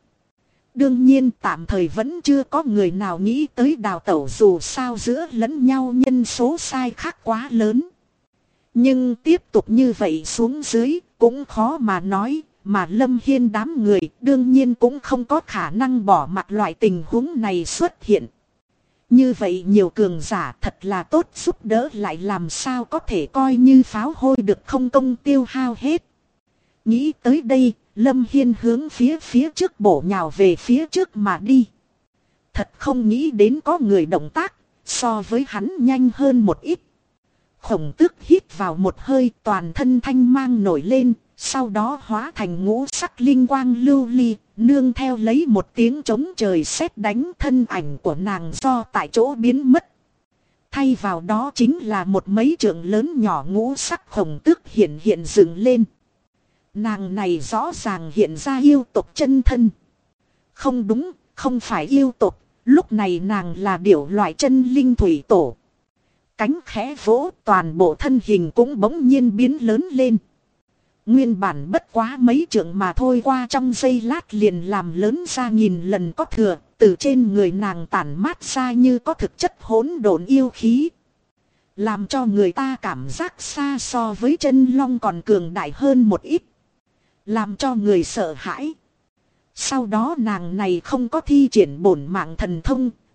Đương nhiên tạm thời vẫn chưa có người nào nghĩ tới đào tẩu, dù sao giữa lẫn nhau nhân số sai khác quá lớn. Nhưng tiếp tục như vậy xuống dưới cũng khó mà nói, mà Lâm Hiên đám người đương nhiên cũng không có khả năng bỏ mặc loại tình huống này xuất hiện. Như vậy nhiều cường giả thật là tốt giúp đỡ, lại làm sao có thể coi như pháo hôi được không công tiêu hao hết. Nghĩ tới đây, Lâm Hiên hướng phía trước bổ nhào về phía trước mà đi. Thật không nghĩ đến có người động tác so với hắn nhanh hơn một ít. Khổng Tước hít vào một hơi, toàn thân thanh mang nổi lên, sau đó hóa thành ngũ sắc linh quang lưu ly, nương theo lấy một tiếng trống trời sét đánh, thân ảnh của nàng do tại chỗ biến mất. Thay vào đó chính là một mấy trượng lớn nhỏ ngũ sắc khổng tước hiện dựng lên. Nàng này rõ ràng hiện ra yêu tộc chân thân. Không đúng, không phải yêu tộc, lúc này nàng là điểu loại chân linh thủy tổ. Cánh khẽ vỗ, toàn bộ thân hình cũng bỗng nhiên biến lớn lên. Nguyên bản bất quá mấy trượng mà thôi, qua trong giây lát liền làm lớn ra nghìn lần có thừa, từ trên người nàng tản mát ra như có thực chất hỗn độn yêu khí. Làm cho người ta cảm giác xa so với chân long còn cường đại hơn một ít. Làm cho người sợ hãi. Sau đó nàng này không có thi triển bổn mạng thần thông,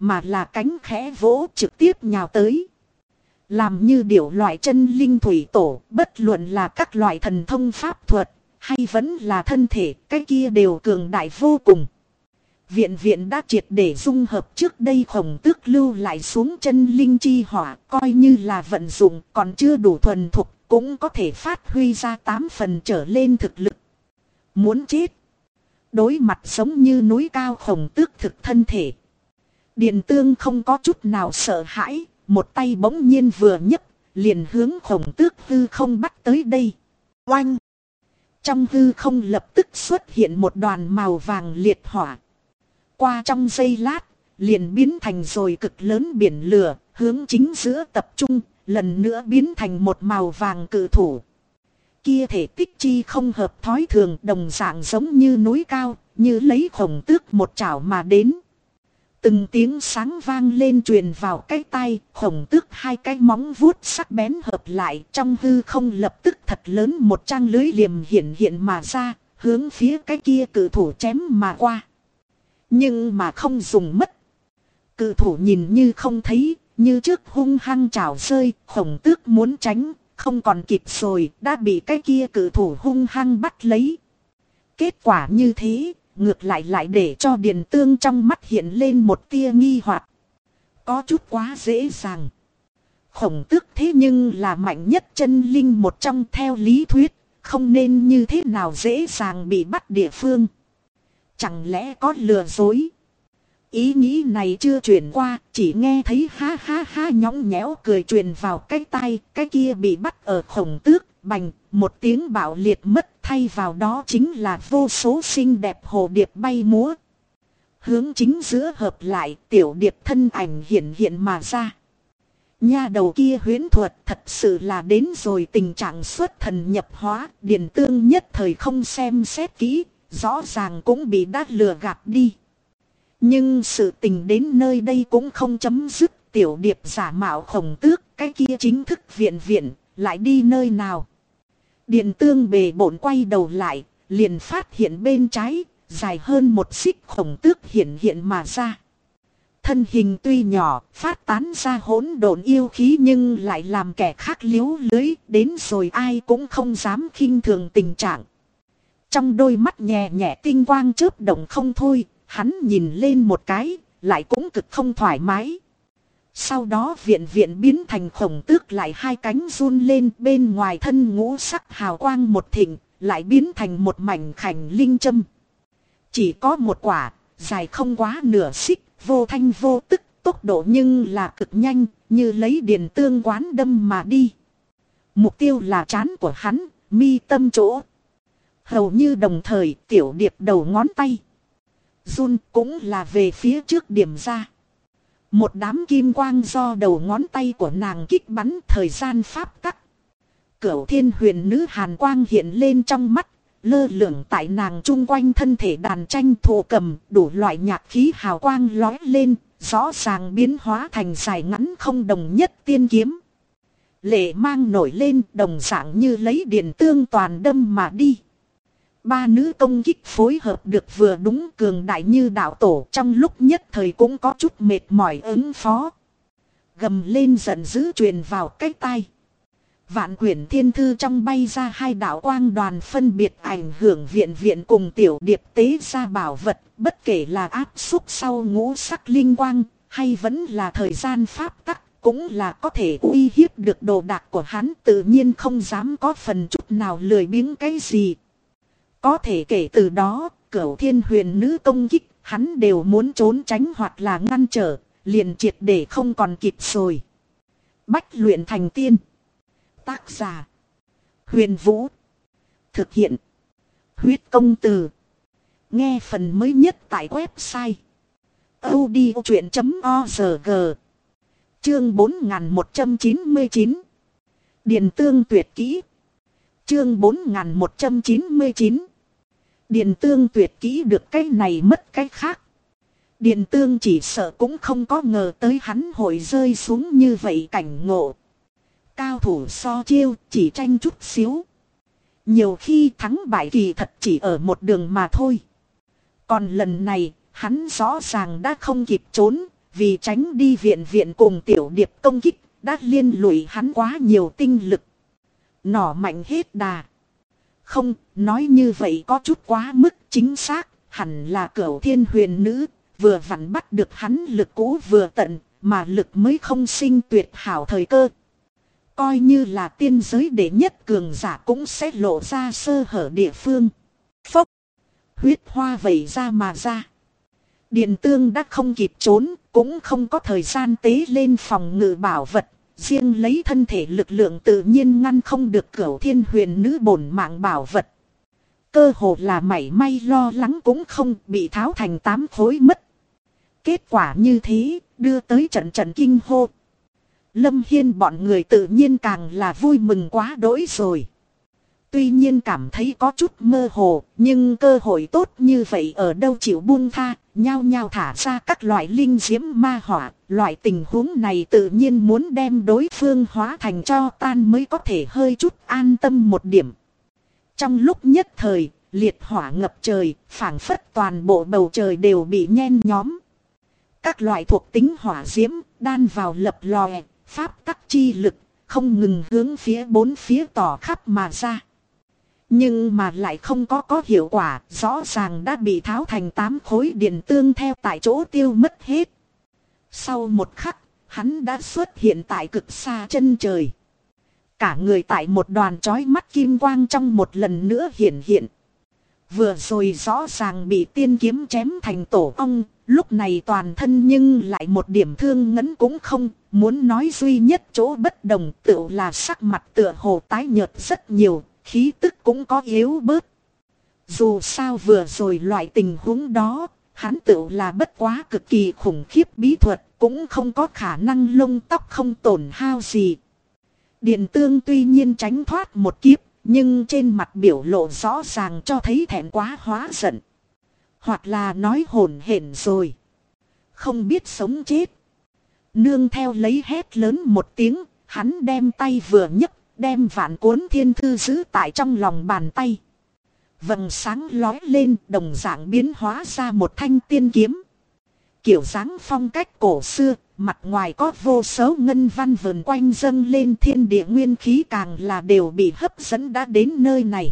mà là cánh khẽ vỗ trực tiếp nhào tới. Làm như điểu loại chân linh thủy tổ, bất luận là các loại thần thông pháp thuật, hay vẫn là thân thể, cái kia đều cường đại vô cùng. Viện viện đã triệt để dung hợp trước đây Khổng Tước lưu lại xuống chân linh chi hỏa, coi như là vận dụng còn chưa đủ thuần thục, cũng có thể phát huy ra 8 phần trở lên thực lực. Muốn chết. Đối mặt giống như núi cao Khổng Tước thực thân thể. Điện Tương không có chút nào sợ hãi, một tay bỗng nhiên vừa nhấc, liền hướng Khổng Tước hư không bắt tới đây. Oanh! Trong hư không lập tức xuất hiện một đoàn màu vàng liệt hỏa. Qua trong giây lát, liền biến thành rồi cực lớn biển lửa, hướng chính giữa tập trung, lần nữa biến thành một màu vàng cự thủ. Kia thể tích chi không hợp thói thường, đồng dạng giống như núi cao, như lấy Khổng Tước một chảo mà đến. Từng tiếng sáng vang lên truyền vào cái tai, Khổng Tước hai cái móng vuốt sắc bén hợp lại, trong hư không lập tức thật lớn một trang lưới liềm hiện mà ra, hướng phía cái kia cự thủ chém mà qua. Nhưng mà không dùng mất. Cự thủ nhìn như không thấy, như trước hung hăng chảo rơi, Khổng Tước muốn tránh, không còn kịp rồi, đã bị cái kia cự thủ hung hăng bắt lấy. Kết quả như thế, ngược lại để cho Điền Tương trong mắt hiện lên một tia nghi hoặc. Có chút quá dễ dàng. Khổng Tước thế nhưng là mạnh nhất chân linh một trong, theo lý thuyết, không nên như thế nào dễ dàng bị bắt địa phương. Chẳng lẽ có lừa dối? Ý nghĩ này chưa truyền qua, chỉ nghe thấy ha ha ha nhõng nhẽo cười truyền vào cái tai, cái kia bị bắt ở Khổng Tước, bành, một tiếng bạo liệt mất, thay vào đó chính là vô số xinh đẹp hồ điệp bay múa. Hướng chính giữa hợp lại, tiểu điệp thân ảnh hiện mà ra. Nha đầu kia huyễn thuật thật sự là đến rồi tình trạng xuất thần nhập hóa, Điền Tương nhất thời không xem xét kỹ, rõ ràng cũng bị đã lừa gạt đi. Nhưng sự tình đến nơi đây cũng không chấm dứt, tiểu điệp giả mạo Khổng Tước, cái kia chính thức viện, lại đi nơi nào. Điền Tương bề bộn quay đầu lại, liền phát hiện bên trái, dài hơn một xích Khổng Tước hiện mà ra. Thân hình tuy nhỏ, phát tán ra hỗn độn yêu khí nhưng lại làm kẻ khác liếu lưới, đến rồi ai cũng không dám khinh thường tình trạng. Trong đôi mắt nhẹ nhẹ tinh quang chớp động không thôi, hắn nhìn lên một cái, lại cũng cực không thoải mái. Sau đó viện biến thành Khổng Tước lại hai cánh run lên, bên ngoài thân ngũ sắc hào quang một thịnh, lại biến thành một mảnh khảnh linh châm. Chỉ có một quả, dài không quá nửa xích, vô thanh vô tức, tốc độ nhưng là cực nhanh, như lấy Điền Tương quán đâm mà đi. Mục tiêu là trán của hắn, mi tâm chỗ. Hầu như đồng thời tiểu điệp đầu ngón tay run cũng là về phía trước điểm ra. Một đám kim quang do đầu ngón tay của nàng kích bắn, thời gian pháp tắc. Cửu Thiên Huyền Nữ hàn quang hiện lên trong mắt, lơ lửng tại nàng chung quanh thân thể đàn tranh thổ cầm, đủ loại nhạc khí hào quang lói lên, rõ ràng biến hóa thành dài ngắn không đồng nhất tiên kiếm. Lệ mang nổi lên, đồng dạng như lấy Điền Tương toàn đâm mà đi. Ba nữ công kích phối hợp được vừa đúng, cường đại như đạo tổ, trong lúc nhất thời cũng có chút mệt mỏi ứng phó. Gầm lên giận dữ truyền vào cái tai. Vạn Quyển Thiên Thư trong bay ra hai đạo quang đoàn phân biệt ảnh hưởng viện cùng tiểu điệp tế ra bảo vật, bất kể là áp xúc sau ngũ sắc linh quang, hay vẫn là thời gian pháp tắc, cũng là có thể uy hiếp được đồ đạc của hắn, tự nhiên không dám có phần chút nào lười biếng cái gì. Có thể kể từ đó, Cửu Thiên Huyền Nữ công kích, hắn đều muốn trốn tránh hoặc là ngăn trở, liền triệt để không còn kịp rồi. Bách luyện thành tiên. Tác giả: Huyền Vũ. Thực hiện: Huyết Công Từ. Nghe phần mới nhất tại website audiochuyện.org. Chương 4199. Điền Tương tuyệt kỹ. Chương 4199. Điền Tương tuyệt kỹ được cái này mất cái khác. Điền Tương chỉ sợ cũng không có ngờ tới hắn hội rơi xuống như vậy cảnh ngộ. Cao thủ so chiêu chỉ tranh chút xíu. Nhiều khi thắng bại kỳ thật chỉ ở một đường mà thôi. Còn lần này, hắn rõ ràng đã không kịp trốn, vì tránh đi viện cùng tiểu điệp công kích, đã liên lụy hắn quá nhiều tinh lực. Nỏ mạnh hết đà. Không, nói như vậy có chút quá mức chính xác, hẳn là Cửu Thiên Huyền Nữ, vừa vặn bắt được hắn lực cũ vừa tận, mà lực mới không sinh tuyệt hảo thời cơ. Coi như là tiên giới đệ nhất cường giả cũng sẽ lộ ra sơ hở địa phương. Phốc, huyết hoa vẩy ra mà ra. Điền Tương đã không kịp trốn, cũng không có thời gian tế lên phòng ngự bảo vật. Riêng lấy thân thể lực lượng tự nhiên ngăn không được Cửu Thiên Huyền Nữ bổn mạng bảo vật. Cơ hồ là mảy may lo lắng cũng không, bị tháo thành 8 khối mất. Kết quả như thế, đưa tới trận trận kinh hô. Lâm Hiên bọn người tự nhiên càng là vui mừng quá đỗi rồi. Tuy nhiên cảm thấy có chút mơ hồ, nhưng cơ hội tốt như vậy ở đâu chịu buông tha, nhao nhao thả ra các loại linh diễm ma hỏa. Loại tình huống này tự nhiên muốn đem đối phương hóa thành tro tan mới có thể hơi chút an tâm một điểm. Trong lúc nhất thời, liệt hỏa ngập trời, phảng phất toàn bộ bầu trời đều bị nhen nhóm. Các loại thuộc tính hỏa diễm, đan vào lập lòe, pháp tắc chi lực, không ngừng hướng phía bốn phía tỏ khắp mà ra. Nhưng mà lại không có hiệu quả, rõ ràng đã bị tháo thành 8 khối. Điền Tương theo tại chỗ tiêu mất hết. Sau một khắc, hắn đã xuất hiện tại cực xa chân trời. Cả người tại một đoàn chói mắt kim quang trong một lần nữa hiện hiện. Vừa rồi rõ ràng bị tiên kiếm chém thành tổ ong, lúc này toàn thân nhưng lại một điểm thương ngấn cũng không. Muốn nói duy nhất chỗ bất đồng tựu là sắc mặt tựa hồ tái nhợt rất nhiều, khí tức cũng có yếu bớt. Dù sao vừa rồi loại tình huống đó, hắn tựu là bất quá cực kỳ khủng khiếp bí thuật, cũng không có khả năng lông tóc không tổn hao gì. Điền Tương tuy nhiên tránh thoát một kiếp, nhưng trên mặt biểu lộ rõ ràng cho thấy thẹn quá hóa giận. Hoặc là nói hổn hển rồi. Không biết sống chết. Nương theo lấy hét lớn một tiếng, hắn đem tay vừa nhấc, đem Vạn Cuốn Thiên Thư giữ tại trong lòng bàn tay. Vầng sáng lói lên, đồng dạng biến hóa ra một thanh tiên kiếm. Kiểu dáng phong cách cổ xưa, mặt ngoài có vô số ngân văn vờn quanh dâng lên, thiên địa nguyên khí càng là đều bị hấp dẫn đã đến nơi này.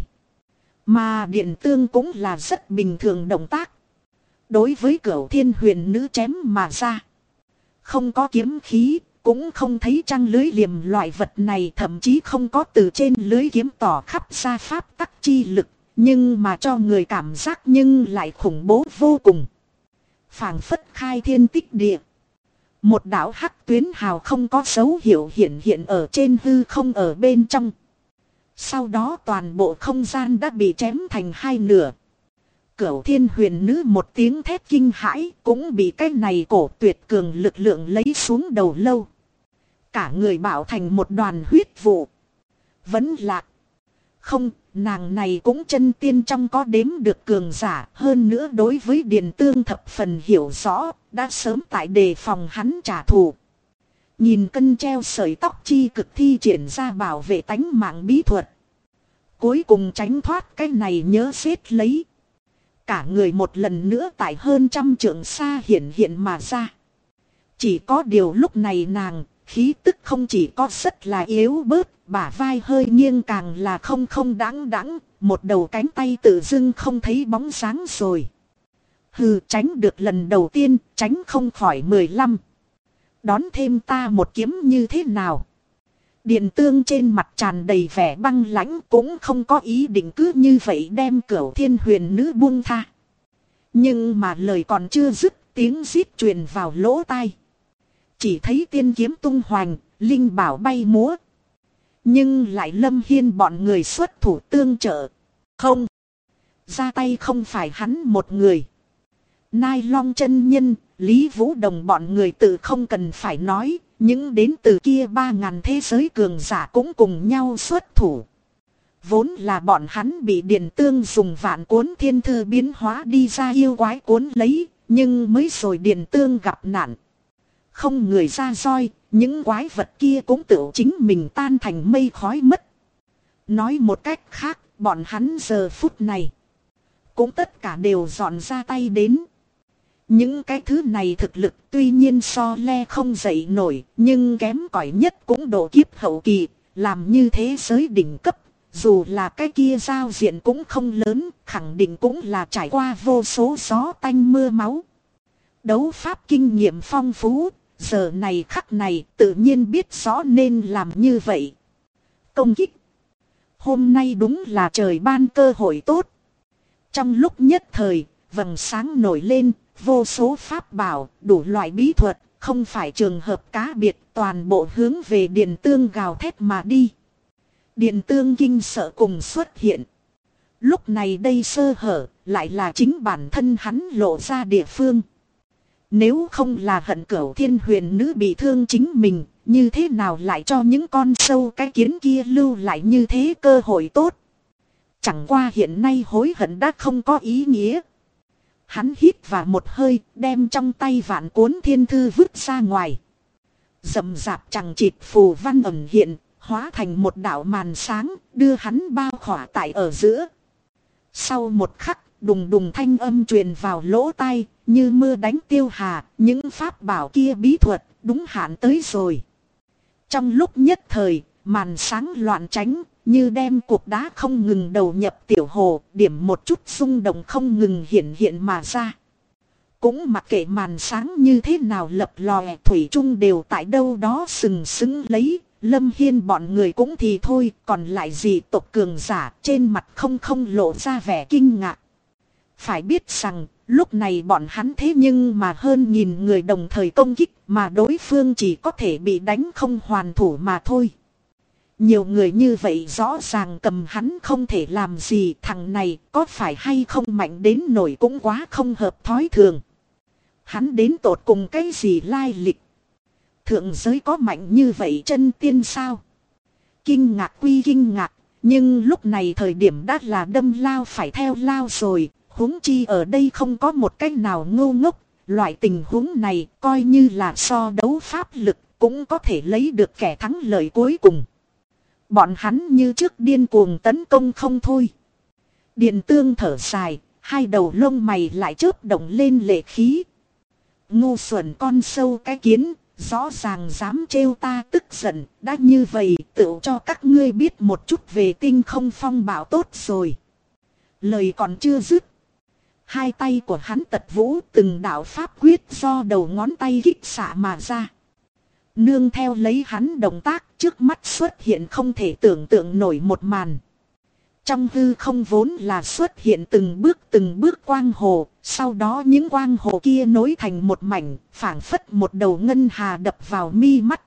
Mà Điền Tương cũng là rất bình thường động tác. Đối với Cửu Thiên Huyền Nữ chém mà ra. Không có kiếm khí, cũng không thấy trăng lưới liềm loại vật này, thậm chí không có từ trên lưới kiếm tỏ khắp ra pháp tắc chi lực. Nhưng mà cho người cảm giác nhưng lại khủng bố vô cùng. Phảng phất khai thiên tích địa. Một đạo hắc tuyến hào không có dấu hiệu hiện ở trên hư không ở bên trong. Sau đó toàn bộ không gian đã bị chém thành hai nửa. Cửu Thiên Huyền Nữ một tiếng thét kinh hãi, cũng bị cái này cổ tuyệt cường lực lượng lấy xuống đầu lâu. Cả người bạo thành một đoàn huyết vụ. Vẫn lạc. Không, nàng này cũng chân tiên trong có đếm được cường giả, hơn nữa đối với Điền Tương thập phần hiểu rõ, đã sớm tại đề phòng hắn trả thù. Nhìn cân treo sợi tóc chi cực thi triển ra bảo vệ tánh mạng bí thuật. Cuối cùng tránh thoát cái này nhớ xết lấy. Cả người một lần nữa tại hơn 100 trượng xa hiện mà ra. Chỉ có điều lúc này nàng, khí tức không chỉ có rất là yếu bớt, bả vai hơi nghiêng càng là không đáng, một đầu cánh tay tự dưng không thấy bóng dáng rồi. Hừ, tránh được lần đầu tiên, tránh không khỏi 15. Đón thêm ta một kiếm như thế nào? Điền Tương trên mặt tràn đầy vẻ băng lãnh, cũng không có ý định cứ như vậy đem Cửu Thiên Huyền Nữ buông tha. Nhưng mà lời còn chưa dứt, tiếng rít truyền vào lỗ tai. Chỉ thấy tiên kiếm tung hoành, linh bảo bay múa. Nhưng lại Lâm Hiên bọn người xuất thủ tương trợ. Không. Ra tay không phải hắn một người. Nai Long chân nhân, Lý Vũ Đồng bọn người tự không cần phải nói. Những đến từ kia 3.000 thế giới cường giả cũng cùng nhau xuất thủ. Vốn là bọn hắn bị Điền Tương dùng Vạn Cuốn Thiên Thư biến hóa đi ra yêu quái cuốn lấy. Nhưng mới rồi Điền Tương gặp nạn. Không người ra roi, những quái vật kia cũng tự chính mình tan thành mây khói mất. Nói một cách khác, bọn hắn giờ phút này cũng tất cả đều dọn ra tay đến. Những cái thứ này thực lực tuy nhiên so le không dậy nổi, nhưng kém cỏi nhất cũng độ kiếp hậu kỳ, làm như thế giới đỉnh cấp. Dù là cái kia giao diện cũng không lớn, khẳng định cũng là trải qua vô số gió tanh mưa máu. Đấu pháp kinh nghiệm phong phú, giờ này khắc này tự nhiên biết rõ nên làm như vậy. Công kích. Hôm nay đúng là trời ban cơ hội tốt. Trong lúc nhất thời, vầng sáng nổi lên, vô số pháp bảo, đủ loại bí thuật, không phải trường hợp cá biệt, toàn bộ hướng về Điền Tương gào thét mà đi. Điền Tương kinh sợ cùng xuất hiện. Lúc này đây sơ hở, lại là chính bản thân hắn lộ ra địa phương. Nếu không là hận cửu thiên huyền nữ bị thương chính mình, như thế nào lại cho những con sâu cái kiến kia lưu lại như thế cơ hội tốt. Chẳng qua hiện nay hối hận đã không có ý nghĩa. Hắn hít vào một hơi, đem trong tay vạn cuốn thiên thư vứt ra ngoài. Rậm rạp chẳng chịt phù văn ẩn hiện, hóa thành một đạo màn sáng, đưa hắn bao khỏa tại ở giữa. Sau một khắc, đùng đùng thanh âm truyền vào lỗ tai, như mưa đánh tiêu hà, những pháp bảo kia bí thuật, đúng hạn tới rồi. Trong lúc nhất thời, màn sáng loạn tránh, như đem cục đá không ngừng đầu nhập tiểu hồ, điểm một chút rung động không ngừng hiện mà ra. Cũng mặc kệ màn sáng như thế nào lập lòe, thủy chung đều tại đâu đó sừng sững lấy. Lâm Hiên bọn người cũng thì thôi, còn lại gì tộc cường giả, trên mặt không lộ ra vẻ kinh ngạc. Phải biết rằng, lúc này bọn hắn thế nhưng mà hơn nghìn người đồng thời công kích, mà đối phương chỉ có thể bị đánh không hoàn thủ mà thôi. Nhiều người như vậy rõ ràng cầm hắn không thể làm gì, thằng này có phải hay không mạnh đến nổi cũng quá không hợp thói thường. Hắn đến tột cùng cái gì lai lịch? Thượng giới có mạnh như vậy chân tiên sao? Kinh ngạc quy kinh ngạc, nhưng lúc này thời điểm đã là đâm lao phải theo lao rồi, huống chi ở đây không có một cách nào ngu ngốc, loại tình huống này coi như là so đấu pháp lực cũng có thể lấy được kẻ thắng lợi cuối cùng. Bọn hắn như trước điên cuồng tấn công không thôi. Điền Tương thở dài, hai đầu lông mày lại chớp động lên lệ khí. Ngu xuẩn con sâu cái kiến, rõ ràng dám trêu ta tức giận, đã như vậy tự cho các ngươi biết một chút về tinh không phong bảo tốt rồi. Lời còn chưa dứt. Hai tay của hắn tật vũ từng đạo pháp quyết do đầu ngón tay kích xạ mà ra. Nương theo lấy hắn động tác trước mắt xuất hiện không thể tưởng tượng nổi một màn. Trong hư không vốn là xuất hiện từng bước quang hồ, sau đó những quang hồ kia nối thành một mảnh, phảng phất một đầu ngân hà đập vào mi mắt.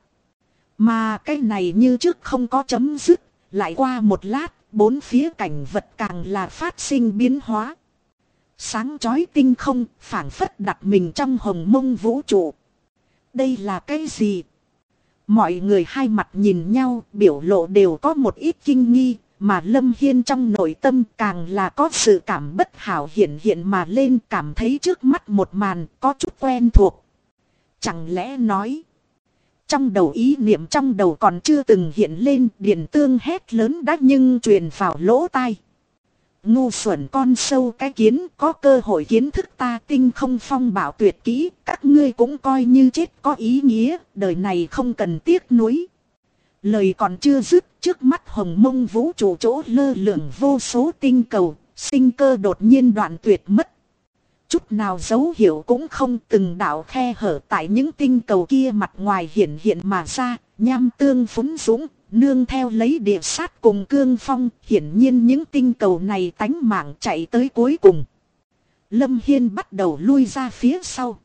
Mà cái này như trước không có chấm dứt, lại qua một lát, bốn phía cảnh vật càng là phát sinh biến hóa. Sáng chói tinh không, phảng phất đặt mình trong hồng mông vũ trụ. Đây là cái gì? Mọi người hai mặt nhìn nhau, biểu lộ đều có một ít kinh nghi, mà Lâm Hiên trong nội tâm càng là có sự cảm bất hảo hiện mà lên, cảm thấy trước mắt một màn có chút quen thuộc. Chẳng lẽ nói, trong đầu ý niệm trong đầu còn chưa từng hiện lên, Điền Tương hét lớn đã nhưng truyền vào lỗ tai. Ngu xuẩn con sâu cái kiến, có cơ hội kiến thức ta tinh không phong bảo tuyệt kỹ, các ngươi cũng coi như chết có ý nghĩa, đời này không cần tiếc nuối. Lời còn chưa dứt, trước mắt hồng mông vũ trụ chỗ lơ lửng vô số tinh cầu, sinh cơ đột nhiên đoạn tuyệt mất. Chút nào dấu hiệu cũng không, từng đạo khe hở tại những tinh cầu kia mặt ngoài hiện mà ra, nham tương phúng dũng. Nương theo lấy địa sát cùng cương phong, hiển nhiên những tinh cầu này tánh mạng chạy tới cuối cùng. Lâm Hiên bắt đầu lui ra phía sau.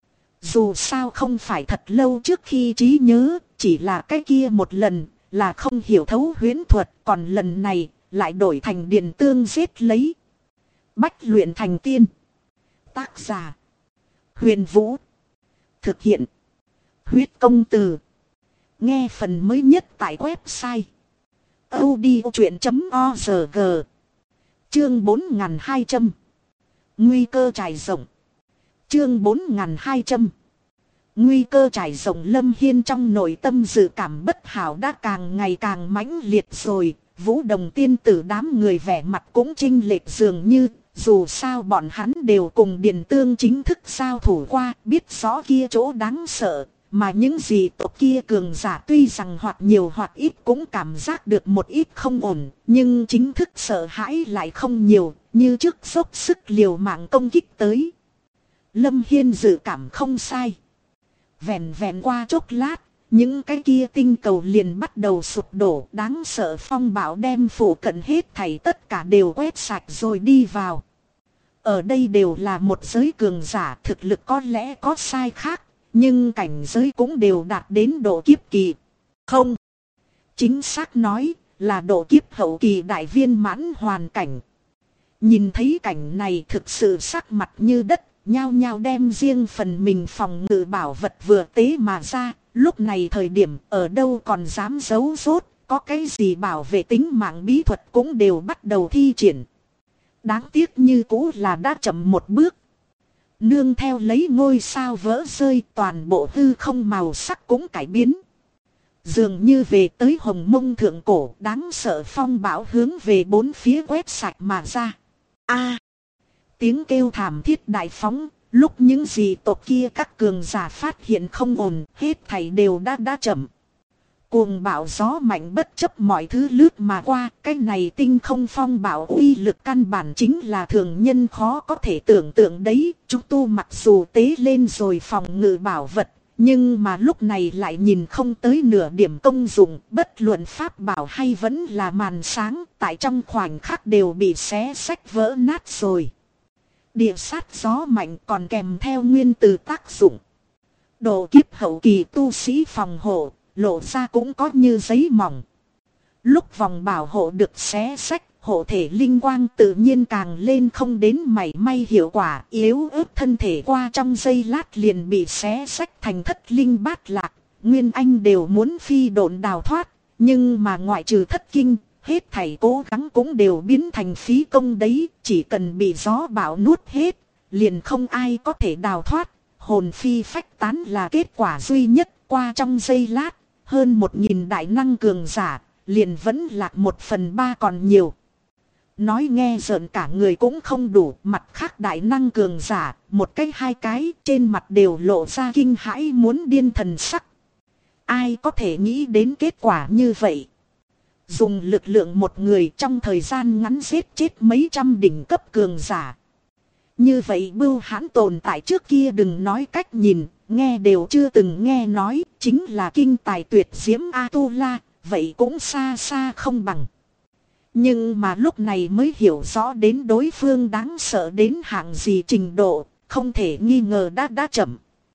Dù sao không phải thật lâu trước khi trí nhớ, chỉ là cái kia một lần, là không hiểu thấu huyễn thuật, còn lần này, lại đổi thành Điền Tương giết lấy. Bách luyện thành tiên. Tác giả: Huyền Vũ. Thực hiện: Huyết Công Từ. Nghe phần mới nhất tại website audiochuyện.org. Chương 4200. Nguy cơ trải rộng. Chương 4200. Nguy cơ trải rộng. Lâm Hiên trong nội tâm dự cảm bất hảo đã càng ngày càng mãnh liệt rồi. Vũ Đồng tiên tử đám người vẻ mặt cũng chênh lệch dường như dù sao bọn hắn đều cùng Điền Tương chính thức giao thủ qua, biết rõ kia chỗ đáng sợ. Mà những gì tộc kia cường giả tuy rằng hoặc nhiều hoặc ít cũng cảm giác được một ít không ổn, nhưng chính thức sợ hãi lại không nhiều, như trước dốc sức liều mạng công kích tới. Lâm Hiên dự cảm không sai. Vẹn vẹn qua chốc lát, những cái kia tinh cầu liền bắt đầu sụp đổ, đáng sợ phong bão đem phủ cận hết thảy tất cả đều quét sạch rồi đi vào. Ở đây đều là một giới cường giả, thực lực có lẽ có sai khác, nhưng cảnh giới cũng đều đạt đến độ kiếp kỳ. Không, chính xác nói là độ kiếp hậu kỳ đại viên mãn hoàn cảnh. Nhìn thấy cảnh này thực sự sắc mặt như đất, nhao nhao đem riêng phần mình phòng ngự bảo vật vừa tế mà ra. Lúc này thời điểm ở đâu còn dám giấu rốt, có cái gì bảo vệ tính mạng bí thuật cũng đều bắt đầu thi triển. Đáng tiếc như cũ là đã chậm một bước. Nương theo lấy ngôi sao vỡ rơi, toàn bộ hư không màu sắc cũng cải biến. Dường như về tới hồng mông thượng cổ, đáng sợ phong bão hướng về bốn phía quét sạch mà ra. A, tiếng kêu thảm thiết đại phóng, lúc những gì tộc kia các cường giả phát hiện không ổn, hết thảy đều đã chậm. Cuồng bão gió mạnh bất chấp mọi thứ lướt mà qua, cái này tinh không phong bão uy lực căn bản chính là thường nhân khó có thể tưởng tượng đấy. Chúng tu mặc dù tế lên rồi phòng ngự bảo vật, nhưng mà lúc này lại nhìn không tới nửa điểm công dụng, bất luận pháp bảo hay vẫn là màn sáng, tại trong khoảnh khắc đều bị xé xách vỡ nát rồi. Địa sát gió mạnh còn kèm theo nguyên tử tác dụng. Độ kiếp hậu kỳ tu sĩ phòng hộ, lộ ra cũng có như giấy mỏng. Lúc vòng bảo hộ được xé xách, hộ thể linh quang tự nhiên càng lên không đến mảy may hiệu quả, yếu ớt thân thể qua trong giây lát liền bị xé xách thành thất linh bát lạc. Nguyên Anh đều muốn phi độn đào thoát, nhưng mà ngoại trừ thất kinh, hết thảy cố gắng cũng đều biến thành phí công đấy. Chỉ cần bị gió bão nuốt hết, liền không ai có thể đào thoát. Hồn phi phách tán là kết quả duy nhất. Qua trong giây lát, hơn 1000 đại năng cường giả, liền vẫn lạc 1/3 còn nhiều. Nói nghe rợn cả người cũng không đủ, mặt khác đại năng cường giả, một cái hai cái, trên mặt đều lộ ra kinh hãi muốn điên thần sắc. Ai có thể nghĩ đến kết quả như vậy? Dùng lực lượng một người trong thời gian ngắn giết chết mấy trăm đỉnh cấp cường giả. Như vậy bưu hãn tồn tại trước kia đừng nói cách nhìn, nghe đều chưa từng nghe nói, chính là kinh tài tuyệt diễm A-tu-la, vậy cũng xa xa không bằng. Nhưng mà lúc này mới hiểu rõ đến đối phương đáng sợ đến hạng gì trình độ, không thể nghi ngờ đã chậm.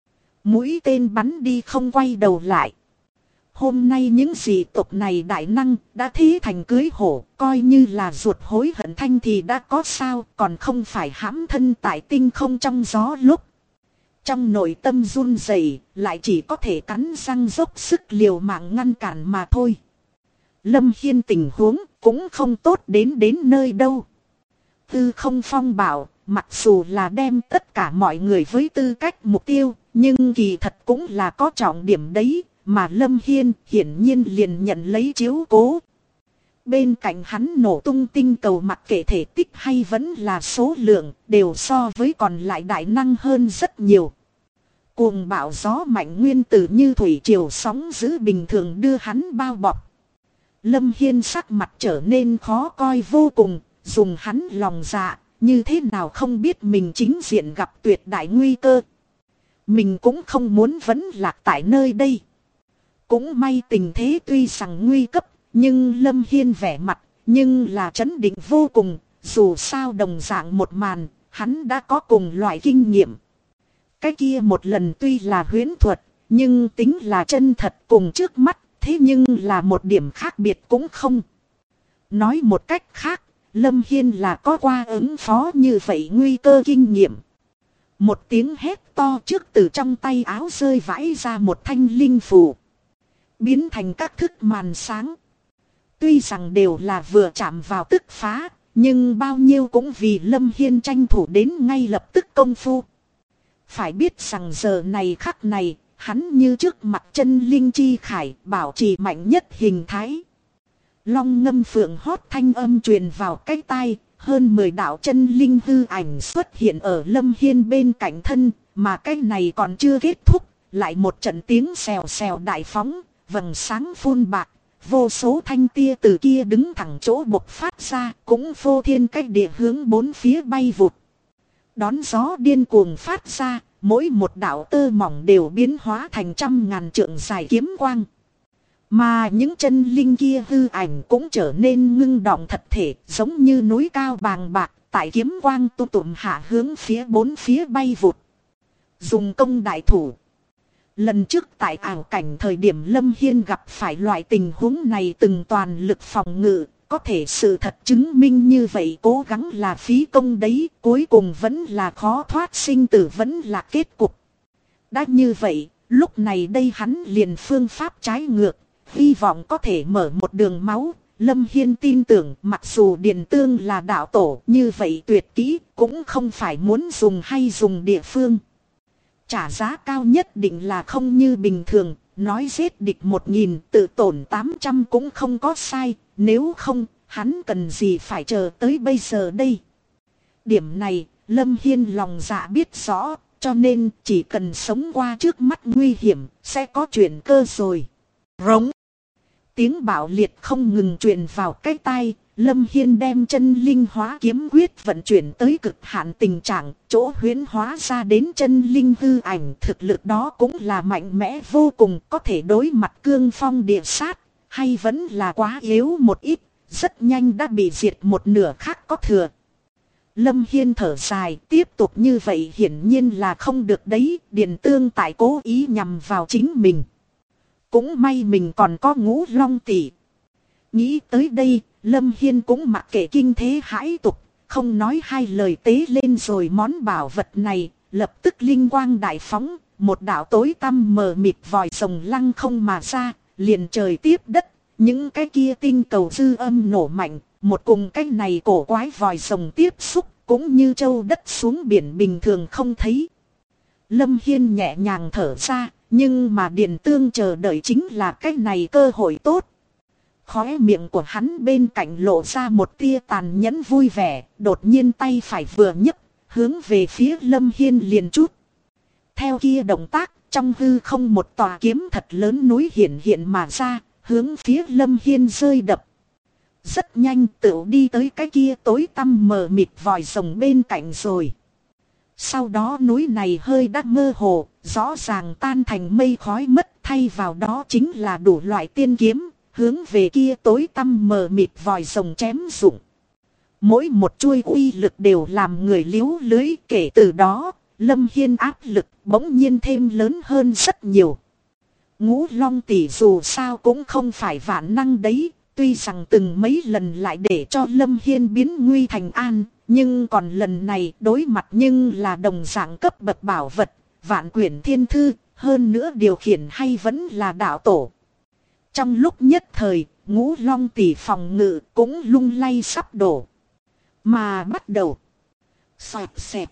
Mũi tên bắn đi không quay đầu lại. Hôm nay những dị tộc này đại năng đã thí thành cưới hổ, coi như là ruột hối hận thanh thì đã có sao, còn không phải hãm thân tại tinh không trong gió lúc. Trong nội tâm run rẩy, lại chỉ có thể cắn răng dốc sức liều mạng ngăn cản mà thôi. Lâm Hiên tình huống cũng không tốt đến nơi đâu. Tư không phong bảo, mặc dù là đem tất cả mọi người với tư cách mục tiêu, nhưng kỳ thật cũng là có trọng điểm đấy, mà Lâm Hiên hiển nhiên liền nhận lấy chiếu cố. Bên cạnh hắn nổ tung tinh cầu mặc kệ thể tích hay vẫn là số lượng, đều so với còn lại đại năng hơn rất nhiều. Cuồng bão gió mạnh nguyên tử như thủy triều sóng giữ bình thường đưa hắn bao bọc. Lâm Hiên sắc mặt trở nên khó coi vô cùng, dùng hắn lòng dạ, như thế nào không biết mình chính diện gặp tuyệt đại nguy cơ. Mình cũng không muốn vẫn lạc tại nơi đây. Cũng may tình thế tuy rằng nguy cấp, nhưng Lâm Hiên vẻ mặt, nhưng là trấn định vô cùng, dù sao đồng dạng một màn, hắn đã có cùng loại kinh nghiệm. Cái kia một lần tuy là huyễn thuật, nhưng tính là chân thật cùng trước mắt, thế nhưng là một điểm khác biệt cũng không. Nói một cách khác, Lâm Hiên là có qua ứng phó như vậy nguy cơ kinh nghiệm. Một tiếng hét to trước từ trong tay áo rơi vãi ra một thanh linh phù. Biến thành các thức màn sáng. Tuy rằng đều là vừa chạm vào tức phá, nhưng bao nhiêu cũng vì Lâm Hiên tranh thủ đến ngay lập tức công phu. Phải biết rằng giờ này khắc này, hắn như trước mặt chân linh chi khải bảo trì mạnh nhất hình thái. Long ngâm phượng hót thanh âm truyền vào cái tai, hơn 10 đạo chân linh hư ảnh xuất hiện ở Lâm Hiên bên cạnh thân, mà cái này còn chưa kết thúc, lại một trận tiếng xèo xèo đại phóng, vầng sáng phun bạc, vô số thanh tia từ kia đứng thẳng chỗ bộc phát ra, cũng phô thiên cách địa hướng bốn phía bay vụt. Đón gió điên cuồng phát ra, mỗi một đạo tơ mỏng đều biến hóa thành trăm ngàn trượng dài kiếm quang. Mà những chân linh kia hư ảnh cũng trở nên ngưng động thật thể, giống như núi cao bàng bạc, tại kiếm quang tụ tụm hạ hướng phía bốn phía bay vụt. Dùng công đại thủ. Lần trước tại ảo cảnh thời điểm Lâm Hiên gặp phải loại tình huống này từng toàn lực phòng ngự, có thể sự thật chứng minh như vậy cố gắng là phí công đấy, cuối cùng vẫn là khó thoát sinh tử, vẫn là kết cục. Đã như vậy, lúc này đây hắn liền phương pháp trái ngược, hy vọng có thể mở một đường máu. Lâm Hiên tin tưởng mặc dù Điền Tương là đạo tổ, như vậy tuyệt kỹ cũng không phải muốn dùng hay dùng địa phương. Trả giá cao nhất định là không như bình thường, nói giết địch 1000 tự tổn 800 cũng không có sai, nếu không, hắn cần gì phải chờ tới bây giờ đây. Điểm này, Lâm Hiên lòng dạ biết rõ, cho nên chỉ cần sống qua trước mắt nguy hiểm, sẽ có chuyện cơ rồi. Rống. Tiếng bạo liệt không ngừng truyền vào cái tai, Lâm Hiên đem chân linh hóa kiếm quyết vận chuyển tới cực hạn tình trạng, chỗ huyễn hóa ra đến chân linh hư ảnh, thực lực đó cũng là mạnh mẽ vô cùng, có thể đối mặt cương phong địa sát, hay vẫn là quá yếu một ít, rất nhanh đã bị diệt một nửa khác có thừa. Lâm Hiên thở dài, tiếp tục như vậy hiển nhiên là không được đấy, Điền Tương tại cố ý nhằm vào chính mình. Cũng may mình còn có Ngũ Long tỷ. Nghĩ tới đây, Lâm Hiên cũng mặc kệ kinh thế hãi tục, không nói hai lời tế lên rồi món bảo vật này, lập tức linh quang đại phóng, một đạo tối tăm mờ mịt vòi rồng lăng không mà ra, liền trời tiếp đất, những cái kia tinh cầu dư âm nổ mạnh, một cùng cái này cổ quái vòi rồng tiếp xúc, cũng như châu đất xuống biển bình thường không thấy. Lâm Hiên nhẹ nhàng thở ra, nhưng mà Điền Tương chờ đợi chính là cái này cơ hội tốt. Khóe miệng của hắn bên cạnh lộ ra một tia tàn nhẫn vui vẻ, đột nhiên tay phải vừa nhấc, hướng về phía Lâm Hiên liền chút. Theo kia động tác, trong hư không một tòa kiếm thật lớn núi hiện hiện mà ra, hướng phía Lâm Hiên rơi đập. Rất nhanh tựu đi tới cái kia tối tăm mờ mịt vòi rồng bên cạnh rồi. Sau đó núi này hơi đã mơ hồ, rõ ràng tan thành mây khói mất, thay vào đó chính là đủ loại tiên kiếm, hướng về kia tối tăm mờ mịt vòi rồng chém dụng. Mỗi một chuôi uy lực đều làm người liếu lưới, kể từ đó, Lâm Hiên áp lực bỗng nhiên thêm lớn hơn rất nhiều. Ngũ Long tỷ dù sao cũng không phải vạn năng đấy, tuy rằng từng mấy lần lại để cho Lâm Hiên biến nguy thành an, nhưng còn lần này đối mặt nhưng là đồng dạng cấp bậc bảo vật, vạn quyển thiên thư, hơn nữa điều khiển hay vẫn là đạo tổ. Trong lúc nhất thời, Ngũ Long tỷ phòng ngự cũng lung lay sắp đổ. Mà bắt đầu. Xoẹt xẹt.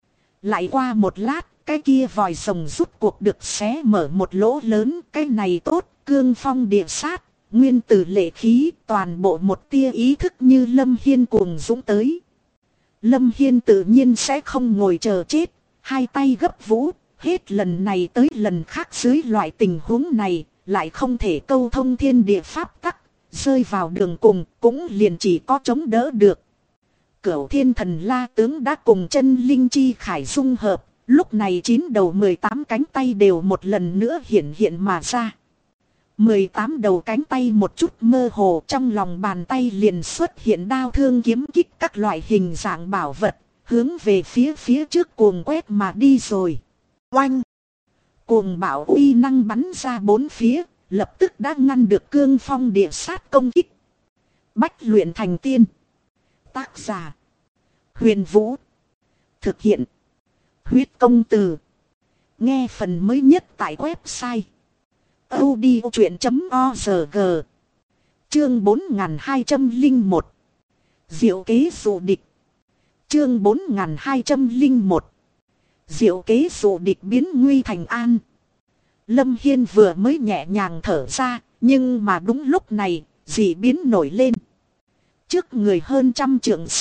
Lại qua một lát, cái kia vòi rồng rút cuộc được xé mở một lỗ lớn. Cái này tốt, cương phong địa sát, nguyên tử lệ khí, toàn bộ một tia ý thức như Lâm Hiên cuồng dũng tới. Lâm Hiên tự nhiên sẽ không ngồi chờ chết, hai tay gấp vũ, hết lần này tới lần khác dưới loại tình huống này, lại không thể câu thông thiên địa pháp tắc, rơi vào đường cùng cũng liền chỉ có chống đỡ được. Cửu Thiên Thần La tướng đã cùng chân linh chi khải dung hợp, lúc này 9 đầu 18 cánh tay đều một lần nữa hiện mà ra. 18 đầu cánh tay một chút mơ hồ, trong lòng bàn tay liền xuất hiện đao thương kiếm kích các loại hình dạng bảo vật, hướng về phía trước cuồng quét mà đi rồi. Oanh! Cuồng bạo uy năng bắn ra bốn phía, lập tức đã ngăn được cương phong địa sát công kích. Bách luyện thành tiên. Tác giả: Huyền Vũ. Thực hiện: Huyết Công Từ. Nghe phần mới nhất tại website audiochuyện.org. Chương 4201. Diệu kế dụ địch. Chương 4201. Diệu kế dụ địch biến nguy thành an. Lâm Hiên vừa mới nhẹ nhàng thở ra, nhưng mà đúng lúc này, dị biến nổi lên. Trước người hơn trăm trượng xa,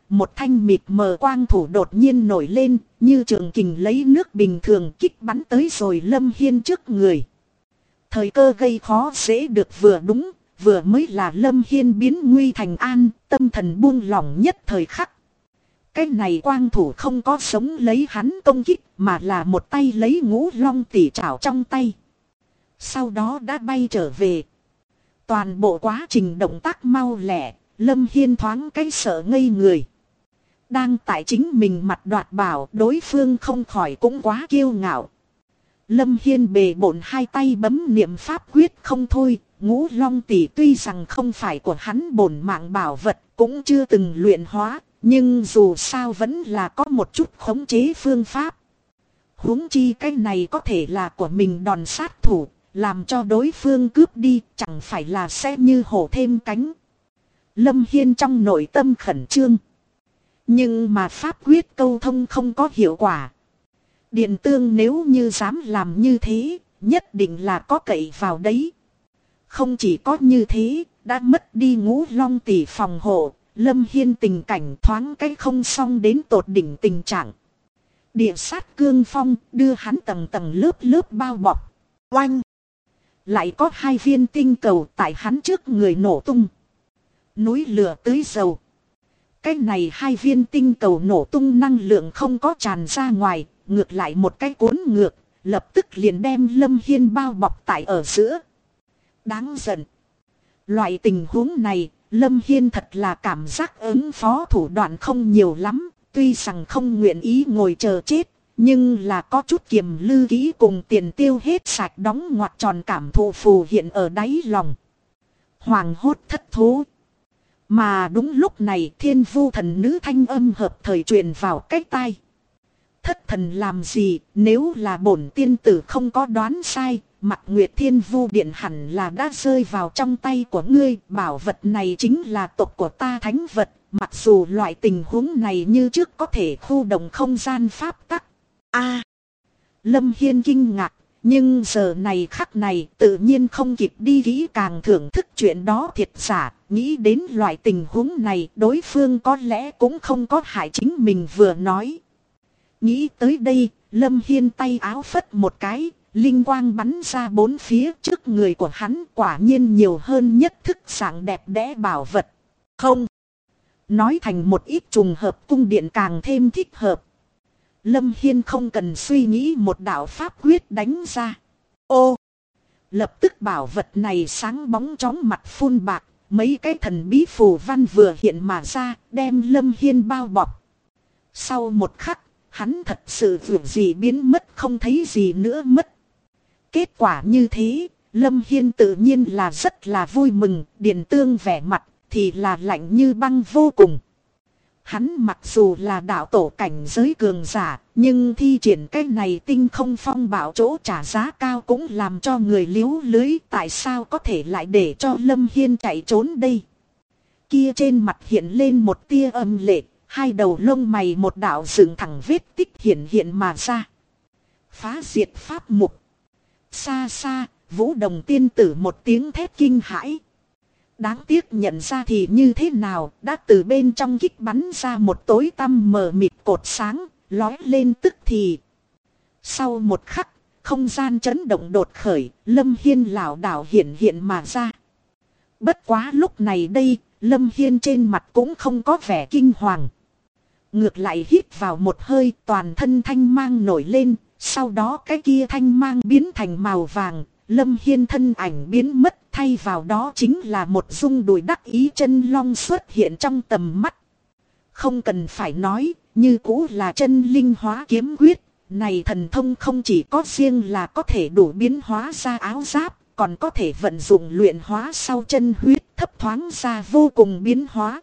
một thanh mịt mờ quang thủ đột nhiên nổi lên, như trường kình lấy nước bình thường kích bắn tới rồi Lâm Hiên trước người. Thời cơ gây khó dễ được vừa đúng, vừa mới là Lâm Hiên biến nguy thành an, tâm thần buông lỏng nhất thời khắc. Cái này quang thủ không có sống lấy hắn công kích, mà là một tay lấy Ngũ Long Tỷ trảo trong tay. Sau đó đã bay trở về. Toàn bộ quá trình động tác mau lẹ, Lâm Hiên thoáng cái sợ ngây người. Đang tại chính mình mặt đoạt bảo, đối phương không khỏi cũng quá kiêu ngạo. Lâm Hiên bề bộn hai tay bấm niệm pháp quyết không thôi. Ngũ Long Tỷ tuy rằng không phải của hắn bổn mạng bảo vật, cũng chưa từng luyện hóa, nhưng dù sao vẫn là có một chút khống chế phương pháp. Huống chi cái này có thể là của mình đòn sát thủ, làm cho đối phương cướp đi, chẳng phải là sẽ như hổ thêm cánh. Lâm Hiên trong nội tâm khẩn trương. Nhưng mà pháp quyết câu thông không có hiệu quả. Điện tương nếu như dám làm như thế, nhất định là có cậy vào đấy. Không chỉ có như thế, đã mất đi Ngũ Long Tỷ phòng hộ, Lâm Hiên tình cảnh thoáng cái không xong đến tột đỉnh tình trạng. Địa sát cương phong đưa hắn tầng tầng lớp lớp bao bọc. Oanh! Lại có hai viên tinh cầu tại hắn trước người nổ tung. Núi lửa tưới dầu. Cái này hai viên tinh cầu nổ tung năng lượng không có tràn ra ngoài, ngược lại một cái cuốn ngược, lập tức liền đem Lâm Hiên bao bọc tại ở giữa. Đáng giận. Loại tình huống này, Lâm Hiên thật là cảm giác ứng phó thủ đoạn không nhiều lắm, tuy rằng không nguyện ý ngồi chờ chết, nhưng là có chút kiềm lư kỹ cùng tiền tiêu hết sạch đóng ngoặc tròn cảm thụ phù hiện ở đáy lòng. Hoàng hốt thất thố. Mà đúng lúc này Thiên Vu thần nữ thanh âm hợp thời truyền vào cái tai. Thất thần làm gì, nếu là bổn tiên tử không có đoán sai, Mặc Nguyệt Thiên Vu Điện hẳn là đã rơi vào trong tay của ngươi. Bảo vật này chính là tộc của ta thánh vật, mặc dù loại tình huống này như trước có thể khu động không gian pháp tắc. Lâm Hiên kinh ngạc, nhưng giờ này khắc này tự nhiên không kịp đi kỹ càng thưởng thức chuyện đó thiệt giả. Nghĩ đến loại tình huống này đối phương có lẽ cũng không có hại chính mình vừa nói. Nghĩ tới đây, Lâm Hiên tay áo phất một cái, linh quang bắn ra bốn phía trước người của hắn, quả nhiên nhiều hơn nhất thức dạng đẹp đẽ bảo vật. Không, nói thành một ít trùng hợp cung điện càng thêm thích hợp. Lâm Hiên không cần suy nghĩ, một đạo pháp quyết đánh ra. Ô! Lập tức bảo vật này sáng bóng chóng mặt phun bạc, mấy cái thần bí phù văn vừa hiện mà ra, đem Lâm Hiên bao bọc. Sau một khắc, hắn thật sự vượt gì biến mất không thấy gì nữa mất. Kết quả như thế, Lâm Hiên tự nhiên là rất là vui mừng, Điền Tương vẻ mặt thì là lạnh như băng vô cùng. Hắn mặc dù là đạo tổ cảnh giới cường giả, nhưng thi triển cái này tinh không phong bảo chỗ trả giá cao cũng làm cho người liếu lưới. Tại sao có thể lại để cho Lâm Hiên chạy trốn đây? Kia trên mặt hiện lên một tia âm lệ, hai đầu lông mày một đạo dựng thẳng vết tích hiện mà ra. Phá diệt pháp mục. Xa xa, Vũ Đồng tiên tử một tiếng thét kinh hãi. Đáng tiếc nhận ra thì như thế nào, đã từ bên trong kích bắn ra một tối tăm mờ mịt cột sáng, lói lên tức thì. Sau một khắc, không gian chấn động đột khởi, Lâm Hiên lảo đảo hiện mà ra. Bất quá lúc này đây, Lâm Hiên trên mặt cũng không có vẻ kinh hoàng. Ngược lại hít vào một hơi, toàn thân thanh mang nổi lên, sau đó cái kia thanh mang biến thành màu vàng, Lâm Hiên thân ảnh biến mất, thay vào đó chính là một dung đùi đắc ý chân long xuất hiện trong tầm mắt. Không cần phải nói, như cũ là chân linh hóa kiếm quyết, này thần thông không chỉ có riêng là có thể đủ biến hóa ra áo giáp, còn có thể vận dụng luyện hóa sau chân huyết, thấp thoáng ra vô cùng biến hóa.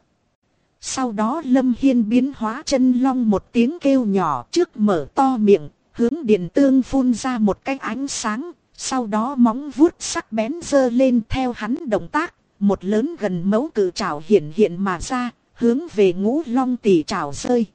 Sau đó Lâm Hiên biến hóa chân long một tiếng kêu nhỏ, trước mở to miệng, hướng Điền Tương phun ra một cái ánh sáng. Sau đó móng vuốt sắc bén giơ lên, theo hắn động tác, một lớn gần mấu cự trảo hiện mà ra, hướng về Ngũ Long Tỷ trảo rơi.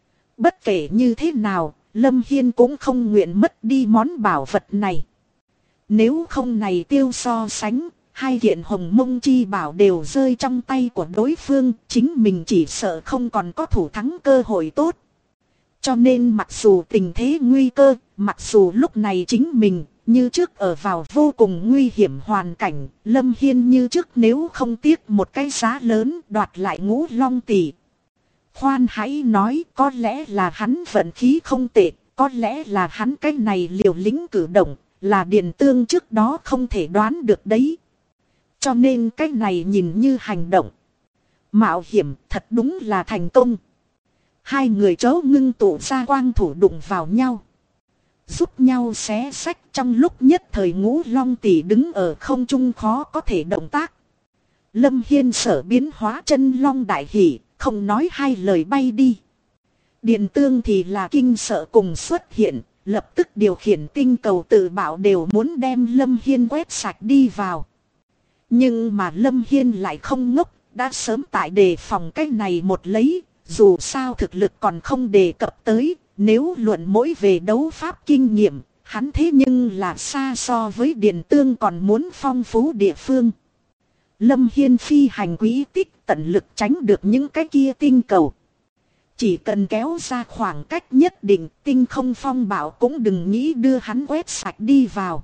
Bất kể như thế nào, Lâm Hiên cũng không nguyện mất đi món bảo vật này. Nếu không này tiêu so sánh, hai kiện hồng mông chi bảo đều rơi trong tay của đối phương, chính mình chỉ sợ không còn có thủ thắng cơ hội tốt. Cho nên mặc dù tình thế nguy cơ, mặc dù lúc này chính mình như trước ở vào vô cùng nguy hiểm hoàn cảnh, Lâm Hiên như trước nếu không tiếc một cái giá lớn đoạt lại Ngũ Long Tỷ. Khoan hãy nói, có lẽ là hắn vận khí không tệ, có lẽ là hắn cái này liều lĩnh cử động, là Điền Tương trước đó không thể đoán được đấy. Cho nên cái này nhìn như hành động mạo hiểm, thật đúng là thành công. Hai người chớ ngưng tụ ra quang thủ đụng vào nhau, giúp nhau xé xách, trong lúc nhất thời Ngũ Long Tỷ đứng ở không trung khó có thể động tác. Lâm Hiên sở biến hóa chân long đại hỷ, không nói hai lời bay đi. Điền Tương thì là kinh sợ cùng xuất hiện, lập tức điều khiển tinh cầu tự bảo đều muốn đem Lâm Hiên quét sạch đi vào. Nhưng mà Lâm Hiên lại không ngốc, đã sớm tại đề phòng cái này một lấy, dù sao thực lực còn không đề cập tới, nếu luận mỗi về đấu pháp kinh nghiệm, hắn thế nhưng là xa so với Điền Tương còn muốn phong phú địa phương. Lâm Hiên phi hành quý tích tận lực tránh được những cái kia tinh cầu. Chỉ cần kéo ra khoảng cách nhất định, tinh không phong bạo cũng đừng nghĩ đưa hắn quét sạch đi vào.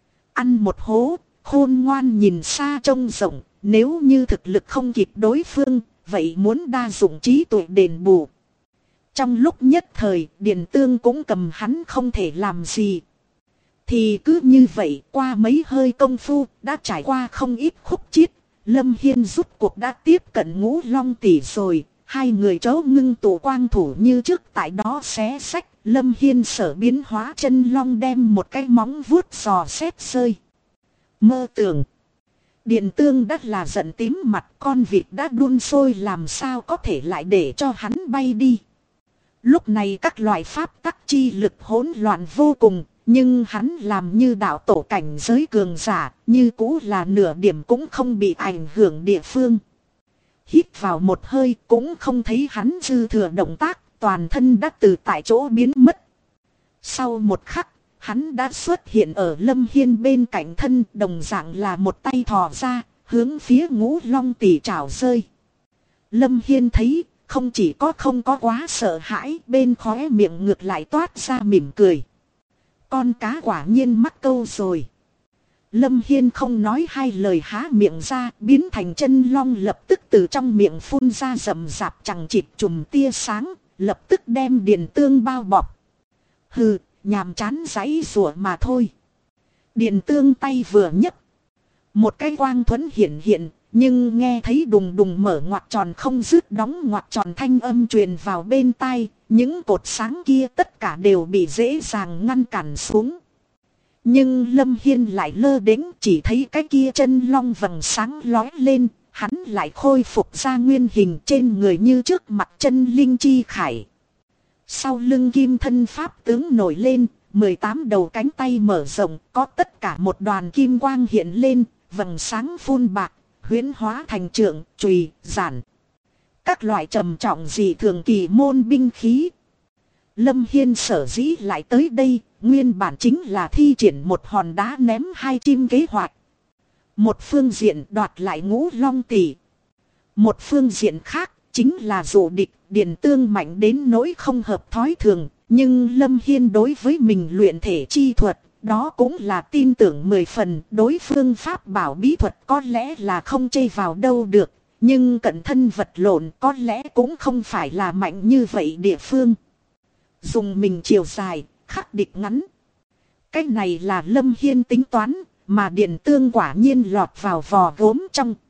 Ăn một hố, khôn ngoan nhìn xa trông rộng, nếu như thực lực không kịp đối phương, vậy muốn đa dụng trí tuệ đền bù. Trong lúc nhất thời, Điền Tương cũng cầm hắn không thể làm gì. Thì cứ như vậy, qua mấy hơi công phu, đã trải qua không ít khúc chiết, Lâm Hiên rút cuộc đã tiếp cận Ngũ Long Tỷ rồi. Hai người chớ ngưng tụ quang thủ như trước tại đó xé xách, Lâm Hiên sở biến hóa chân long đem một cái móng vuốt giò xét rơi. Mơ tưởng. Điền Tương đắt là giận tím mặt, con vịt đã đun sôi làm sao có thể lại để cho hắn bay đi. Lúc này các loại pháp tắc chi lực hỗn loạn vô cùng, nhưng hắn làm như đạo tổ cảnh giới cường giả, như cũ là nửa điểm cũng không bị ảnh hưởng địa phương. Hít vào một hơi cũng không thấy hắn dư thừa động tác, toàn thân đã từ tại chỗ biến mất. Sau một khắc, hắn đã xuất hiện ở Lâm Hiên bên cạnh thân, đồng dạng là một tay thò ra, hướng phía Ngũ Long Tỷ trảo rơi. Lâm Hiên thấy, không chỉ không có quá sợ hãi, bên khóe miệng ngược lại toát ra mỉm cười. Con cá quả nhiên mắc câu rồi. Lâm Hiên không nói hai lời há miệng ra, biến thành chân long lập tức từ trong miệng phun ra rậm rạp chẳng chịt chùm tia sáng, lập tức đem Điền Tương bao bọc. Hừ, nhàm chán giãy rủa mà thôi. Điền Tương tay vừa nhấc, một cái quang thuẫn hiện hiện, nhưng nghe thấy đùng đùng mở ngoặc tròn không dứt đóng ngoặc tròn thanh âm truyền vào bên tai, những cột sáng kia tất cả đều bị dễ dàng ngăn cản xuống. Nhưng Lâm Hiên lại lơ đễnh, chỉ thấy cái kia chân long vầng sáng lói lên, hắn lại khôi phục ra nguyên hình, trên người như trước mặt chân linh chi khải. Sau lưng kim thân pháp tướng nổi lên, 18 đầu cánh tay mở rộng, có tất cả một đoàn kim quang hiện lên, vầng sáng phun bạc, huyễn hóa thành trượng, chùy, giản. Các loại trầm trọng dị thường kỳ môn binh khí. Lâm Hiên sở dĩ lại tới đây, nguyên bản chính là thi triển một hòn đá ném hai chim kế hoạch. Một phương diện đoạt lại Ngũ Long Tỷ. Một phương diện khác chính là dụ địch. Điền Tương mạnh đến nỗi không hợp thói thường, nhưng Lâm Hiên đối với mình luyện thể chi thuật, đó cũng là tin tưởng 10 phần. Đối phương pháp bảo bí thuật có lẽ là không chê vào đâu được, nhưng cận thân vật lộn có lẽ cũng không phải là mạnh như vậy địa phương. Dùng mình chiều dài, khắc địch ngắn. Cái này là Lâm Hiên tính toán, mà Điền Tương quả nhiên lọt vào vò gốm trong.